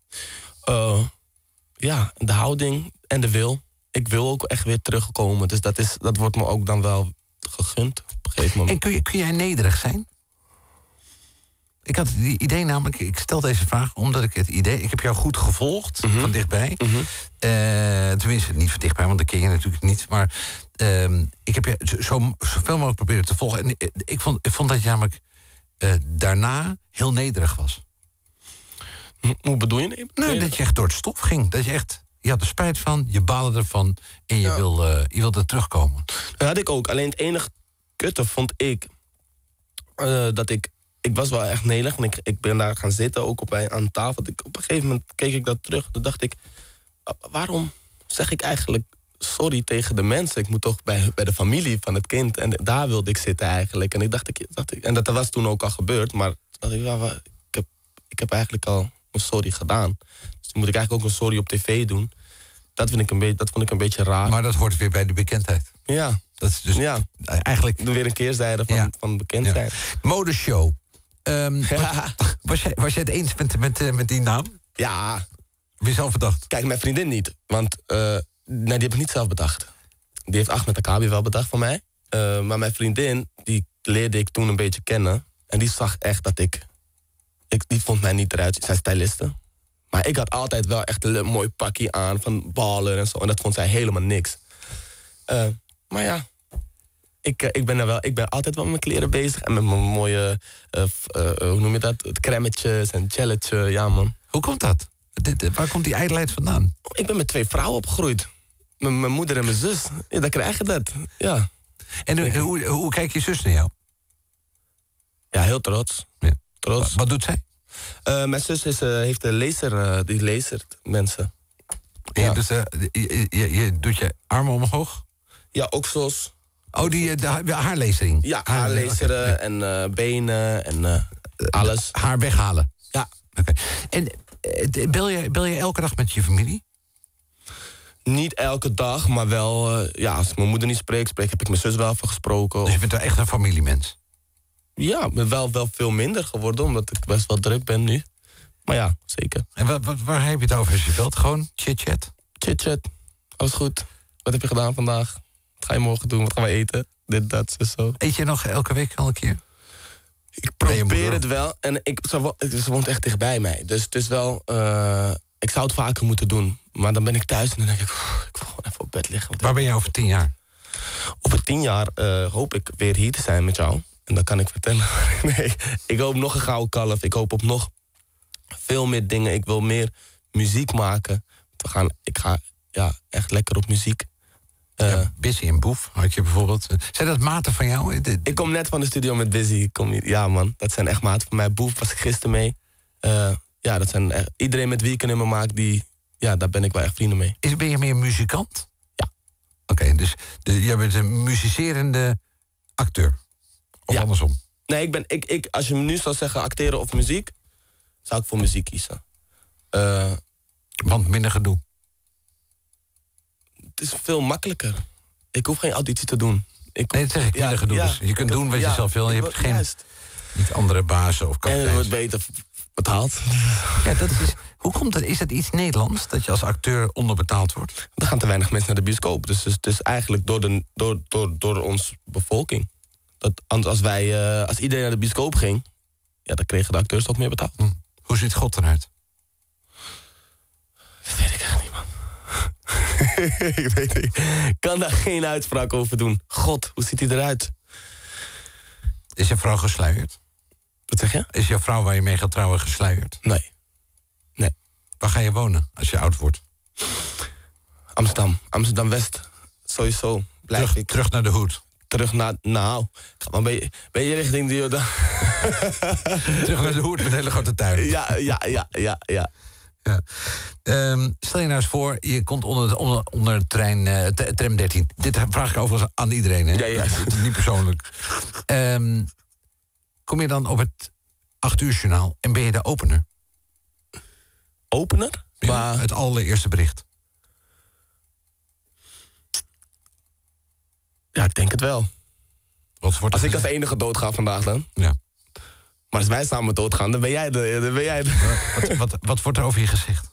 Ja, de houding en de wil. Ik wil ook echt weer terugkomen. Dus dat wordt me ook dan wel gegund op een gegeven moment. En kun jij nederig zijn? Ik had het idee namelijk, ik stel deze vraag omdat ik het idee... Ik heb jou goed gevolgd, van dichtbij. Tenminste, niet van dichtbij, want dat ken je natuurlijk niet. Maar ik heb je zoveel mogelijk proberen te volgen. En ik vond dat je namelijk daarna heel nederig was. Hoe bedoel je? Nou, dat je echt door het stof ging. Dat je echt je had er spijt van, je baalde ervan en je wilde terugkomen. Dat had ik ook. Alleen het enige kutte vond ik dat ik was wel echt nederig. En ik ben daar gaan zitten, ook aan tafel. Op een gegeven moment keek ik dat terug. Toen dacht ik, waarom zeg ik eigenlijk sorry tegen de mensen? Ik moet toch bij de familie van het kind. En daar wilde ik zitten eigenlijk. En ik dacht, en dat was toen ook al gebeurd. Maar toen dacht ik heb eigenlijk al een sorry gedaan. Dus toen moet ik eigenlijk ook een sorry op tv doen. Dat vond ik een beetje raar. Maar dat hoort weer bij de bekendheid. Ja. Dat is dus eigenlijk weer een keerzijde van bekendheid. Ja. Modeshow. Was jij het eens met die naam? Ja. Heb je zelf bedacht? Kijk, mijn vriendin niet. Want die heb ik niet zelf bedacht. Die heeft Ahmed Akabi wel bedacht voor mij. Maar mijn vriendin, die leerde ik toen een beetje kennen. En die zag echt dat die vond mij niet eruit. Zij is styliste. Maar ik had altijd wel echt een mooi pakje aan van baller en zo. En dat vond zij helemaal niks. Maar ja, ik ben altijd wel met mijn kleren bezig. En met mijn mooie, hoe noem je dat? Cremmetjes en gelletje, ja man. Hoe komt dat? Waar komt die ijdelheid vandaan? Ik ben met 2 vrouwen opgegroeid. Mijn moeder en mijn zus. Ja, dan krijg je dat, ja. En hoe kijkt je zus naar jou? Ja, heel trots. Ja. Trots. Wat doet zij? Mijn zus heeft een laser, die lasert mensen. Ja. Dus je doet je armen omhoog? Ja, oksels. Oh, de haarlasering? Ja, haarlaseren en benen en alles. Haar weghalen? Ja. Oké. En bel je elke dag met je familie? Niet elke dag, maar wel... als ik mijn moeder niet spreek, heb ik mijn zus wel even gesproken. Dus je bent wel echt een familiemens? Ja, ik ben wel veel minder geworden, omdat ik best wel druk ben nu. Maar ja, zeker. En waar heb je het over als je belt? Gewoon chit-chat? Chit-chat. Alles goed. Wat heb je gedaan vandaag? Wat ga je morgen doen? Wat gaan we eten? Dit, dat, zo. Eet je nog elke week al een keer? Ik probeer het wel. En ze woont echt dichtbij mij. Dus het is wel... ik zou het vaker moeten doen. Maar dan ben ik thuis en dan denk ik... ik wil gewoon even op bed liggen. Waar ben je over 10 jaar? Over 10 jaar hoop ik weer hier te zijn met jou. En dan kan ik vertellen. Nee, ik hoop nog een gouden kalf. Ik hoop op nog veel meer dingen. Ik wil meer muziek maken. Ik ga echt lekker op muziek. Busy en Boef had je bijvoorbeeld. Zijn dat maten van jou? Ik kom net van de studio met Busy. Ja man, dat zijn echt maten van mij. Boef was ik gisteren mee. Dat zijn echt, iedereen met wie ik een nummer maak, daar ben ik wel echt vrienden mee. Ben je meer muzikant? Ja. Oké, dus jij bent een muzicerende acteur? Of andersom? Nee, als je me nu zou zeggen acteren of muziek, zou ik voor muziek kiezen. Want minder gedoe? Het is veel makkelijker. Ik hoef geen auditie te doen. Nee, dat zeg ik, minder gedoe. Dus je kunt doen wat je zelf wil. Je hebt geen niet andere bazen of kapiteins. En het wordt beter betaald. Ja, hoe komt dat? Is dat iets Nederlands, dat je als acteur onderbetaald wordt? Er gaan te weinig mensen naar de bioscoop. Dus het is eigenlijk door onze bevolking. Als iedereen naar de bioscoop ging, dan kregen de acteurs toch meer betaald. Hoe ziet God eruit? Dat weet ik echt niet, man. Ik kan daar geen uitspraak over doen. God, hoe ziet hij eruit? Is je vrouw gesluierd? Wat zeg je? Is jouw vrouw waar je mee gaat trouwen gesluierd? Nee. Waar ga je wonen als je oud wordt? Amsterdam-West. Sowieso. Terug naar de hoed. Terug naar... Nou, ben je richting die... Terug naar de hoed met hele grote tuin. Ja. Stel je nou eens voor, je komt onder de trein tram 13. Dit vraag ik overigens aan iedereen, hè? Ja. Niet persoonlijk. Kom je dan op het 8-uur-journaal en ben je de opener? Opener? Ja, het allereerste bericht. Ja, ik denk het wel. Als ik als enige doodga vandaag dan. Ja. Maar als wij samen doodgaan, dan ben jij de... Wat wordt er over je gezegd?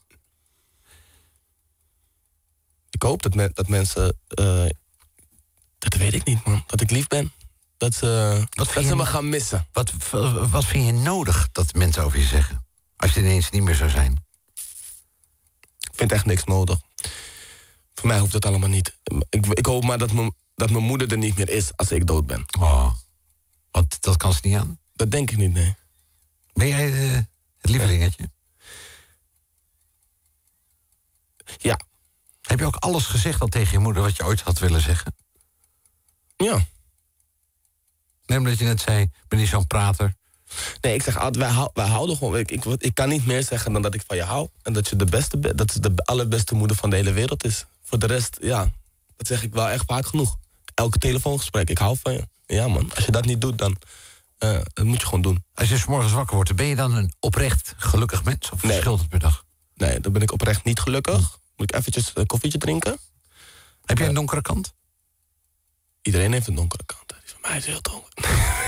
Ik hoop dat mensen... dat weet ik niet, man. Dat ik lief ben. Dat ze me gaan missen. Wat vind je nodig dat mensen over je zeggen? Als je ineens niet meer zou zijn. Ik vind echt niks nodig. Voor mij hoeft het allemaal niet. Ik hoop maar dat mijn moeder er niet meer is als ik dood ben. Oh, want dat kan ze niet aan? Dat denk ik niet, nee. Ben jij het lievelingetje? Ja. Heb je ook alles gezegd al tegen je moeder wat je ooit had willen zeggen? Ja. Nee, omdat je net zei, ben je zo'n prater? Nee, ik zeg altijd, wij houden gewoon... Ik kan niet meer zeggen dan dat ik van je hou. En dat je de beste bent. Dat je de allerbeste moeder van de hele wereld is. Voor de rest, ja, dat zeg ik wel echt vaak genoeg. Elke telefoongesprek, ik hou van je. Ja man, als je dat niet doet, dan dat moet je gewoon doen. Als je 's morgens wakker wordt, ben je dan een oprecht gelukkig mens? Of verschilt het per dag? Nee, dan ben ik oprecht niet gelukkig. Moet ik eventjes een koffietje drinken. Heb jij een donkere kant? Iedereen heeft een donkere kant. Die van mij is heel donker.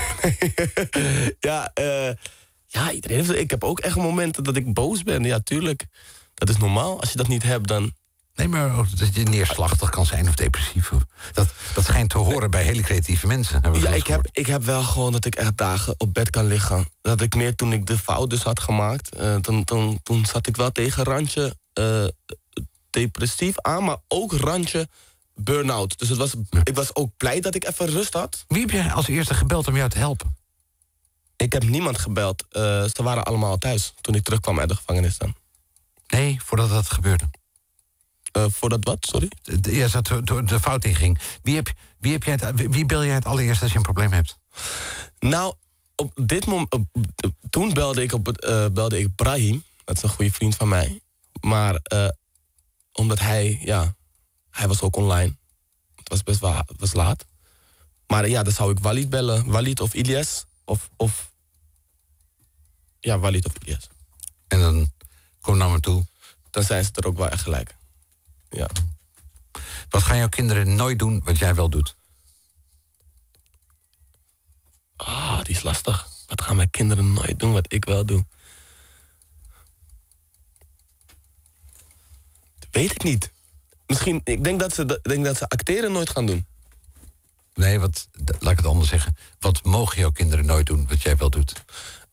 Ja, iedereen heeft... Ik heb ook echt momenten dat ik boos ben. Ja, tuurlijk. Dat is normaal. Als je dat niet hebt, dan... Nee, maar ook dat je neerslachtig kan zijn of depressief. Dat schijnt te horen bij hele creatieve mensen. Ja, ik heb wel gewoon dat ik echt dagen op bed kan liggen. Dat ik meer toen ik de fout dus had gemaakt... Toen zat ik wel tegen randje depressief aan... maar ook randje burn-out. Dus ik was ook blij dat ik even rust had. Wie heb jij als eerste gebeld om jou te helpen? Ik heb niemand gebeld. Ze waren allemaal thuis toen ik terugkwam uit de gevangenis dan. Nee, voordat dat gebeurde. Voordat wat, sorry? Ja, de fout inging. Wie bel jij het allereerst als je een probleem hebt? Nou, op dit moment... Toen belde ik Brahim. Dat is een goede vriend van mij. Maar omdat hij was ook online. Het was best wel laat. Maar ja, dan zou ik Walid bellen. Walid of Ilyes. Ja, Walid of Ilyes. En dan kom naar me toe. Dan zijn ze er ook wel echt gelijk. Ja. Wat gaan jouw kinderen nooit doen wat jij wel doet? Die is lastig. Wat gaan mijn kinderen nooit doen wat ik wel doe? Dat weet ik niet. Misschien, ik denk dat ze acteren nooit gaan doen. Nee, laat ik het anders zeggen. Wat mogen jouw kinderen nooit doen wat jij wel doet?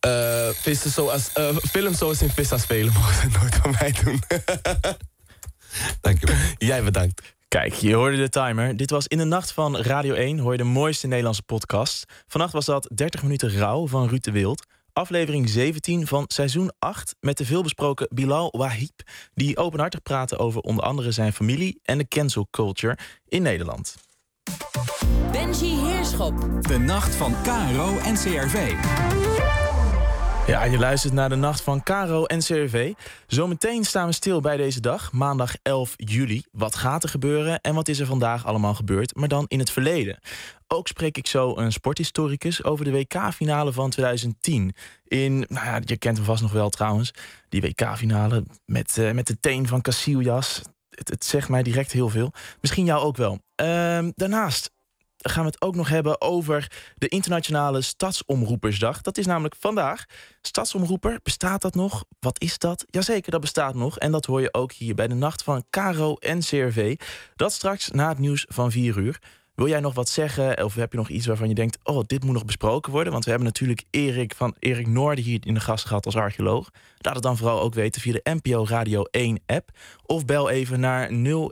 Films zoals in Vissa spelen mogen ze nooit van mij doen. Dank je wel. Jij bedankt. Kijk, je hoorde de timer. Dit was In de Nacht van Radio 1, hoor je de mooiste Nederlandse podcast. Vannacht was dat 30 minuten rouw van Ruud de Wild. Aflevering 17 van seizoen 8 met de veelbesproken Bilal Wahib... die openhartig praten over onder andere zijn familie en de cancel culture in Nederland. Benji Heerschop. De nacht van KRO en CRV. Ja, je luistert naar de Nacht van KRO en CRV. Zometeen staan we stil bij deze dag, maandag 11 juli. Wat gaat er gebeuren en wat is er vandaag allemaal gebeurd, maar dan in het verleden? Ook spreek ik zo een sporthistoricus over de WK-finale van 2010. Je kent hem vast nog wel trouwens, die WK-finale met de teen van Casillas. Het zegt mij direct heel veel. Misschien jou ook wel. Daarnaast gaan we het ook nog hebben over de Internationale Stadsomroepersdag. Dat is namelijk vandaag. Stadsomroeper, bestaat dat nog? Wat is dat? Jazeker, dat bestaat nog. En dat hoor je ook hier bij de Nacht van KRO en CRV. Dat straks na het nieuws van 4 uur. Wil jij nog wat zeggen? Of heb je nog iets waarvan je denkt... dit moet nog besproken worden? Want we hebben natuurlijk Erik Noorden hier in de gast gehad als archeoloog. Laat het dan vooral ook weten via de NPO Radio 1-app. Of bel even naar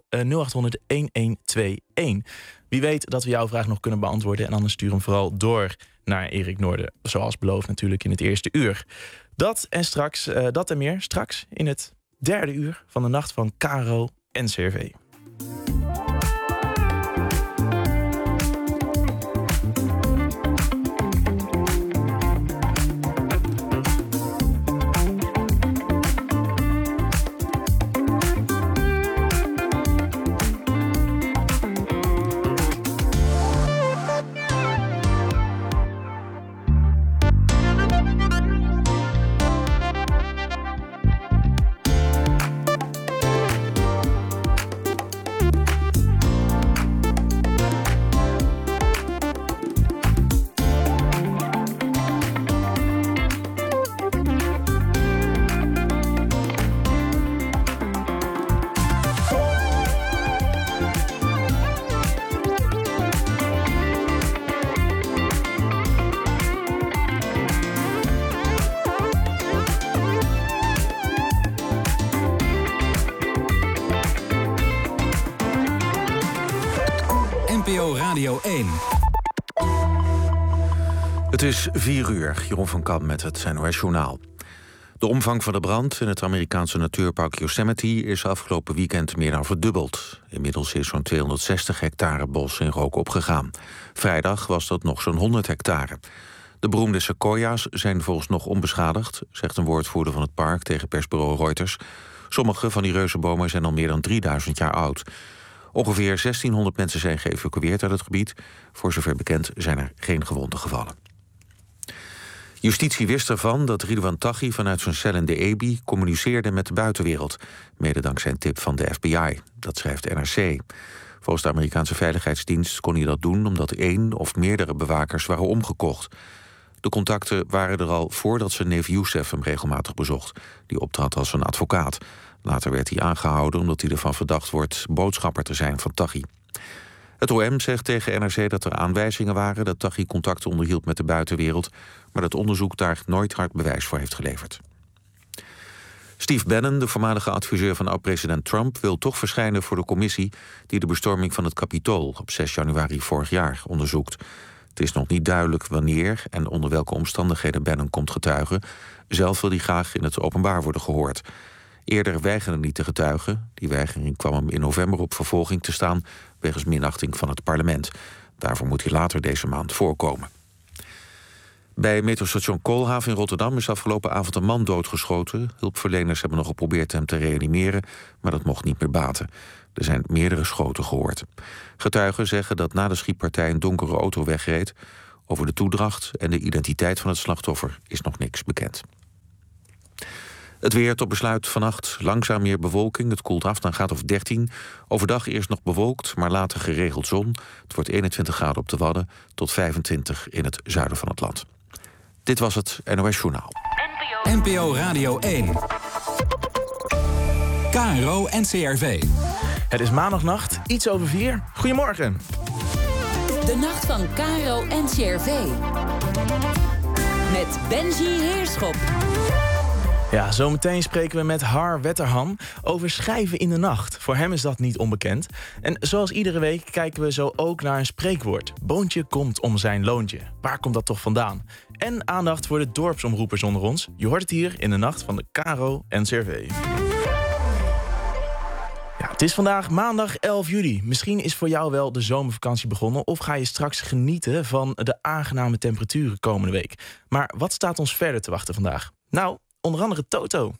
0800-1121. Wie weet dat we jouw vraag nog kunnen beantwoorden. En anders stuur hem vooral door naar Erik Noorden. Zoals beloofd natuurlijk in het eerste uur. Dat en meer straks in het 3e uur van de Nacht van KRO en CRV. NPO Radio 1. Het is 4 uur. Jeroen van Kamp met het NOS Journaal. De omvang van de brand in het Amerikaanse natuurpark Yosemite is afgelopen weekend meer dan verdubbeld. Inmiddels is zo'n 260 hectare bos in rook opgegaan. Vrijdag was dat nog zo'n 100 hectare. De beroemde sequoia's zijn volgens nog onbeschadigd, zegt een woordvoerder van het park tegen persbureau Reuters. Sommige van die reuzenbomen zijn al meer dan 3000 jaar oud. Ongeveer 1600 mensen zijn geëvacueerd uit het gebied. Voor zover bekend zijn er geen gewonden gevallen. Justitie wist ervan dat Ridouan Taghi vanuit zijn cel in de EBI communiceerde met de buitenwereld. Mede dankzij een tip van de FBI. Dat schrijft NRC. Volgens de Amerikaanse Veiligheidsdienst kon hij dat doen omdat 1 of meerdere bewakers waren omgekocht. De contacten waren er al voordat zijn neef Youssef hem regelmatig bezocht. Die optrad als een advocaat. Later werd hij aangehouden omdat hij ervan verdacht wordt boodschapper te zijn van Taghi. Het OM zegt tegen NRC dat er aanwijzingen waren dat Taghi contacten onderhield met de buitenwereld, maar dat onderzoek daar nooit hard bewijs voor heeft geleverd. Steve Bannon, de voormalige adviseur van oud-president Trump, wil toch verschijnen voor de commissie die de bestorming van het Capitool op 6 januari vorig jaar onderzoekt. Het is nog niet duidelijk wanneer en onder welke omstandigheden Bannon komt getuigen. Zelf wil hij graag in het openbaar worden gehoord. Eerder weigerde hij te getuigen. Die weigering kwam hem in november op vervolging te staan wegens minachting van het parlement. Daarvoor moet hij later deze maand voorkomen. Bij metrostation Koolhaven in Rotterdam is afgelopen avond een man doodgeschoten. Hulpverleners hebben nog geprobeerd hem te reanimeren, maar dat mocht niet meer baten. Er zijn meerdere schoten gehoord. Getuigen zeggen dat na de schietpartij een donkere auto wegreed. Over de toedracht en de identiteit van het slachtoffer is nog niks bekend. Het weer tot besluit vannacht. Langzaam meer bewolking. Het koelt af naar een graad of 13. Overdag eerst nog bewolkt, maar later geregeld zon. Het wordt 21 graden op de Wadden tot 25 in het zuiden van het land. Dit was het NOS Journaal. NPO Radio 1. KRO NCRV. Het is maandagnacht, iets over 4. Goedemorgen. De nacht van KRO NCRV. Met Benji Heerschop. Ja, zometeen spreken we met Har Wetterham over schrijven in de nacht. Voor hem is dat niet onbekend. En zoals iedere week kijken we zo ook naar een spreekwoord. Boontje komt om zijn loontje. Waar komt dat toch vandaan? En aandacht voor de dorpsomroepers onder ons. Je hoort het hier in de nacht van de KRO NCRV. Ja, het is vandaag maandag 11 juli. Misschien is voor jou wel de zomervakantie begonnen, of ga je straks genieten van de aangename temperaturen komende week. Maar wat staat ons verder te wachten vandaag? Nou, onder andere Toto.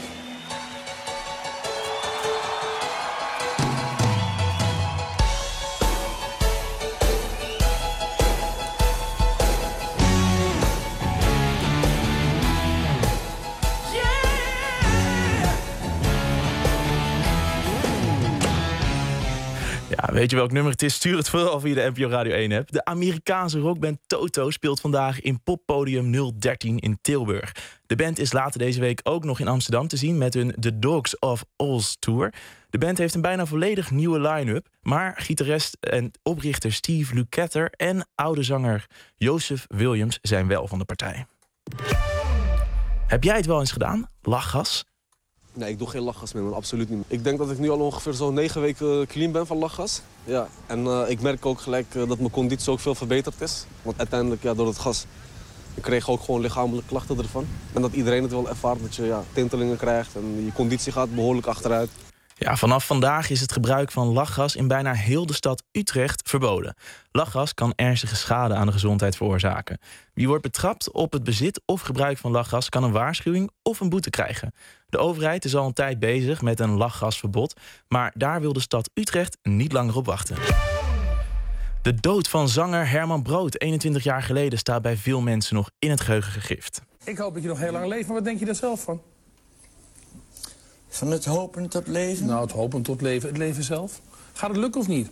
Ja, weet je welk nummer het is? Stuur het vooral via de NPO Radio 1 app. De Amerikaanse rockband Toto speelt vandaag in poppodium 013 in Tilburg. De band is later deze week ook nog in Amsterdam te zien met hun The Dogs of Oz Tour. De band heeft een bijna volledig nieuwe line-up, maar gitarist en oprichter Steve Lukather en oude zanger Joseph Williams zijn wel van de partij. Heb jij het wel eens gedaan? Lachgas? Nee, ik doe geen lachgas meer, man. Absoluut niet. Ik denk dat ik nu al ongeveer zo'n 9 weken clean ben van lachgas. Ja. En ik merk ook gelijk dat mijn conditie ook veel verbeterd is. Want uiteindelijk, ja, door het gas, ik kreeg ook gewoon lichamelijke klachten ervan. En dat iedereen het wel ervaart, dat je tintelingen krijgt en je conditie gaat behoorlijk achteruit. Ja, vanaf vandaag is het gebruik van lachgas in bijna heel de stad Utrecht verboden. Lachgas kan ernstige schade aan de gezondheid veroorzaken. Wie wordt betrapt op het bezit of gebruik van lachgas kan een waarschuwing of een boete krijgen. De overheid is al een tijd bezig met een lachgasverbod, maar daar wil de stad Utrecht niet langer op wachten. De dood van zanger Herman Brood 21 jaar geleden staat bij veel mensen nog in het geheugen gegrift. Ik hoop dat je nog heel lang leeft, maar wat denk je daar zelf van? Van het hopen tot leven? Nou, het hopen tot leven, het leven zelf. Gaat het lukken of niet?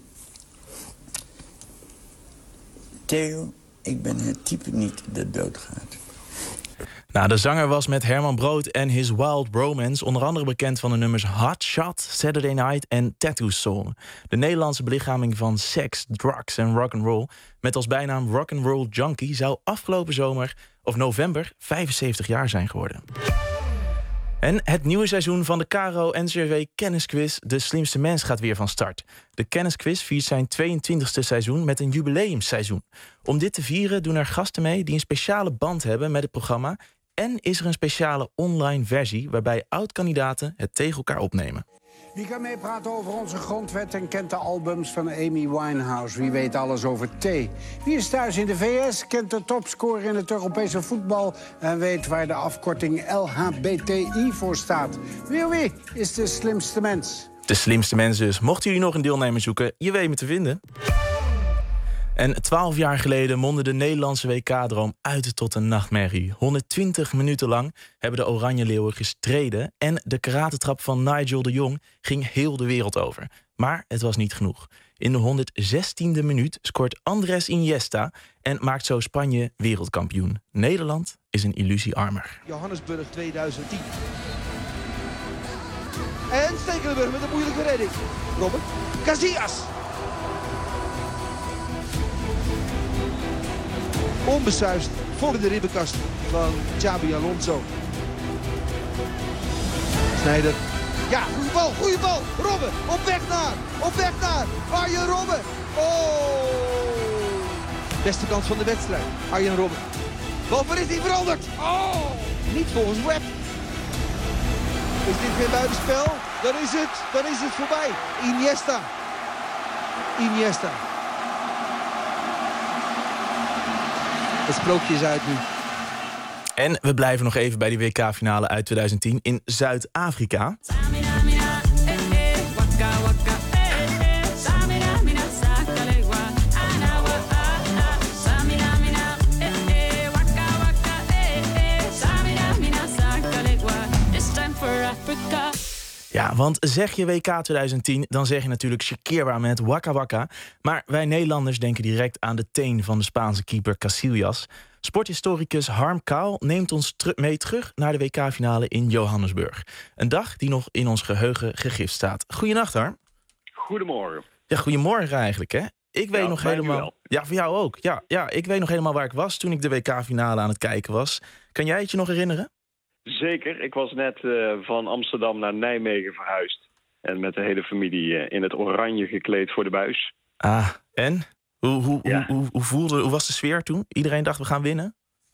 Theo, ik ben het type niet dat doodgaat. Nou, de zanger was met Herman Brood en His Wild Romance onder andere bekend van de nummers Hot Shot, Saturday Night en Tattoo Soul. De Nederlandse belichaming van seks, drugs en rock'n'roll met als bijnaam Rock'n'Roll Junkie zou afgelopen zomer of november 75 jaar zijn geworden. En het nieuwe seizoen van de KRO NCRV Kennisquiz De Slimste Mens gaat weer van start. De Kennisquiz viert zijn 22e seizoen met een jubileumseizoen. Om dit te vieren doen er gasten mee die een speciale band hebben met het programma En is er een speciale online versie waarbij oud-kandidaten het tegen elkaar opnemen. Wie kan meepraten over onze grondwet en kent de albums van Amy Winehouse? Wie weet alles over thee? Wie is thuis in de VS, kent de topscorer in het Europese voetbal... en weet waar de afkorting LHBTI voor staat? Wie is de slimste mens? De slimste mensen dus. Mochten jullie nog een deelnemer zoeken, je weet me te vinden. En 12 jaar geleden mondde de Nederlandse WK-droom uit tot een nachtmerrie. 120 minuten lang hebben de Oranje Leeuwen gestreden... en de karatetrap van Nigel de Jong ging heel de wereld over. Maar het was niet genoeg. In de 116e minuut scoort Andrés Iniesta... en maakt zo Spanje wereldkampioen. Nederland is een illusie armer. Johannesburg 2010. En Stekelenburg met een moeilijke redding. Robert Casillas. Onbesuist voor de ribbenkast van Xabi Alonso. Sneijder. Ja, goede bal. Robben, op weg naar. Arjen Robben. Oh! Beste kans van de wedstrijd. Arjen Robben. Boven is hij veranderd. Oh! Niet volgens Webb. Is dit weer buitenspel? Dan is het voorbij. Iniesta. Het sprookje is uit nu. En we blijven nog even bij die WK-finale uit 2010 in Zuid-Afrika. Ja, want zeg je WK 2010, dan zeg je natuurlijk Shakira met Waka Waka. Maar wij Nederlanders denken direct aan de teen van de Spaanse keeper Casillas. Sporthistoricus Harm Kaal neemt ons mee terug naar de WK-finale in Johannesburg. Een dag die nog in ons geheugen gegrift staat. Goedenacht, Harm. Goedemorgen. Ja, goedemorgen eigenlijk, hè? Ik weet nog helemaal. Wel. Ja, voor jou ook. Ja, ik weet nog helemaal waar ik was toen ik de WK-finale aan het kijken was. Kan jij het je nog herinneren? Zeker. Ik was net van Amsterdam naar Nijmegen verhuisd. En met de hele familie in het oranje gekleed voor de buis. Ah, en? Hoe was de sfeer toen? Iedereen dacht we gaan winnen?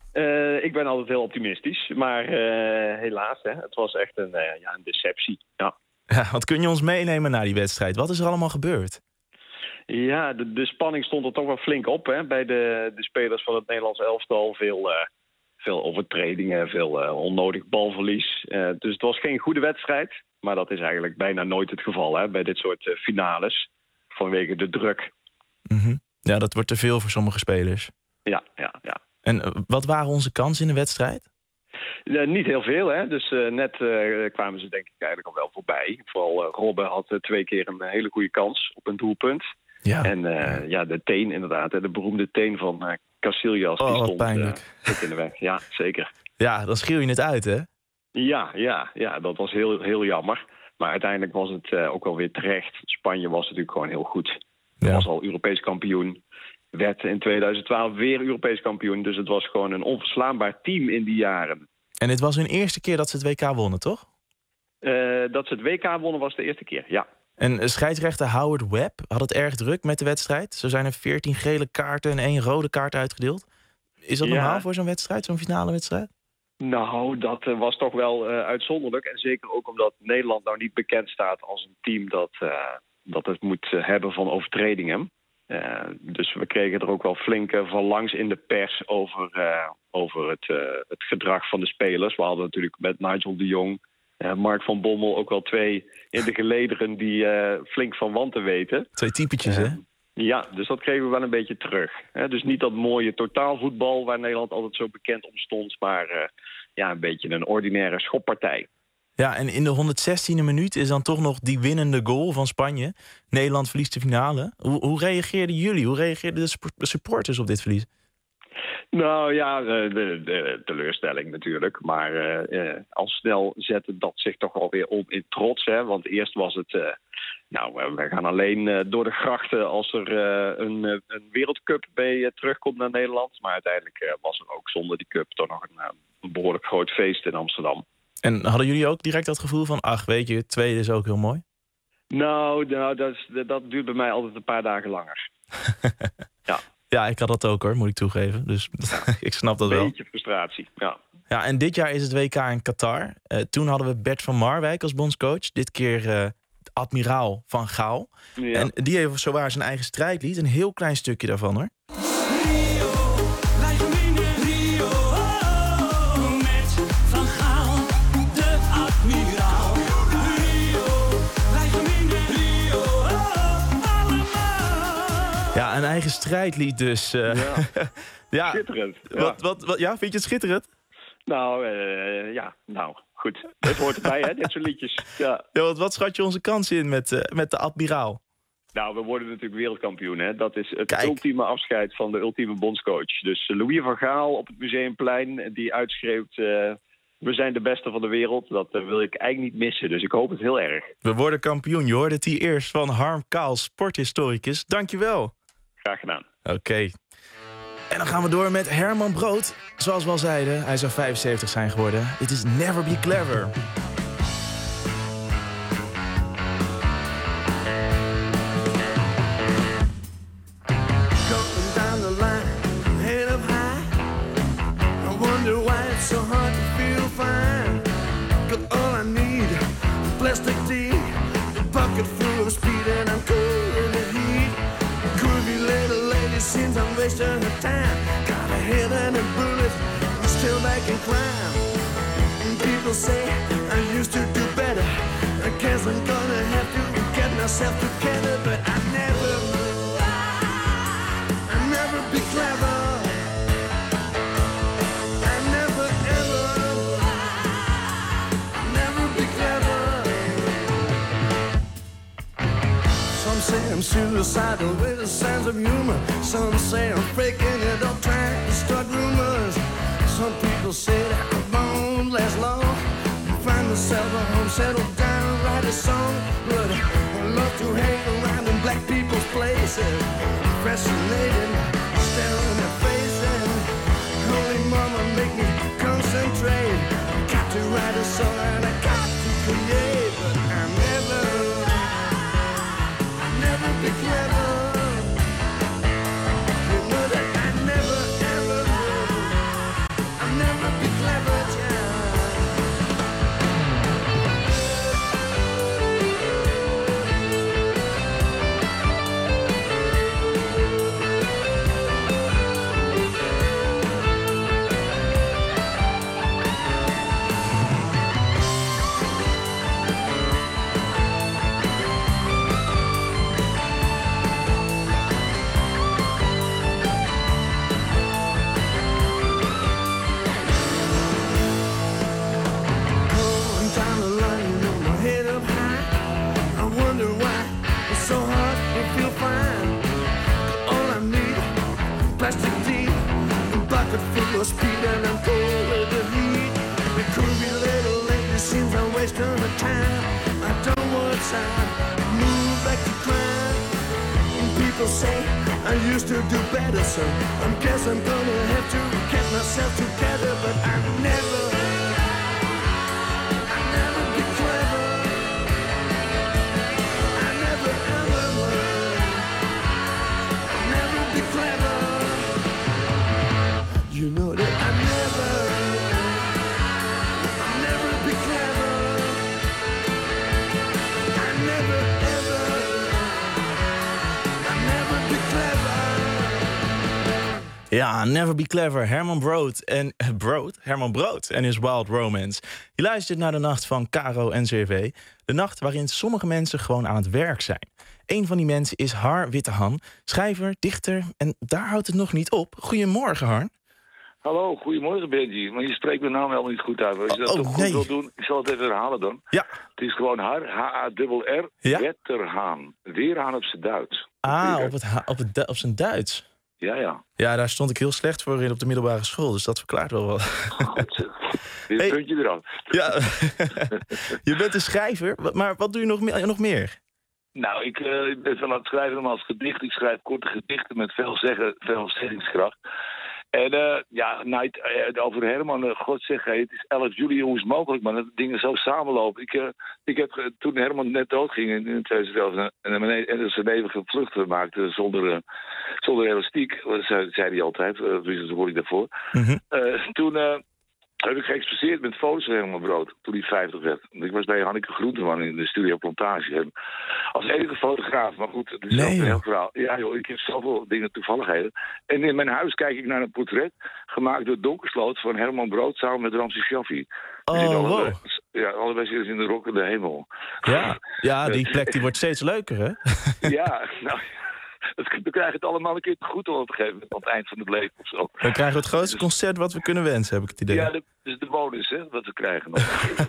Ik ben altijd heel optimistisch. Maar helaas, hè, het was echt een deceptie. Ja. Ja, wat kun je ons meenemen naar die wedstrijd? Wat is er allemaal gebeurd? Ja, de spanning stond er toch wel flink op. Hè, bij de spelers van het Nederlands elftal. Veel overtredingen, veel onnodig balverlies. Dus het was geen goede wedstrijd. Maar dat is eigenlijk bijna nooit het geval, hè, bij dit soort finales. Vanwege de druk. Mm-hmm. Ja, dat wordt te veel voor sommige spelers. Ja. En wat waren onze kansen in de wedstrijd? Niet heel veel, hè. Dus net kwamen ze denk ik eigenlijk al wel voorbij. Vooral Robben had 2 keer een hele goede kans op een doelpunt. Ja. En de teen inderdaad, hè, de beroemde teen van Casillas. Die stond in de weg. Ja, zeker. Ja, dan schreeuw je het uit, hè? Ja, dat was heel, heel jammer. Maar uiteindelijk was het ook wel weer terecht. Spanje was natuurlijk gewoon heel goed. Was al Europees kampioen. Werd in 2012 weer Europees kampioen. Dus het was gewoon een onverslaanbaar team in die jaren. En het was hun eerste keer dat ze het WK wonnen, toch? Dat ze het WK wonnen was de eerste keer, ja. En scheidsrechter Howard Webb had het erg druk met de wedstrijd. Zo zijn er 14 gele kaarten en 1 rode kaart uitgedeeld. Is dat normaal voor zo'n wedstrijd, zo'n finale wedstrijd? Nou, dat was toch wel uitzonderlijk. En zeker ook omdat Nederland nou niet bekend staat als een team dat het moet hebben van overtredingen. Dus we kregen er ook wel flinke verlangs in de pers over het gedrag van de spelers. We hadden natuurlijk met Nigel de Jong, Mark van Bommel ook wel 2 in de gelederen die flink van wanten weten. 2 typetjes, hè? Ja, dus dat kregen we wel een beetje terug. Dus niet dat mooie totaalvoetbal waar Nederland altijd zo bekend om stond, maar een beetje een ordinaire schoppartij. Ja, en in de 116e minuut is dan toch nog die winnende goal van Spanje. Nederland verliest de finale. Hoe reageerden jullie? Hoe reageerden de supporters op dit verlies? Nou ja, de teleurstelling natuurlijk. Maar al snel zette dat zich toch alweer om in trots. Hè? Want eerst was het... we gaan alleen door de grachten als er een wereldcup bij terugkomt naar Nederland. Maar uiteindelijk was er ook zonder die cup toch nog een behoorlijk groot feest in Amsterdam. En hadden jullie ook direct dat gevoel van... ach, weet je, het tweede is ook heel mooi? Nou dat duurt bij mij altijd een paar dagen langer. Ja. Ja, ik had dat ook hoor, moet ik toegeven. Dus ik snap dat wel. Een beetje frustratie, ja. Ja, en dit jaar is het WK in Qatar. Toen hadden we Bert van Marwijk als bondscoach. Dit keer admiraal Van Gaal. Ja. En die heeft zowaar zijn eigen strijdlied. Een heel klein stukje daarvan, hoor. Ja, een eigen strijdlied dus. Ja. Schitterend. Ja. Vind je het schitterend? Nou, goed. Het hoort erbij, hè, dit soort liedjes. Ja. Ja, wat schat je onze kans in met de admiraal? Nou, we worden natuurlijk wereldkampioen, hè. Dat is het ultieme afscheid van de ultieme bondscoach. Dus Louis van Gaal op het Museumplein, die uitschreeuwt... we zijn de beste van de wereld. Dat wil ik eigenlijk niet missen, dus ik hoop het heel erg. We worden kampioen. Je hoorde het hier eerst van Harm Kaal, sporthistoricus. Dankjewel. Graag gedaan. Oké. En dan gaan we door met Herman Brood. Zoals we al zeiden, hij zou 75 zijn geworden. Dit is Never Be Clever. Going down the line, head up high. I wonder why it's so hard to feel fine. 'Cause all I need is plastic tea, a bucket full of speed, and I'm cool in the heat. Groovy little lady seems I'm wasting her time. Got a head and a bullet, I'm still back in crime. And people say I used to do better. I guess I'm gonna have to get myself together, but I never be clever. I never be clever. Some say I'm suicidal with a sense of humor. Some say I'm faking it up, trying to start rumors. Some people say that I won't last long. Find myself a home, settle down, write a song. But I love to hang around in black people's places. Fascinated, staring in their faces. Holy mama, make me concentrate. Got to write a song and I got to create. But I never be clever. You know that I never be clever, child. Speed and I'm cold with the heat. The groovy little lady seems I'm wasting my time. I don't want time, move back to crime. And people say I used to do better, so I guess I'm gonna have to get myself together. But I never be clever. I never be clever. You know that I never be clever. I never be clever. Ja, Never Be Clever, Herman Brood en his Wild Romance. Je luistert naar de nacht van Caro en NCRV. De nacht waarin sommige mensen gewoon aan het werk zijn. Een van die mensen is Har Wittehan, schrijver, dichter en daar houdt het nog niet op. Goedemorgen, Har. Hallo, goedemorgen Benji. Maar je spreekt mijn naam helemaal niet goed uit. Als je dat toch goed wil doen, ik zal het even herhalen dan. Ja. Het is gewoon Har, H-A-R-R, ja? Wetterhaan. Weerhaan op zijn Duits. Op zijn Duits? Ja. Ja, daar stond ik heel slecht voor in op de middelbare school, dus dat verklaart wel wat. God, weer een puntje eraf. Ja, je bent een schrijver, maar wat doe je nog meer? Nou, ik ben van het schrijven normaal als gedicht. Ik schrijf korte gedichten met veel zeggingskracht. En over Herman, God zeg, het is 11 juli, hoe is het mogelijk, maar dat dingen zo samenlopen. Ik heb toen Herman net doodging in 2011 en zijn eeuwige vlucht maakte zonder elastiek, zei hij altijd, dus dat hoor ik daarvoor. Mm-hmm. Toen heb ik geëxposeerd met foto's van Herman Brood toen hij 50 werd. Ik was bij Hanneke Groenteman in de Studio Plantage. En als enige fotograaf, maar goed, het is ook een heel verhaal. Ja joh, ik heb zoveel dingen, toevalligheden. En in mijn huis kijk ik naar een portret gemaakt door Donkersloot van Herman Brood samen met Ramses Shaffi. Wow. Ja, allebei zitten ze in de rokkende hemel. Ja, die plek die wordt steeds leuker, hè? Ja, nou... We krijgen het allemaal een keer te goed op een gegeven moment, aan het eind van het leven of zo. Dan krijgen we het grootste concert wat we kunnen wensen, heb ik het idee. Ja, dat is de bonus, hè, wat we krijgen nog.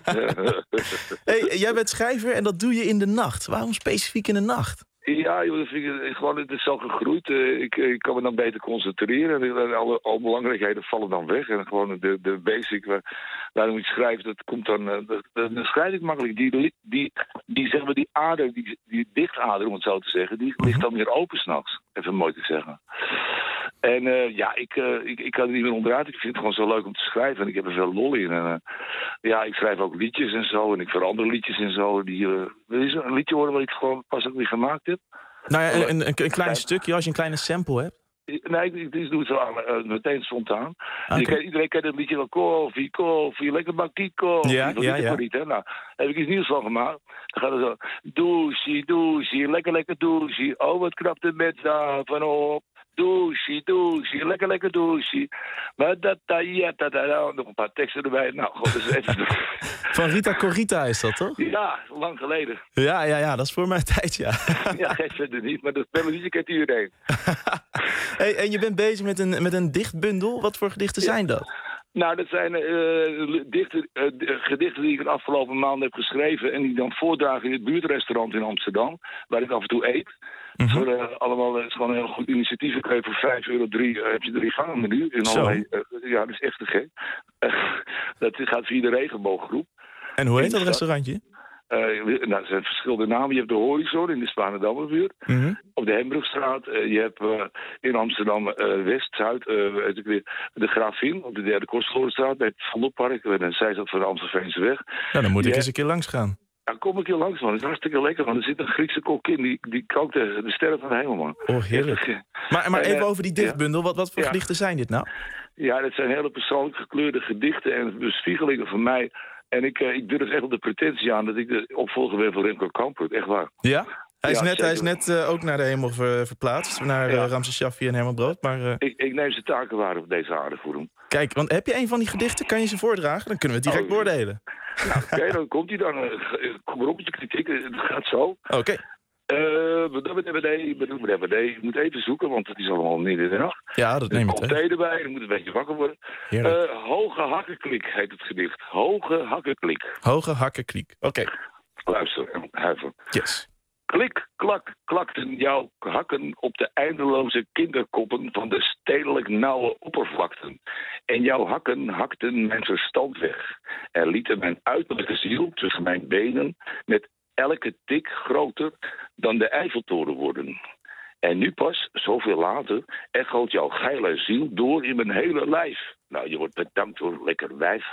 Hey, jij bent schrijver en dat doe je in de nacht. Waarom specifiek in de nacht? Ja, joh, dat vind ik gewoon, het is zo gegroeid. Ik kan me dan beter concentreren. En alle belangrijkheden vallen dan weg. En gewoon de basic waarom ik schrijf, dat komt dan... Dan schrijf ik makkelijk. Zeg maar, die ader, die dichtader, om het zo te zeggen, die ligt dan weer open s'nachts. Even mooi te zeggen. En ik kan er niet meer onderuit. Ik vind het gewoon zo leuk om te schrijven. En ik heb er veel lol in. En ik schrijf ook liedjes en zo. En ik verander liedjes en zo. Wil je een liedje horen wat ik gewoon pas ook weer gemaakt heb? Nou ja, een klein stukje, als je een kleine sample hebt. Nee, ik doe het zo meteen spontaan. Okay. Iedereen kent het liedje van koffie, lekker bakkie koffie. Ja. Niet, hè? Nou, heb ik iets nieuws van gemaakt. Dan gaat het zo. Douchie, lekker douchie. Oh, wat knapt de mens daarvan op. Douchie, lekker douchie. Maar nog een paar teksten erbij. Nou, god, dat is even... Van Rita Corita is dat, toch? Ja, lang geleden. Ja, dat is voor mijn tijd, ja. Ja, geen verder niet, maar dat melodie kent iedereen. Hey, en je bent bezig met een dichtbundel. Wat voor gedichten zijn dat? Nou, dat zijn gedichten die ik de afgelopen maanden heb geschreven... en die dan voordragen in het buurtrestaurant in Amsterdam... waar ik af en toe eet. Allemaal, het is gewoon een heel goed initiatief. Ik geef voor €5 heb je 3 gangen menu. Ja, dat is echt te gek. Dat gaat via de regenbooggroep. En hoe heet dat restaurantje? Er zijn verschillende namen. Je hebt de Horizon in de Spanendammerbuurt. Op de Hembrugstraat. Je hebt in Amsterdam West, Zuid, de Graafin. Op de Derde Kostverlorenstraat. Bij het Vondelpark. En zij zat van de Amstelveense weg. Ja, dan moet ik eens een keer langs gaan. Ja, kom een keer langs, man. Het is hartstikke lekker, man. Er zit een Griekse kok in. Die kookt de sterren van de hemel, man. Oh, heerlijk. Maar even over die dichtbundel. Wat voor gedichten zijn dit nou? Ja, dat zijn hele persoonlijk gekleurde gedichten en bespiegelingen van mij. En ik durf echt op de pretentie aan dat ik de opvolger ben van Remco Kampert. Echt waar. Ja? Hij is net ook naar de hemel verplaatst. Naar Ramses Shaffi en Herman Brood. Maar, ik neem zijn taken waar op deze aarde voor hem. Kijk, want heb je een van die gedichten? Kan je ze voordragen? Dan kunnen we het direct beoordelen. Nou, oké, dan komt hij dan. Kom maar op met je kritiek. Het gaat zo. Oké. Je moet even zoeken, want het is allemaal midden in de nacht. Ja, dat neem ik. Er komt thee erbij, je moet een beetje wakker worden. Hoge hakkenklik heet het gedicht. Hoge hakkenklik. Hoge hakkenklik, oké. Luister, huiver. Yes. Klik, klak, klakten jouw hakken op de eindeloze kinderkoppen van de stedelijk nauwe oppervlakten. En jouw hakken hakten mijn verstand weg en lieten mijn uiterlijke ziel tussen mijn benen met elke tik groter dan de Eiffeltoren worden. En nu pas, zoveel later, echoot jouw geile ziel door in mijn hele lijf. Nou, je wordt bedankt hoor, lekker wijf.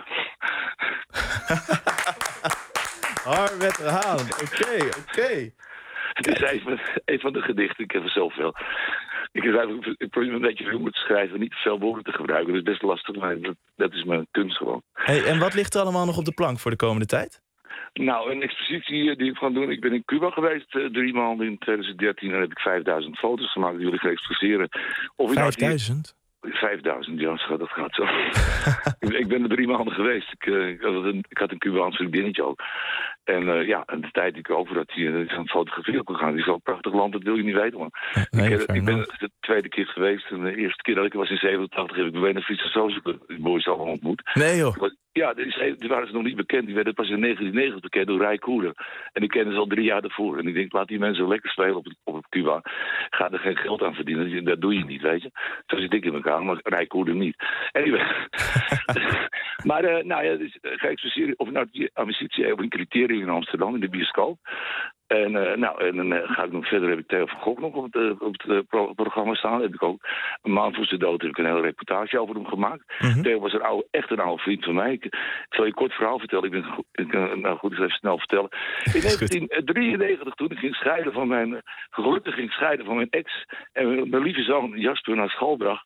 Harwet Haan, oké. Het is een van de gedichten, ik heb er zoveel. Ik probeer een beetje humor te schrijven, niet te veel woorden te gebruiken. Dat is best lastig, maar dat is mijn kunst gewoon. Hey, en wat ligt er allemaal nog op de plank voor de komende tijd? Nou, een expositie die ik ga doen. Ik ben in Cuba geweest 3 maanden in 2013. En heb ik 5000 foto's gemaakt die wil ik exposeren. 5000? 5000, ja, dat gaat zo. Ik ben er 3 maanden geweest. Ik had een Cubaans vriendinnetje ook. En en de tijd die ik over had, die is aan het fotograferen gegaan. Het is zo'n prachtig land, dat wil je niet weten, man. Ik ben de tweede keer geweest. En de eerste keer dat ik was in 87, heb ik Buena Vista Social die boys allemaal ontmoet. Nee, joh. Ja, die waren ze nog niet bekend. Die werden pas in 1990 bekend door Ray Koerden. En die kennen ze al 3 jaar daarvoor. En ik denk, laat die mensen lekker spelen op Cuba. Ga er geen geld aan verdienen. Dat doe je niet, weet je. Zo zit ik in elkaar, maar Ray Koerden niet. Anyway. Maar, dus, ga ik exposeren of die ambitie over een criterium in Amsterdam, in de bioscoop. En dan ga ik nog verder, heb ik Theo van Gogh nog op het programma staan. Heb ik ook een maand voor zijn dood heb ik een hele reportage over hem gemaakt. Theo was echt een oude vriend van mij. Ik zal je een kort verhaal vertellen. Ik zal even snel vertellen. In 1993, toen ik gelukkig ging scheiden van mijn ex en mijn lieve zoon Jasper naar school bracht,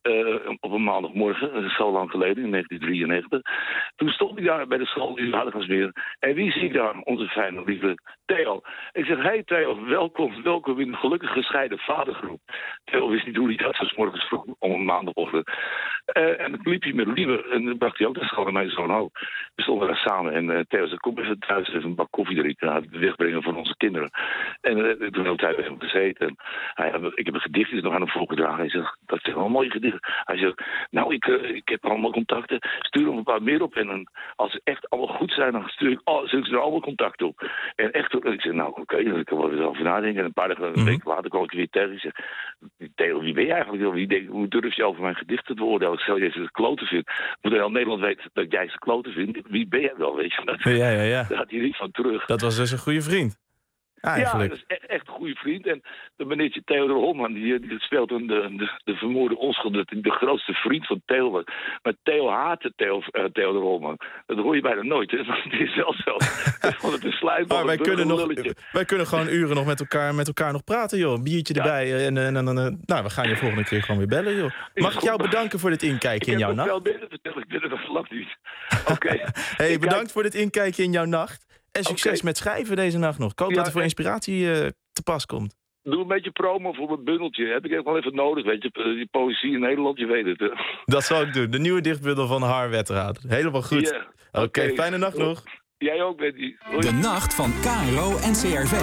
op een maandagmorgen, zo lang geleden, in 1993. Toen stond ik daar bij de school in Hardingsmeer. En wie zie ik daar? Onze fijne lieve Theo. Ik zeg, hey Theo, welkom in de gelukkig gescheiden vadergroep. Theo wist niet hoe hij dat was morgens vroeg om een maandagochtend. En dan liep hij met Lieve en dan bracht hij ook naar school en mijn zoon ook. We stonden daar samen en Theo zei, kom even thuis even een bak koffie drinken, wegbrengen van onze kinderen. En toen hebben we tijd even gezeten. Ik heb een gedichtje nog aan hem voorgedragen. Hij zegt, dat zijn wel mooie gedichten. Hij zegt, nou, ik heb allemaal contacten. Stuur er een paar meer op. En dan, als ze echt allemaal goed zijn, dan stuur ik ze er allemaal contact op. En echt, ik zeg, nou, oké, ik kan wel eens over nadenken. En een paar weken later kwam ik weer tegen. Ik zeg, Theo, wie ben je eigenlijk? Hoe durf je over mijn gedichten te oordelen? Stel je ze kloten vindt. Moet heel Nederland weten dat jij ze kloten vindt. Wie ben jij wel, weet je? Ja. Daar gaat hij niet van terug. Dat was dus een goede vriend. Eigenlijk. Ja, dat is echt een goede vriend. En de meneertje Theodor Holman, die speelt dan de vermoorde onschuld, de grootste vriend van Theo. Maar Theo haatte Theodor Holman. Dat hoor je bijna nooit, hè? Want die is zelfs zo. Het is slijmbal. Maar wij kunnen gewoon uren nog met elkaar nog praten, joh. Een biertje erbij. En we gaan je volgende keer gewoon weer bellen, joh. Mag ik jou bedanken voor dit inkijkje in jouw nacht? Ik ben er nog vlak niet. Oké. Hey, bedankt voor dit inkijkje in jouw nacht. En succes met schrijven deze nacht nog. Ik hoop dat er voor inspiratie te pas komt. Doe een beetje promo voor mijn bundeltje. Heb ik echt wel even nodig, weet je. Die poëzie in Nederland, je weet het. Hè? Dat zal ik doen. De nieuwe dichtbundel van Har Wetterhaad. Helemaal goed. Yeah. Oké, fijne nacht nog. Jij ook, Betty. De nacht van KRO en CRV.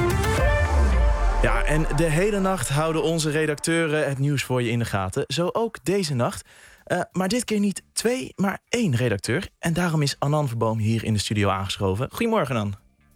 Ja, en de hele nacht houden onze redacteuren het nieuws voor je in de gaten. Zo ook deze nacht. Maar dit keer niet 2, maar 1 redacteur. En daarom is Anan Verboom hier in de studio aangeschoven. Goedemorgen, Anan.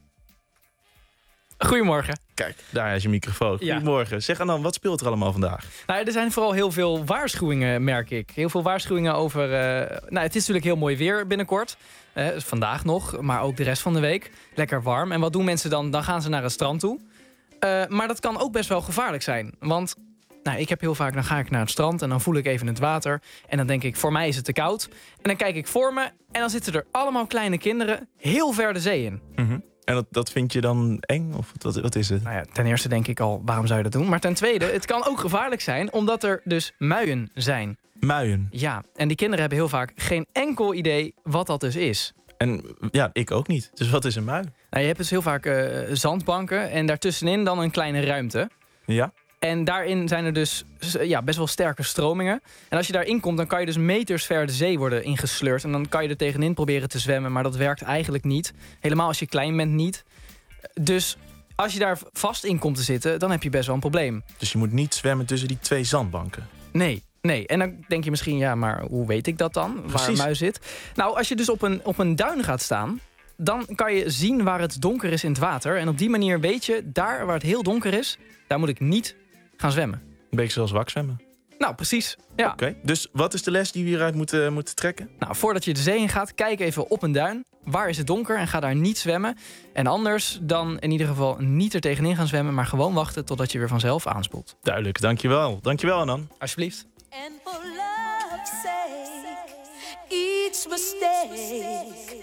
Goedemorgen. Kijk, daar is je microfoon. Goedemorgen. Ja. Zeg Anan, wat speelt er allemaal vandaag? Nou, er zijn vooral heel veel waarschuwingen, merk ik. Heel veel waarschuwingen over... het is natuurlijk heel mooi weer binnenkort. Vandaag nog, maar ook de rest van de week. Lekker warm. En wat doen mensen dan? Dan gaan ze naar het strand toe. Maar dat kan ook best wel gevaarlijk zijn. Want... ik heb heel vaak, dan ga ik naar het strand en dan voel ik even het water. En dan denk ik, voor mij is het te koud. En dan kijk ik voor me en dan zitten er allemaal kleine kinderen heel ver de zee in. Mm-hmm. En dat vind je dan eng? Of wat is het? Nou ja, ten eerste denk ik al, waarom zou je dat doen? Maar ten tweede, het kan ook gevaarlijk zijn, omdat er dus muien zijn. Muien? Ja, en die kinderen hebben heel vaak geen enkel idee wat dat dus is. En ja, ik ook niet. Dus wat is een mui? Nou, je hebt dus heel vaak zandbanken en daartussenin dan een kleine ruimte. Ja. En daarin zijn er dus best wel sterke stromingen. En als je daarin komt, dan kan je dus meters ver de zee worden ingesleurd. En dan kan je er tegenin proberen te zwemmen, maar dat werkt eigenlijk niet. Helemaal als je klein bent niet. Dus als je daar vast in komt te zitten, dan heb je best wel een probleem. Dus je moet niet zwemmen tussen die 2 zandbanken? Nee. En dan denk je misschien, ja, maar hoe weet ik dat dan? Precies. Waar een muis zit? Nou, als je dus op een duin gaat staan, dan kan je zien waar het donker is in het water. En op die manier weet je, daar waar het heel donker is, daar moet ik niet gaan zwemmen. Een beetje zoals wakzwemmen. Nou, precies. Ja. Oké. Dus wat is de les die we hieruit moeten trekken? Nou, voordat je de zee in gaat, kijk even op een duin. Waar is het donker en ga daar niet zwemmen. En anders dan in ieder geval niet er tegenin gaan zwemmen, maar gewoon wachten totdat je weer vanzelf aanspoelt. Duidelijk, dankjewel. Dankjewel, Anan. Alsjeblieft. And for love's sake, each mistake,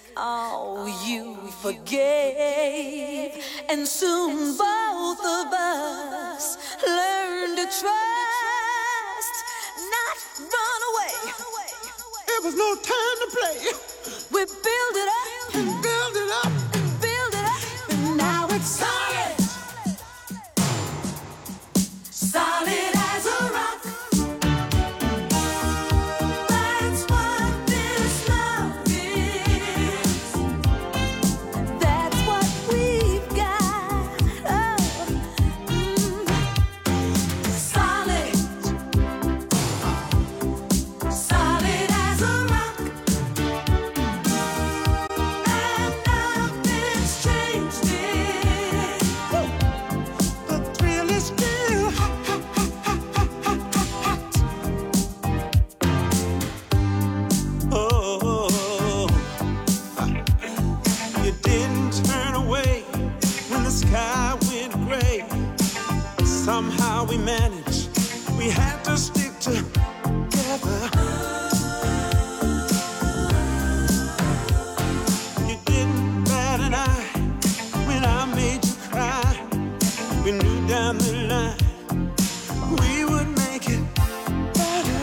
you forgave. And soon both of us learn to trust, not run away. It was no time to play. We build it up and build it up and build it up, and now it's solid. Solid as a rock. That's what this love is. That's what we've got. Solid. Solid as a rock. And nothing's changed it. The thrill is still hot. Oh, you didn't turn away when the sky went gray. Somehow we managed, we had to stick together. You didn't bat an eye when I made you cry. We knew down the line we would make it better.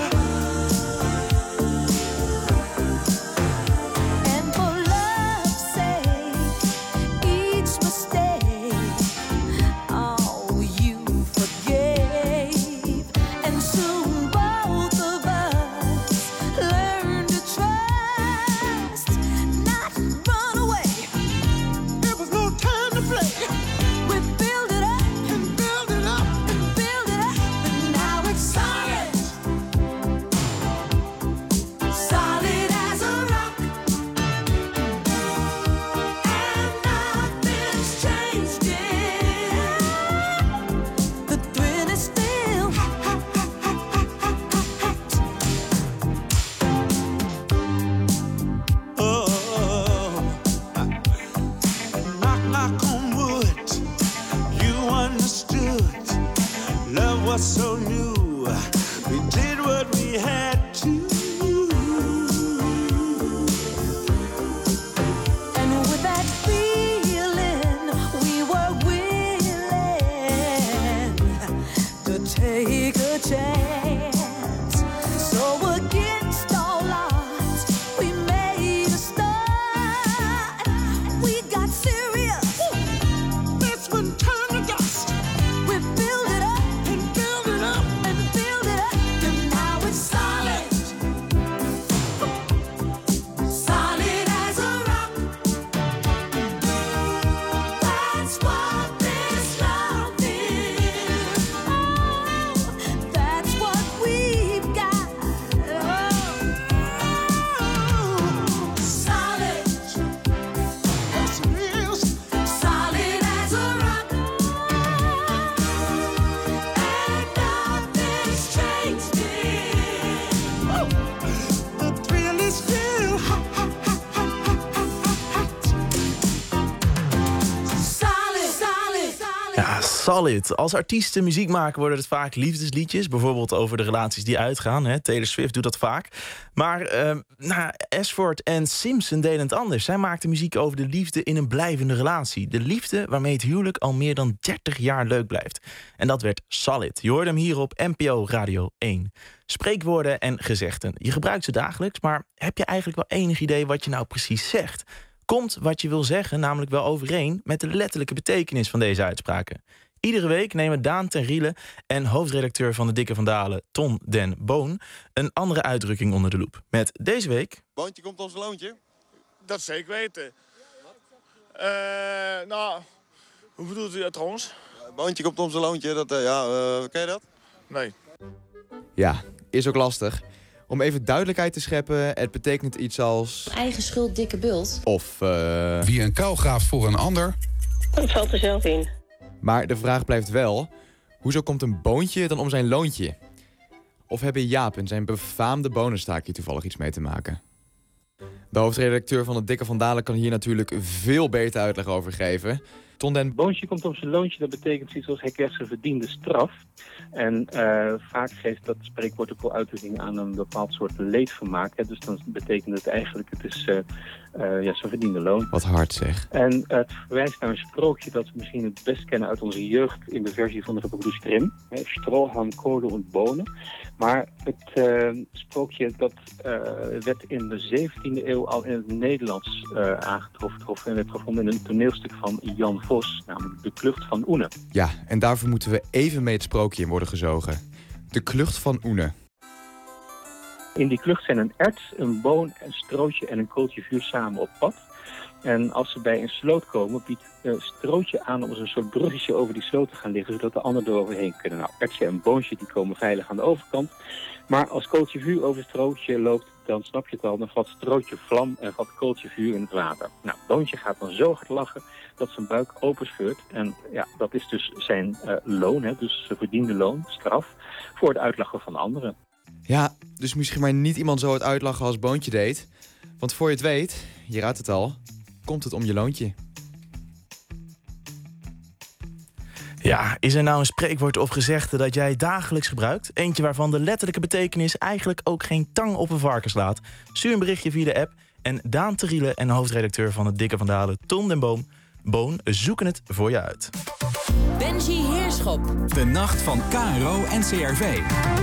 Solid. Als artiesten muziek maken worden het vaak liefdesliedjes. Bijvoorbeeld over de relaties die uitgaan. Hè. Taylor Swift doet dat vaak. Maar Ashford en Simpson deden het anders. Zij maakten muziek over de liefde in een blijvende relatie. De liefde waarmee het huwelijk al meer dan 30 jaar leuk blijft. En dat werd Solid. Je hoorde hem hier op NPO Radio 1. Spreekwoorden en gezegden. Je gebruikt ze dagelijks, maar heb je eigenlijk wel enig idee wat je nou precies zegt? Komt wat je wil zeggen namelijk wel overeen met de letterlijke betekenis van deze uitspraken? Iedere week nemen Daan ten Riele en hoofdredacteur van de Dikke van Dalen, Ton den Boon, een andere uitdrukking onder de loep. Met deze week... Boontje komt op zijn loontje? Dat zeker weten. Nou, hoe bedoelt u dat trouwens? Boontje komt op zijn loontje, ken je dat? Nee. Ja, is ook lastig. Om even duidelijkheid te scheppen, het betekent iets als... Eigen schuld, dikke bult. Of... Wie een kuil graaft voor een ander... Dat valt er zelf in. Maar de vraag blijft wel... Hoezo komt een boontje dan om zijn loontje? Of hebben Jaap en zijn befaamde bonustaak hier toevallig iets mee te maken? De hoofdredacteur van het Dikke van Dalen kan hier natuurlijk veel beter uitleg over geven. Ton den... Boontje komt op zijn loontje, dat betekent iets als hij krijgt zijn verdiende straf. En vaak geeft dat spreekwoord ook wel uitdrukking aan een bepaald soort leedvermaak. Hè. Dus dan betekent het eigenlijk, het is zijn verdiende loon. Wat hard zeg. En het verwijst naar een sprookje dat we misschien het best kennen uit onze jeugd in de versie van de Gebroeders Grimm. Strohalm, kolen en bonen. Maar het sprookje dat werd in de 17e eeuw al in het Nederlands aangetroffen en werd gevonden in een toneelstuk van Jan Vos, namelijk De Klucht van Oene. Ja, en daarvoor moeten we even mee het sprookje in worden gezogen. De Klucht van Oene. In die klucht zijn een ert, een boon, een strootje en een kooltje vuur samen op pad. En als ze bij een sloot komen, biedt Strootje aan om als een soort bruggetje over die sloot te gaan liggen, zodat de anderen er overheen kunnen. Nou, Ertje en Boontje die komen veilig aan de overkant. Maar als Kooltje vuur over Strootje loopt, dan snap je het al, dan valt Strootje vlam en valt Kooltje vuur in het water. Nou, Boontje gaat dan zo hard lachen dat zijn buik openscheurt. En ja, dat is dus zijn loon, hè, dus zijn verdiende loon, straf, voor het uitlachen van anderen. Ja, dus misschien maar niet iemand zo het uitlachen als Boontje deed. Want voor je het weet, je raadt het al, komt het om je loontje. Ja, is er nou een spreekwoord of gezegde dat jij dagelijks gebruikt? Eentje waarvan de letterlijke betekenis eigenlijk ook geen tang op een varken slaat? Stuur een berichtje via de app en Daan ten Riele en hoofdredacteur van het Dikke van Dalen, Ton den Boon, zoeken het voor je uit. Benji Heerschop. De nacht van KRO en CRV.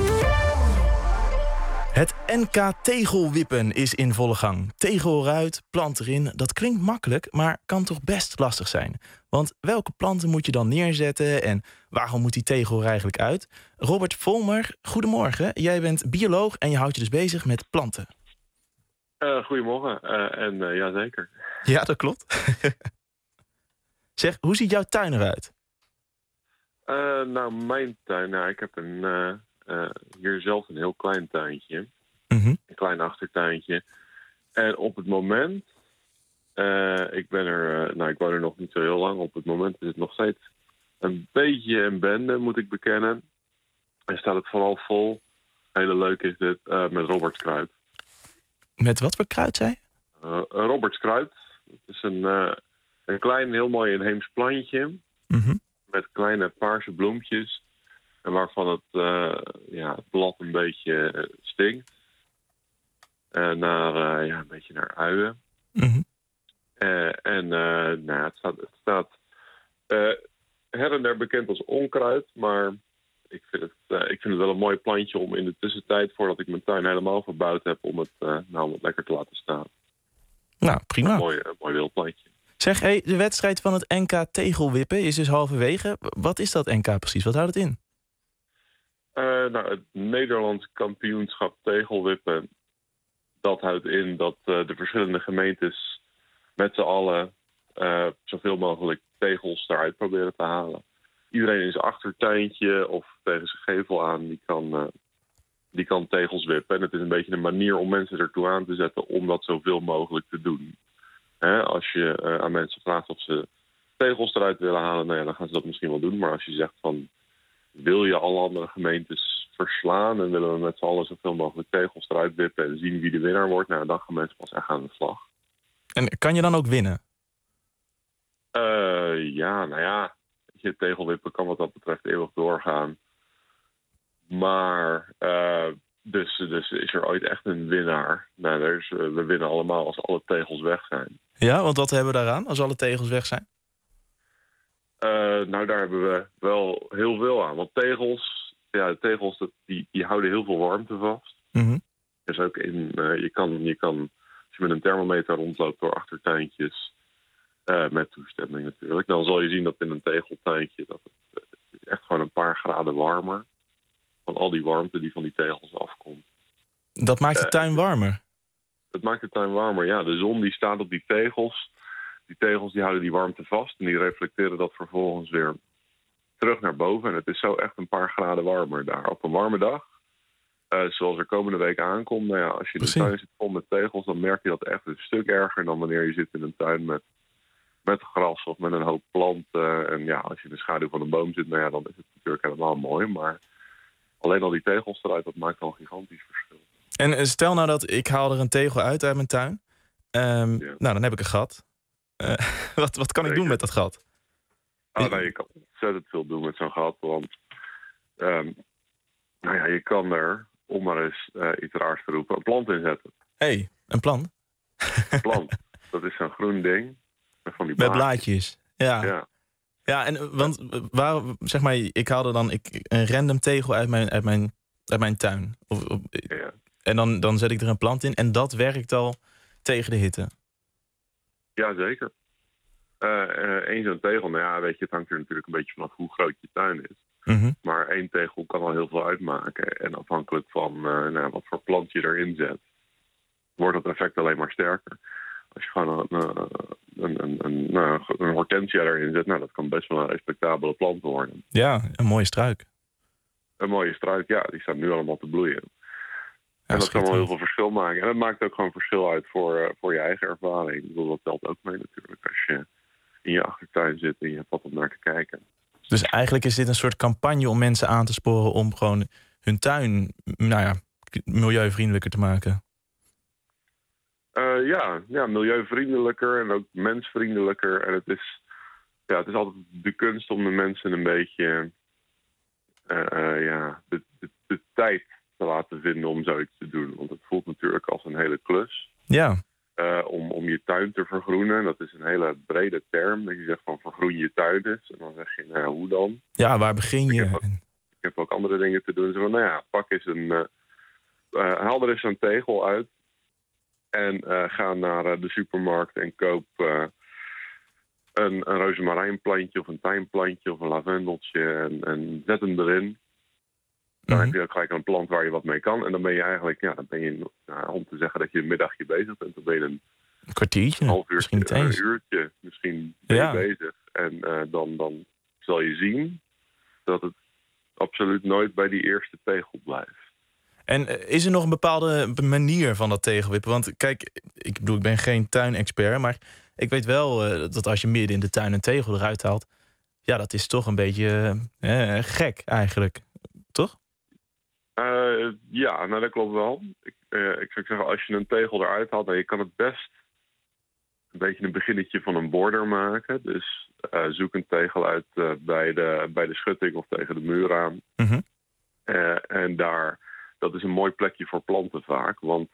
Het NK tegelwippen is in volle gang. Tegel eruit, plant erin. Dat klinkt makkelijk, maar kan toch best lastig zijn. Want welke planten moet je dan neerzetten en waarom moet die tegel er eigenlijk uit? Robert Volmer, goedemorgen. Jij bent bioloog en je houdt je dus bezig met planten. Goedemorgen, ja zeker. Ja, dat klopt. Zeg, hoe ziet jouw tuin eruit? Nou, mijn tuin, ik heb hier zelf een heel klein tuintje. Mm-hmm. Een klein achtertuintje. En op het moment, ik woon er nog niet zo heel lang. Op het moment is het nog steeds een beetje een bende, moet ik bekennen. En staat het vooral vol. Hele leuk is dit, met Robertskruid. Met wat voor kruid, zei je? Robertskruid. Het is een klein, heel mooi inheems plantje. Mm-hmm. Met kleine paarse bloempjes. En waarvan het blad een beetje stinkt. Een beetje naar uien. Mm-hmm. Het staat her en der bekend als onkruid. Maar ik vind het wel een mooi plantje om in de tussentijd, voordat ik mijn tuin helemaal verbouwd heb, om het lekker te laten staan. Nou, prima. Een mooi wildplantje. Zeg, de wedstrijd van het NK tegelwippen is dus halverwege. Wat is dat NK precies? Wat houdt het in? Het Nederlands kampioenschap tegelwippen, dat houdt in dat de verschillende gemeentes met z'n allen zoveel mogelijk tegels eruit proberen te halen. Iedereen in zijn achtertuintje of tegen zijn gevel aan, die kan tegels wippen. En het is een beetje een manier om mensen ertoe aan te zetten om dat zoveel mogelijk te doen. Als je aan mensen vraagt of ze tegels eruit willen halen, dan gaan ze dat misschien wel doen. Maar als je zegt van, wil je alle andere gemeentes verslaan en willen we met z'n allen zoveel mogelijk tegels eruit wippen en zien wie de winnaar wordt, dan gaan mensen pas echt aan de slag. En kan je dan ook winnen? je, tegelwippen kan wat dat betreft eeuwig doorgaan. Maar dus is er ooit echt een winnaar? Nou, we winnen allemaal als alle tegels weg zijn. Ja, want wat hebben we daaraan als alle tegels weg zijn? Nou, daar hebben we wel heel veel aan. Want tegels, die houden heel veel warmte vast. Mm-hmm. Dus ook je kan, als je met een thermometer rondloopt door achtertuintjes, met toestemming natuurlijk, dan zal je zien dat in een tegeltuintje dat het echt gewoon een paar graden warmer van al die warmte die van die tegels afkomt. Dat maakt de tuin warmer? Het maakt de tuin warmer, ja. De zon die staat op die tegels. Die tegels die houden die warmte vast en die reflecteren dat vervolgens weer terug naar boven. En het is zo echt een paar graden warmer daar. Op een warme dag, zoals er komende week aankomt, nou ja, als je in de tuin zit vol met tegels, dan merk je dat echt een stuk erger dan wanneer je zit in een tuin met gras of met een hoop planten. En ja, als je in de schaduw van een boom zit, nou ja, dan is het natuurlijk helemaal mooi. Maar alleen al die tegels eruit, dat maakt al een gigantisch verschil. En stel nou dat ik haal er een tegel uit mijn tuin. Nou, dan heb ik een gat. Wat kan ik doen met dat gat? Je kan ontzettend veel doen met zo'n gat. Want je kan er, om maar eens iets raars te roepen, een plant in zetten. Hé, een plant? Een plant. Dat is zo'n groen ding. Van die met blaadjes. Ja. Ja, en want zeg maar, ik haalde dan een random tegel uit mijn tuin. En dan zet ik er een plant in en dat werkt al tegen de hitte. Ja, zeker. Eén zo'n tegel, nou ja, weet je, het hangt er natuurlijk een beetje vanaf hoe groot je tuin is. Mm-hmm. Maar één tegel kan al heel veel uitmaken. En afhankelijk van wat voor plant je erin zet, wordt het effect alleen maar sterker. Als je gewoon een hortensia erin zet, nou, dat kan best wel een respectabele plant worden. Ja, een mooie struik. Een mooie struik, ja, die staan nu allemaal te bloeien. En dat kan wel heel veel verschil maken. En dat maakt ook gewoon verschil uit voor je eigen ervaring. Ik bedoel, dat telt ook mee natuurlijk als je in je achtertuin zit en je hebt wat om naar te kijken. Dus eigenlijk is dit een soort campagne om mensen aan te sporen om gewoon hun tuin, milieuvriendelijker te maken. Milieuvriendelijker en ook mensvriendelijker. En het is altijd de kunst om de mensen een beetje de tijd te laten vinden om zoiets te doen. Want het voelt natuurlijk als een hele klus. Ja. Om je tuin te vergroenen. Dat is een hele brede term. Dat je zegt van vergroen je tuin eens. En dan zeg je, hoe dan? Ja, waar begin je? Ik heb ook andere dingen te doen. Zo van, pak eens haal er eens een tegel uit. En ga naar de supermarkt en koop een rozemarijnplantje of een tijmplantje of een lavendeltje en zet hem erin. Dan heb je ook gelijk een plant waar je wat mee kan. En dan ben je eigenlijk, om te zeggen dat je een middagje bezig bent, dan ben je een kwartiertje, half uurtje, misschien niet eens. een uurtje, misschien ben je bezig. En dan zal je zien dat het absoluut nooit bij die eerste tegel blijft. En is er nog een bepaalde manier van dat tegelwippen? Want kijk, ik ben geen tuinexpert, maar ik weet wel dat als je midden in de tuin een tegel eruit haalt, ja, dat is toch een beetje gek eigenlijk, toch? Dat klopt wel. Ik zou zeggen, als je een tegel eruit haalt, dan je kan het best een beetje een beginnetje van een border maken. Dus zoek een tegel uit bij de schutting of tegen de muur aan. Mm-hmm. En dat is een mooi plekje voor planten vaak. Want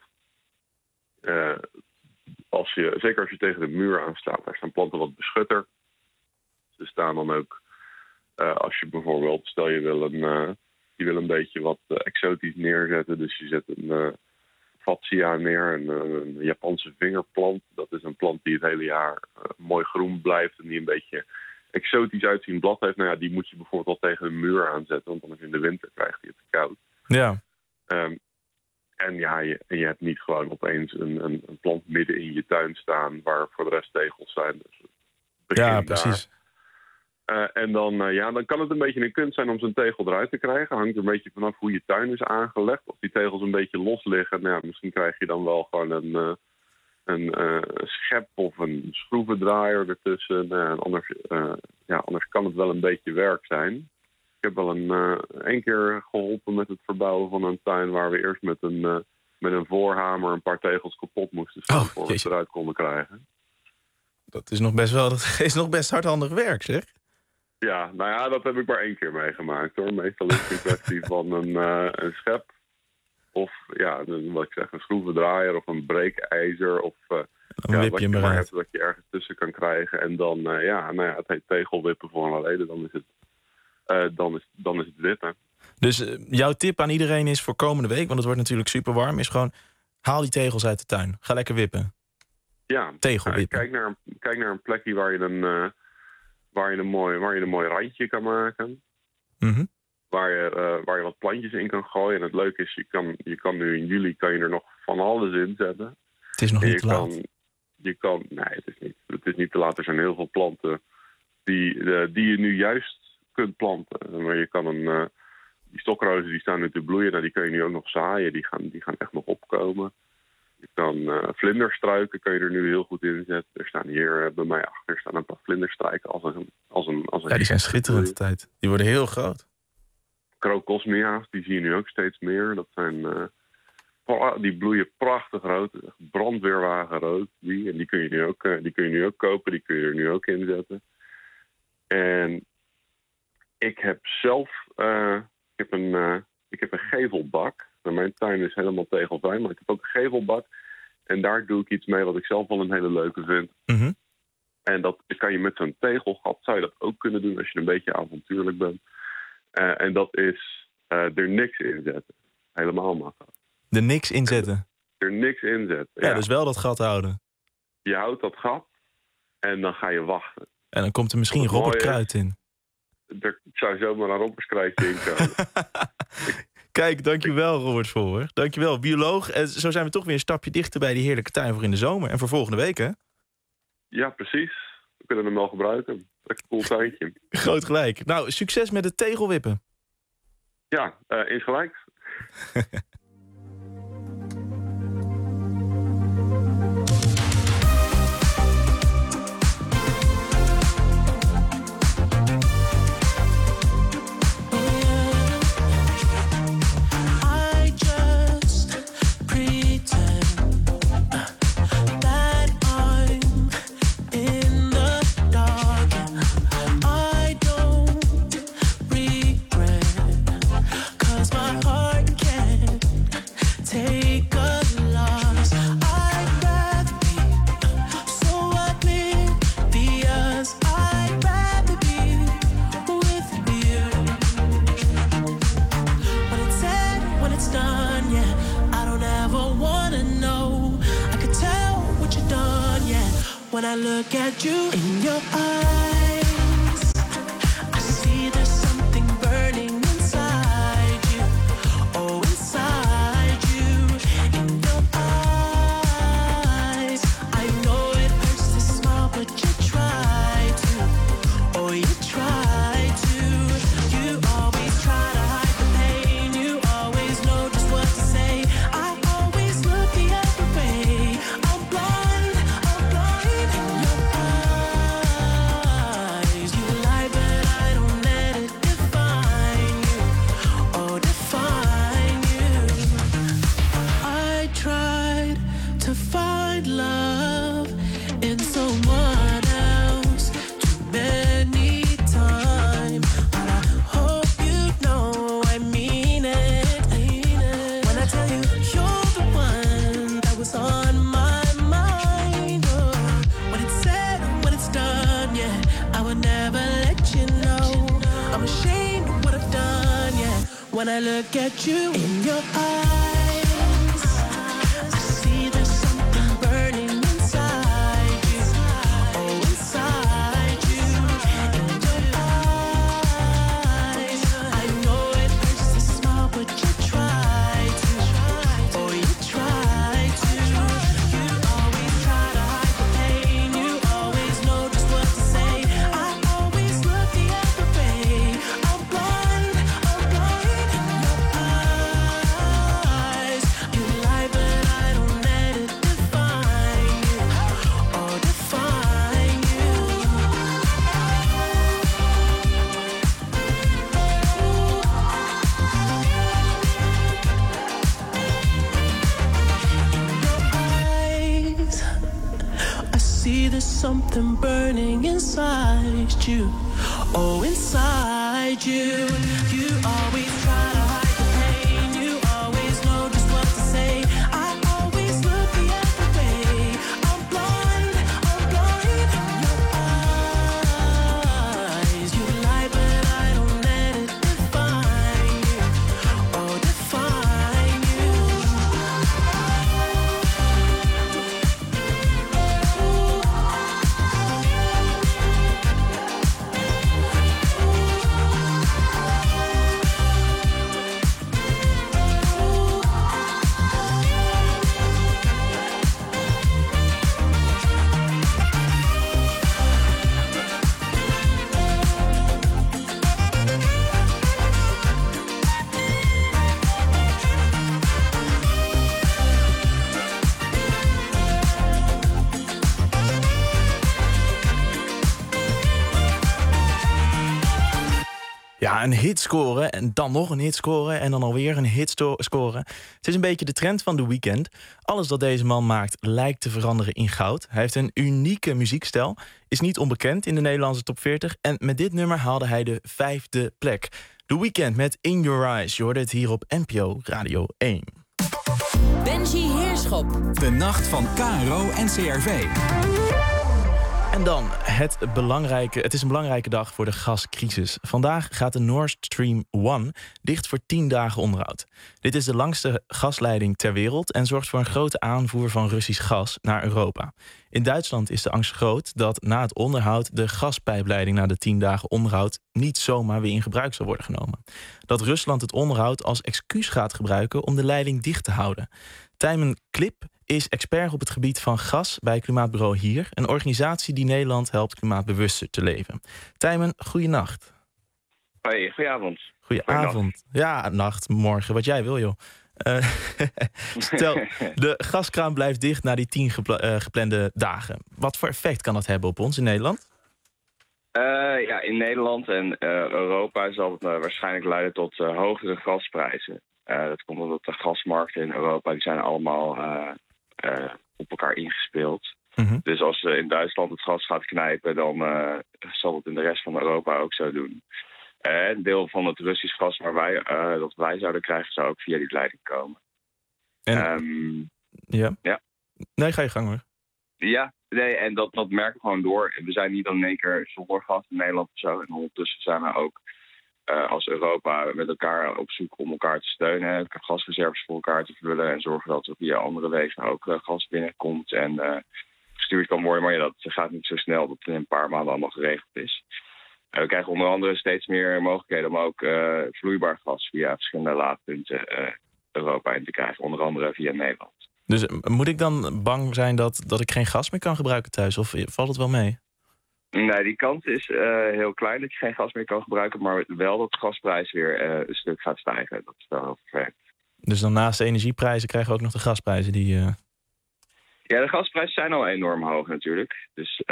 zeker als je tegen de muur aan staat, daar staan planten wat beschutter. Ze staan dan ook, als je bijvoorbeeld, stel je wil een beetje wat exotisch neerzetten. Dus je zet een Fatsia neer, een Japanse vingerplant. Dat is een plant die het hele jaar mooi groen blijft en die een beetje exotisch uitziend blad heeft. Nou ja, die moet je bijvoorbeeld al tegen de muur aanzetten, want anders in de winter krijgt hij het te koud. Ja. Je hebt niet gewoon opeens een plant midden in je tuin staan waar voor de rest tegels zijn. Dus ja, precies. En dan kan het een beetje een kunst zijn om zo'n tegel eruit te krijgen. Hangt er een beetje vanaf hoe je tuin is aangelegd. Of die tegels een beetje los liggen. Misschien krijg je dan wel gewoon een schep of een schroevendraaier ertussen. Anders kan het wel een beetje werk zijn. Ik heb wel één keer geholpen met het verbouwen van een tuin waar we eerst met een voorhamer een paar tegels kapot moesten staan voor we het eruit konden krijgen. Dat is nog best hardhandig werk, zeg. Ja, nou ja, dat heb ik maar 1 keer meegemaakt hoor. Meestal is het een kwestie van een schep. Of ja, wat ik zeg, een schroevendraaier of een breekijzer. Of wat je maar hebt, dat je ergens tussen kan krijgen. En dan, het heet tegelwippen voor een reden. Dan is het wippen. Dus jouw tip aan iedereen is voor komende week, want het wordt natuurlijk super warm, is gewoon haal die tegels uit de tuin. Ga lekker wippen. Ja, tegelwippen. Kijk naar een plekje waar je een mooi randje kan maken. Mm-hmm. Waar je wat plantjes in kan gooien. En het leuke is, je kan nu in juli er nog van alles in zetten. Het is nog niet te laat. Nee, het is niet te laat. Er zijn heel veel planten die je nu juist kunt planten. Maar je kan die stokrozen die staan nu te bloeien. Nou, die kun je nu ook nog zaaien. Die gaan echt nog opkomen. Je kan vlinderstruiken kan je er nu heel goed in zetten. Er staan hier bij mij achter een paar vlinderstruiken als een ja, die zijn schitterend de tijd. Die worden heel groot. Crocosmia's, die zie je nu ook steeds meer. Dat zijn die bloeien prachtig rood, brandweerwagenrood. En die kun je nu ook kopen, die kun je er nu ook in zetten. En ik heb zelf ik heb een gevelbak. Mijn tuin is helemaal tegelvrij, maar ik heb ook een gevelbak. En daar doe ik iets mee wat ik zelf wel een hele leuke vind. Mm-hmm. En dat kan je met zo'n tegelgat, zou je dat ook kunnen doen als je een beetje avontuurlijk bent. En dat is er niks in zetten. Helemaal makkelijk. Er niks in zetten? Er niks in zetten, ja. Dus wel dat gat houden. Je houdt dat gat en dan ga je wachten. En dan komt er misschien robberkruid in. Er zou zomaar een robberskruidje in komen. Kijk, dankjewel Robert Voller. Dankjewel, bioloog. En zo zijn we toch weer een stapje dichter bij die heerlijke tuin voor in de zomer. En voor volgende week, hè? Ja, precies. We kunnen hem wel gebruiken. Lekker cool tuintje. Groot gelijk. Nou, succes met het tegelwippen. Ja, insgelijks. When I look at you in your eyes, I see there's something burning inside you. Oh, inside you, in your eyes. I know it hurts to smile, but you try to. Oh, you try to. You always try to hide the pain. You always know just what to say. I always look the other way. I'm blind, I'm blind. Love in someone else too many times, but I hope you know I mean it. When I tell you you're the one that was on my mind, oh, when it's said, when it's done, yeah, I would never let you know. I'm ashamed of what I've done, yeah. When I look at you in your eyes, something burning inside you. Oh, inside you, you always try to hide the pain. You always know just what to say. I always look the other way. I'm blind in your eyes. You lie, but I don't let it define you. Oh, define you. Ja, een hit scoren en dan nog een hit scoren en dan alweer een hit scoren. Het is een beetje de trend van The Weeknd. Alles dat deze man maakt lijkt te veranderen in goud. Hij heeft een unieke muziekstijl, is niet onbekend in de Nederlandse top 40... en met dit nummer haalde hij de 5e plek. The Weeknd met In Your Eyes. Je hoorde het hier op NPO Radio 1. Benji Heerschop. De nacht van KRO en CRV. En dan het is een belangrijke dag voor de gascrisis. Vandaag gaat de Nord Stream 1 dicht voor 10 dagen onderhoud. Dit is de langste gasleiding ter wereld en zorgt voor een grote aanvoer van Russisch gas naar Europa. In Duitsland is de angst groot dat na het onderhoud de gaspijpleiding na de 10 dagen onderhoud niet zomaar weer in gebruik zal worden genomen. Dat Rusland het onderhoud als excuus gaat gebruiken om de leiding dicht te houden. Tijmen Klip is expert op het gebied van gas bij Klimaatbureau Hier, een organisatie die Nederland helpt klimaatbewuster te leven. Tijmen, goeienacht. Hoi, goedenavond. Goedenavond. Ja, nacht, morgen, wat jij wil, joh. Stel, de gaskraan blijft dicht na die 10 geplande dagen. Wat voor effect kan dat hebben op ons in Nederland? In Nederland en Europa zal het waarschijnlijk leiden tot hogere gasprijzen. Dat komt omdat de gasmarkten in Europa die zijn allemaal op elkaar ingespeeld. Mm-hmm. Dus als in Duitsland het gas gaat knijpen, dan zal het in de rest van Europa ook zo doen. Een deel van het Russisch gas dat wij zouden krijgen, zou ook via die leiding komen. En, ja? Nee, ga je gang hoor. Ja, nee, en dat merken we gewoon door. We zijn niet dan in één keer zonder gas in Nederland of zo. En ondertussen zijn we ook als Europa met elkaar op zoek om elkaar te steunen. Gasreserves voor elkaar te vullen en zorgen dat er via andere wegen ook gas binnenkomt en gestuurd kan worden. Maar ja, dat gaat niet zo snel dat het in een paar maanden allemaal geregeld is. We krijgen onder andere steeds meer mogelijkheden om ook vloeibaar gas via verschillende laadpunten Europa in te krijgen. Onder andere via Nederland. Dus moet ik dan bang zijn dat ik geen gas meer kan gebruiken thuis? Of valt het wel mee? Nee, die kans is heel klein dat je geen gas meer kan gebruiken. Maar wel dat de gasprijs weer een stuk gaat stijgen. Dat is wel heel vervelend. Dus dan naast de energieprijzen krijgen we ook nog de gasprijzen die... Ja, de gasprijzen zijn al enorm hoog natuurlijk. Dus,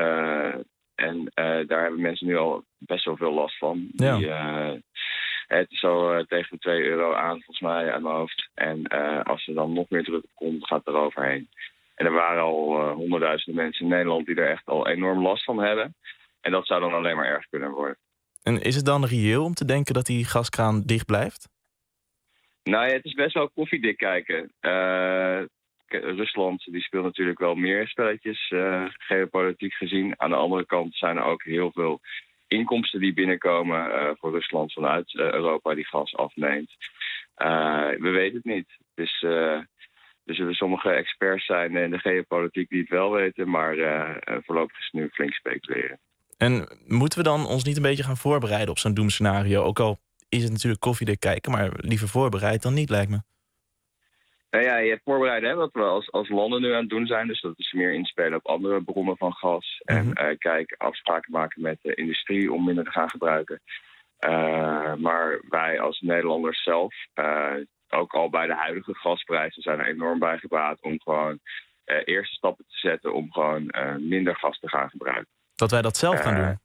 daar hebben mensen nu al best wel veel last van. Ja. Het is al tegen de €2 aan, volgens mij, aan mijn hoofd. En als er dan nog meer druk op komt, gaat het eroverheen. En er waren al honderdduizenden mensen in Nederland die er echt al enorm last van hebben. En dat zou dan alleen maar erg kunnen worden. En is het dan reëel om te denken dat die gaskraan dicht blijft? Nou ja, het is best wel koffiedik kijken. Rusland die speelt natuurlijk wel meer spelletjes, geopolitiek gezien. Aan de andere kant zijn er ook heel veel inkomsten die binnenkomen voor Rusland vanuit Europa die gas afneemt. We weten het niet. Dus er zullen sommige experts zijn in de geopolitiek die het wel weten, maar voorlopig is het nu flink speculeren. En moeten we dan ons niet een beetje gaan voorbereiden op zo'n doemscenario? Ook al is het natuurlijk koffiedik kijken, maar liever voorbereid dan niet, lijkt me. Nou ja, je hebt voorbereid wat we als landen nu aan het doen zijn. Dus dat is meer inspelen op andere bronnen van gas. En afspraken maken met de industrie om minder te gaan gebruiken. Maar wij als Nederlanders zelf, ook al bij de huidige gasprijzen, zijn er enorm bij gebaat om gewoon eerste stappen te zetten om gewoon minder gas te gaan gebruiken. Dat wij dat zelf gaan doen?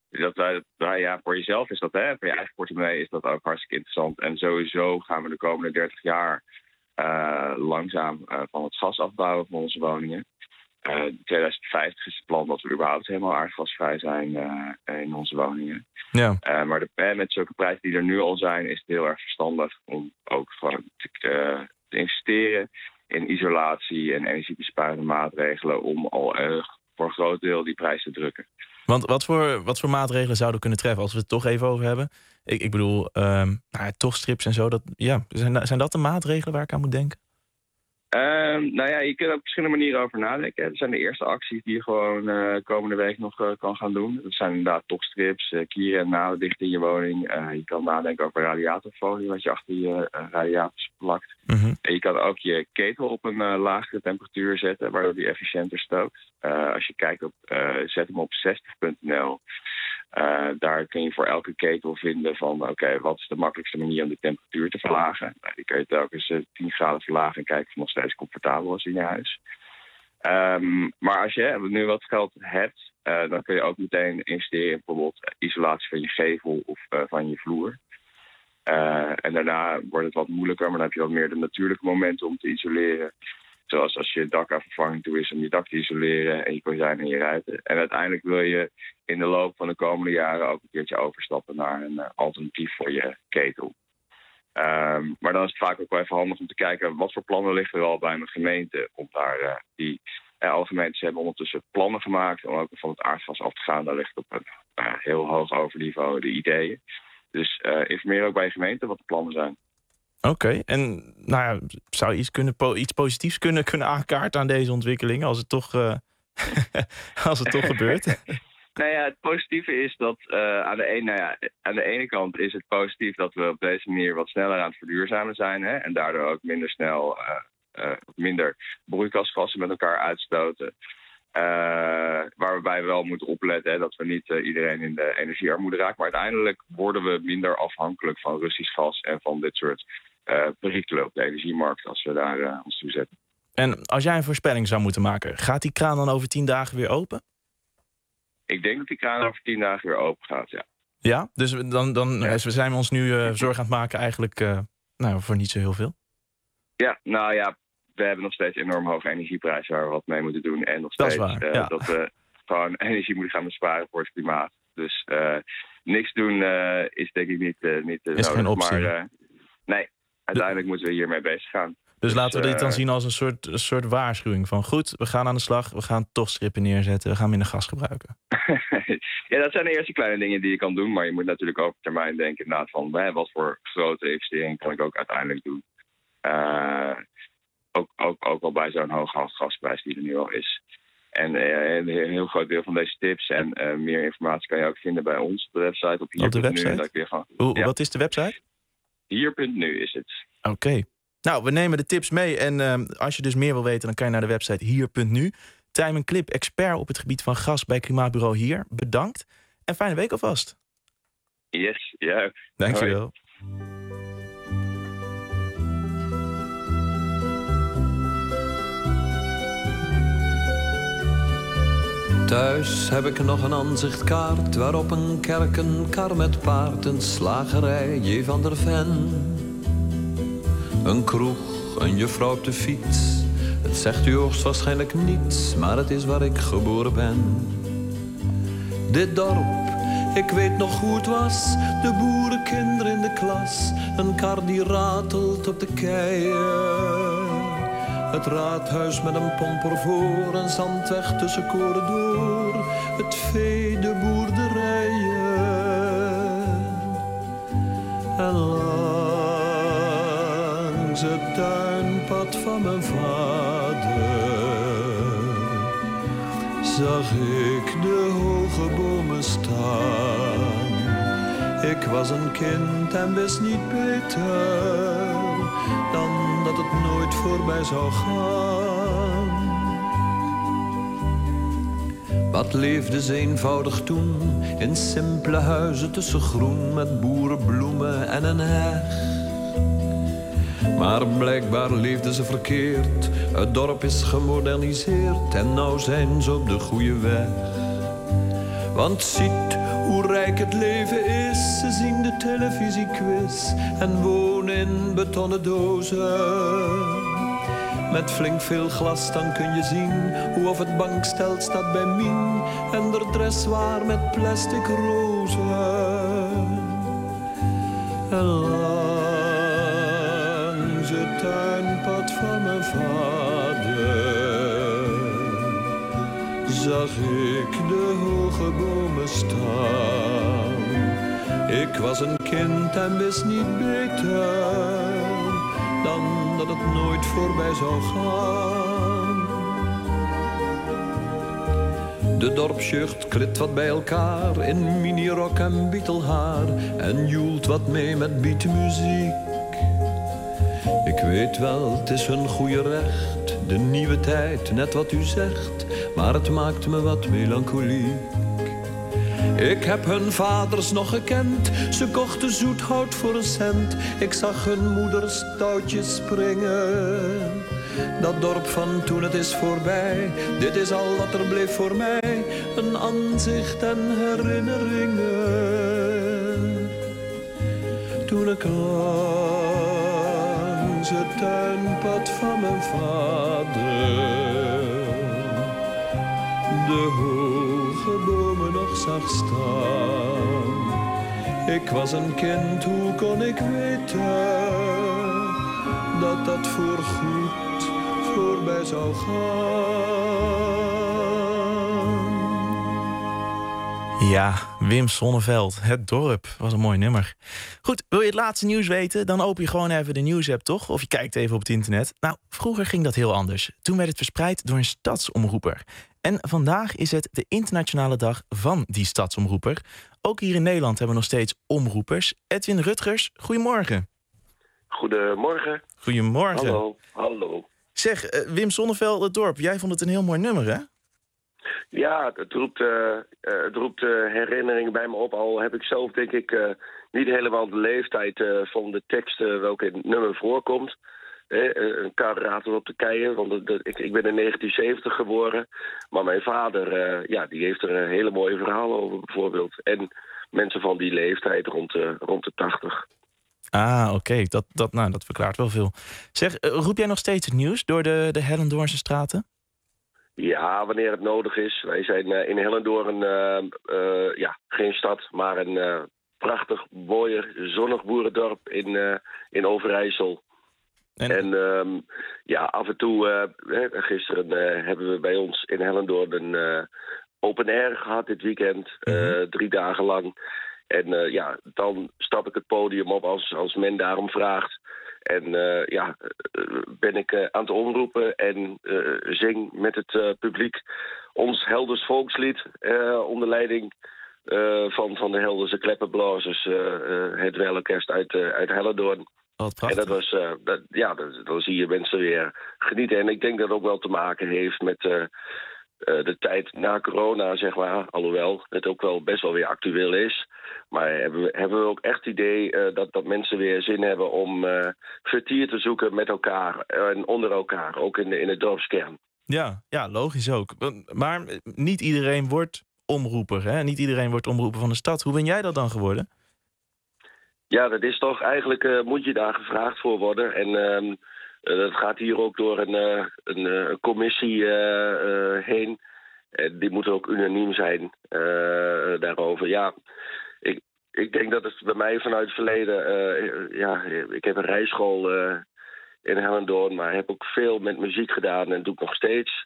Voor jezelf is dat, voor je eigen portemonnee is dat ook hartstikke interessant. En sowieso gaan we de komende 30 jaar langzaam van het gas afbouwen van onze woningen. 2050 is het plan dat we überhaupt helemaal aardgasvrij zijn in onze woningen. Ja. Maar met zulke prijzen die er nu al zijn, is het heel erg verstandig om ook gewoon te investeren in isolatie en energiebesparende maatregelen om al voor een groot deel die prijs te drukken. Want wat voor maatregelen zouden we kunnen treffen als we het toch even over hebben? Ik bedoel, toch strips en zo. Zijn dat de maatregelen waar ik aan moet denken? Je kunt er op verschillende manieren over nadenken. Dat zijn de eerste acties die je gewoon komende week nog kan gaan doen. Dat zijn inderdaad tochtstrips, kieren en naden dicht in je woning. Je kan nadenken over radiatorfolie, wat je achter je radiators plakt. Mm-hmm. En je kan ook je ketel op een lagere temperatuur zetten, waardoor die efficiënter stookt. Als je kijkt zet hem op 60.nl. Daar kun je voor elke ketel vinden van wat is de makkelijkste manier om de temperatuur te verlagen. Die kun je telkens 10 graden verlagen en kijken of het nog steeds comfortabel is in je huis. Maar als je nu wat geld hebt, dan kun je ook meteen investeren in bijvoorbeeld isolatie van je gevel of van je vloer. En daarna wordt het wat moeilijker, maar dan heb je wat meer de natuurlijke momenten om te isoleren. Zoals als je dak aan vervanging toe is om je dak te isoleren en je kozijnen en je ruiten. En uiteindelijk wil je in de loop van de komende jaren ook een keertje overstappen naar een alternatief voor je ketel. Maar dan is het vaak ook wel even handig om te kijken wat voor plannen liggen er al bij mijn gemeente. Om daar alle gemeentes hebben ondertussen plannen gemaakt om ook van het aardgas af te gaan. Daar ligt op een heel hoog overniveau de ideeën. Dus informeer ook bij je gemeente wat de plannen zijn. Oké, en zou je iets positiefs kunnen aankaarten aan deze ontwikkeling als het toch gebeurt? Het positieve is dat aan de ene kant is het positief dat we op deze manier wat sneller aan het verduurzamen zijn. Hè, en daardoor ook minder snel minder broeikasgassen met elkaar uitstoten. Waarbij we wel moeten opletten dat we niet iedereen in de energiearmoede raken. Maar uiteindelijk worden we minder afhankelijk van Russisch gas en van dit soort perikelen op de energiemarkt als we daar ons toe zetten. En als jij een voorspelling zou moeten maken, gaat die kraan dan over 10 dagen weer open? Ik denk dat die kraan over 10 dagen weer open gaat, ja. Ja, dus dan zijn we ons nu zorgen aan het maken eigenlijk voor niet zo heel veel? Ja, we hebben nog steeds enorm hoge energieprijzen waar we wat mee moeten doen. En nog steeds dat we gewoon energie moeten gaan besparen voor het klimaat. Dus niks doen is denk ik niet is nodig. Geen optie. Maar nee, uiteindelijk moeten we hiermee bezig gaan. Dus laten we dit dan zien als een soort waarschuwing van goed, we gaan aan de slag, we gaan toch strippen neerzetten, we gaan minder gas gebruiken. Ja, dat zijn de eerste kleine dingen die je kan doen, maar je moet natuurlijk ook op termijn denken inderdaad van wat voor grote investeringen kan ik ook uiteindelijk doen. Ook wel bij zo'n hoge gasprijs die er nu al is. En een heel groot deel van deze tips en meer informatie kan je ook vinden bij ons op de website. Op hier.nu. Op de website? Wat is de website? Hier.nu is het. Oké. Nou, we nemen de tips mee. En als je dus meer wil weten, dan kan je naar de website hier.nu. Tijmen Klip, expert op het gebied van gas bij Klimaatbureau Hier. Bedankt. En fijne week alvast. Yes, ja. Dankjewel. Thuis heb ik nog een aanzichtkaart waarop een kerk, een kar met paard, een slagerij, J. van der Ven. Een kroeg, een juffrouw op de fiets. Het zegt u hoogstwaarschijnlijk niets, maar het is waar ik geboren ben. Dit dorp, ik weet nog hoe het was. De boerenkinderen in de klas. Een kar die ratelt op de keien. Het raadhuis met een pomper voor, een zandweg tussen koren door. Het vee, de boerderijen. En langs het tuinpad van mijn vader zag ik de hoge bomen staan. Ik was een kind en wist niet beter dan dat het nooit voorbij zou gaan. Wat leefde ze eenvoudig toen, in simpele huizen tussen groen, met boerenbloemen en een heg. Maar blijkbaar leefden ze verkeerd, het dorp is gemoderniseerd en nou zijn ze op de goede weg. Want ziet hoe rijk het leven is, ze zien de televisiequiz en wonen in betonnen dozen. Met flink veel glas dan kun je zien hoe of het bankstel staat bij Mien en de dressoir met plastic rozen. En langs het tuinpad van mijn vader zag ik de hoge bomen staan. Ik was een kind en wist niet beter dan dat het nooit voorbij zou gaan. De dorpsjeugd klit wat bij elkaar in minirok en bietelhaar en joelt wat mee met beatmuziek. Ik weet wel, het is hun goede recht, de nieuwe tijd, net wat u zegt, maar het maakt me wat melancholiek. Ik heb hun vaders nog gekend, ze kochten zoethout voor een cent. Ik zag hun moeders touwtjes springen. Dat dorp van toen, het is voorbij, dit is al wat er bleef voor mij. Een aanzicht en herinneringen. Toen ik langs het tuinpad van mijn vader de hoge bomen nog zag staan. Ik was een kind, hoe kon ik weten dat dat voorgoed voorbij zou gaan? Ja, Wim Sonneveld, Het Dorp. Wat een mooi nummer. Goed, wil je het laatste nieuws weten? Dan open je gewoon even de nieuwsapp, toch? Of je kijkt even op het internet. Nou, vroeger ging dat heel anders. Toen werd het verspreid door een stadsomroeper. En vandaag is het de internationale dag van die stadsomroeper. Ook hier in Nederland hebben we nog steeds omroepers. Edwin Rutgers, goedemorgen. Goedemorgen. Goedemorgen. Hallo, hallo. Zeg, Wim Sonneveld, Het Dorp, jij vond het een heel mooi nummer, hè? Ja, het roept herinneringen bij me op. Al heb ik zelf, denk ik, niet helemaal de leeftijd van de tekst welke in het nummer voorkomt. Een karratel op de keien, want ik ben in 1970 geboren. Maar mijn vader, die heeft er een hele mooie verhaal over bijvoorbeeld. En mensen van die leeftijd rond de 80. Ah, oké. Dat verklaart wel veel. Zeg, roep jij nog steeds het nieuws door de Hellendoornse straten? Ja, wanneer het nodig is. Wij zijn in Hellendoorn geen stad, maar een prachtig, mooi, zonnig boerendorp in Overijssel. En af en toe, gisteren hebben we bij ons in Hellendoorn een open air gehad dit weekend, 3 dagen lang. En dan stap ik het podium op als men daarom vraagt. En ben ik aan het omroepen en zing met het publiek ons Helders volkslied onder leiding van de Helderse kleppenblazers, het Welorkest uit Hellendoorn. En dat was, dan zie je mensen weer genieten. En ik denk dat het ook wel te maken heeft met de tijd na corona, zeg maar. Alhoewel het ook wel best wel weer actueel is. Maar hebben we ook echt het idee dat mensen weer zin hebben om vertier te zoeken met elkaar en onder elkaar. Ook in het dorpskern. Ja, logisch ook. Maar niet iedereen wordt omroeper, hè? Niet iedereen wordt omroeper van de stad. Hoe ben jij dat dan geworden? Ja, dat is toch eigenlijk, moet je daar gevraagd voor worden. En dat gaat hier ook door een commissie heen. En die moet ook unaniem zijn daarover. Ja, ik denk dat het bij mij vanuit het verleden... ik heb een rijschool in Hellendoorn, maar heb ook veel met muziek gedaan en doe ik nog steeds.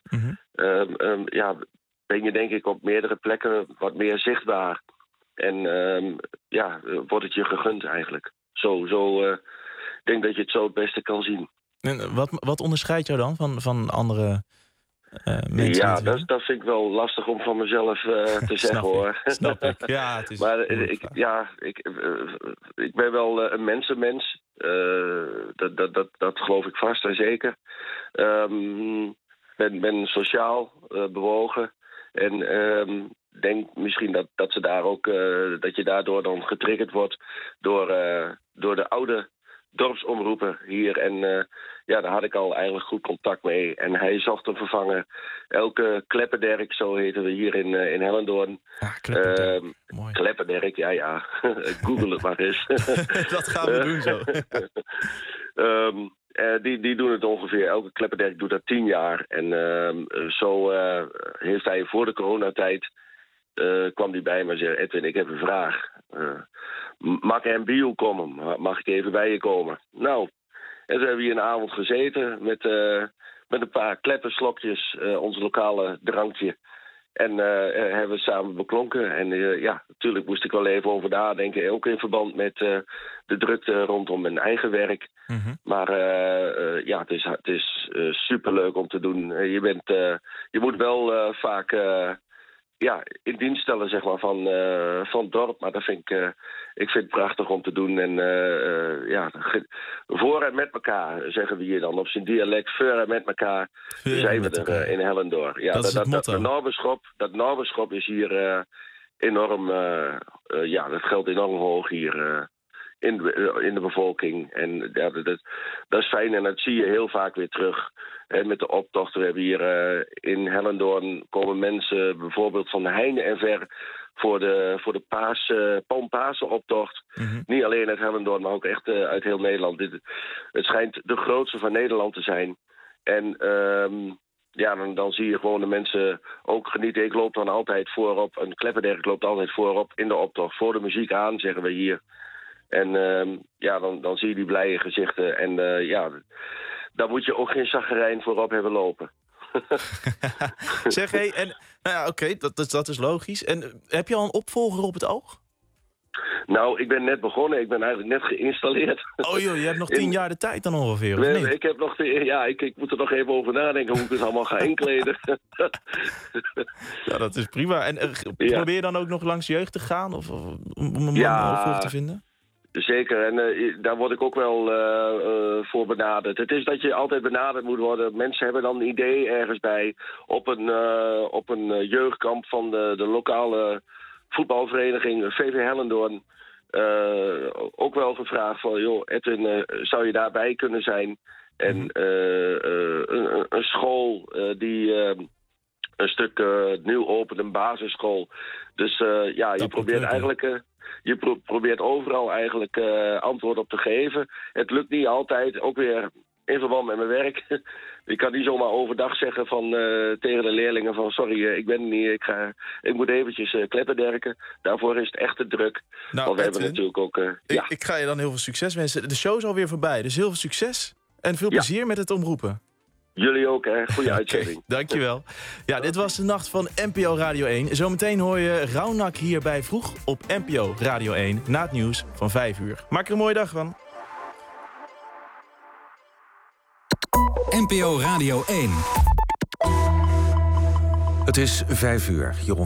Ben je denk ik op meerdere plekken wat meer zichtbaar. En wordt het je gegund eigenlijk. Ik denk dat je het zo het beste kan zien. En wat onderscheidt jou dan van andere mensen? Ja, dat vind ik wel lastig om van mezelf te zeggen, hoor. Snap ik. Ja, het is maar ik ben wel een mensenmens. Dat geloof ik vast en zeker. Ben sociaal bewogen. En denk misschien dat ze daar ook dat je daardoor dan getriggerd wordt door de oude dorpsomroeper hier. En daar had ik al eigenlijk goed contact mee. En hij zocht een vervanger. Elke Kleppenderk, zo heten we hier in Hellendoorn. Mooi. Kleppenderk, ja. Google het maar eens. Dat gaan we doen zo. Die doen het ongeveer. Elke kleppendijk doet dat 10 jaar. En zo heeft hij voor de coronatijd... kwam hij bij me en zei... Edwin, ik heb een vraag. Mag er een bio komen? Mag ik even bij je komen? Nou, en toen hebben we hier een avond gezeten... met een paar kleppenslokjes, ons lokale drankje... En hebben we samen beklonken. En natuurlijk moest ik wel even over nadenken. Ook in verband met de drukte rondom mijn eigen werk. Mm-hmm. Maar het is superleuk om te doen. Je moet wel vaak in dienst stellen zeg maar, van het dorp. Maar dat vind ik vind het prachtig om te doen. En voor en met elkaar, zeggen we hier dan. Op zijn dialect, voor en met elkaar zijn we er in Hellendoorn. Ja, dat is het motto. Dat Norberschop is hier enorm... dat geldt enorm hoog hier in de bevolking. En dat is fijn en dat zie je heel vaak weer terug. En met de optochten, we hebben hier in Hellendoorn... komen mensen bijvoorbeeld van heinde en ver... voor de Palmpasenoptocht. Mm-hmm. Niet alleen uit Hellendoorn, maar ook echt uit heel Nederland. Het schijnt de grootste van Nederland te zijn. En dan zie je gewoon de mensen ook genieten. Ik loop dan altijd voorop, een kleppenderk loopt altijd voorop in de optocht. Voor de muziek aan, zeggen we hier. En dan zie je die blije gezichten. En daar moet je ook geen zagerijn voorop hebben lopen. Zeg, hé, en oké, dat is logisch. En heb je al een opvolger op het oog? Nou, ik ben net begonnen. Ik ben eigenlijk net geïnstalleerd. Oh joh, je hebt nog 10 jaar de tijd dan ongeveer, of niet? Ik heb nog ik moet er nog even over nadenken hoe ik het allemaal ga inkleden. Ja, dat is prima. En probeer je dan ook nog langs jeugd te gaan? Of om een opvolger te vinden? Zeker, en daar word ik ook wel voor benaderd. Het is dat je altijd benaderd moet worden. Mensen hebben dan een idee ergens bij op een jeugdkamp van de lokale voetbalvereniging VV Hellendoorn. Ook wel gevraagd van, joh, Edwin, zou je daarbij kunnen zijn? En een school die een stuk nieuw opent, een basisschool. Dus je probeert eigenlijk... Je probeert overal eigenlijk antwoord op te geven. Het lukt niet altijd, ook weer in verband met mijn werk. Ik kan niet zomaar overdag zeggen tegen de leerlingen van... sorry, ik ben er niet, ik moet eventjes kleppenderken. Daarvoor is het echt te druk. Nou, want we hebben natuurlijk ook... Ik ga je dan heel veel succes wensen. De show is alweer voorbij, dus heel veel succes. En veel plezier met het omroepen. Jullie ook, hè. Goeie uitzending. Dankjewel. Ja, dit was de nacht van NPO Radio 1. Zometeen hoor je Rauwnak hierbij vroeg op NPO Radio 1... na het nieuws van 5 uur. Maak er een mooie dag van. NPO Radio 1. Het is 5 uur. Jeroen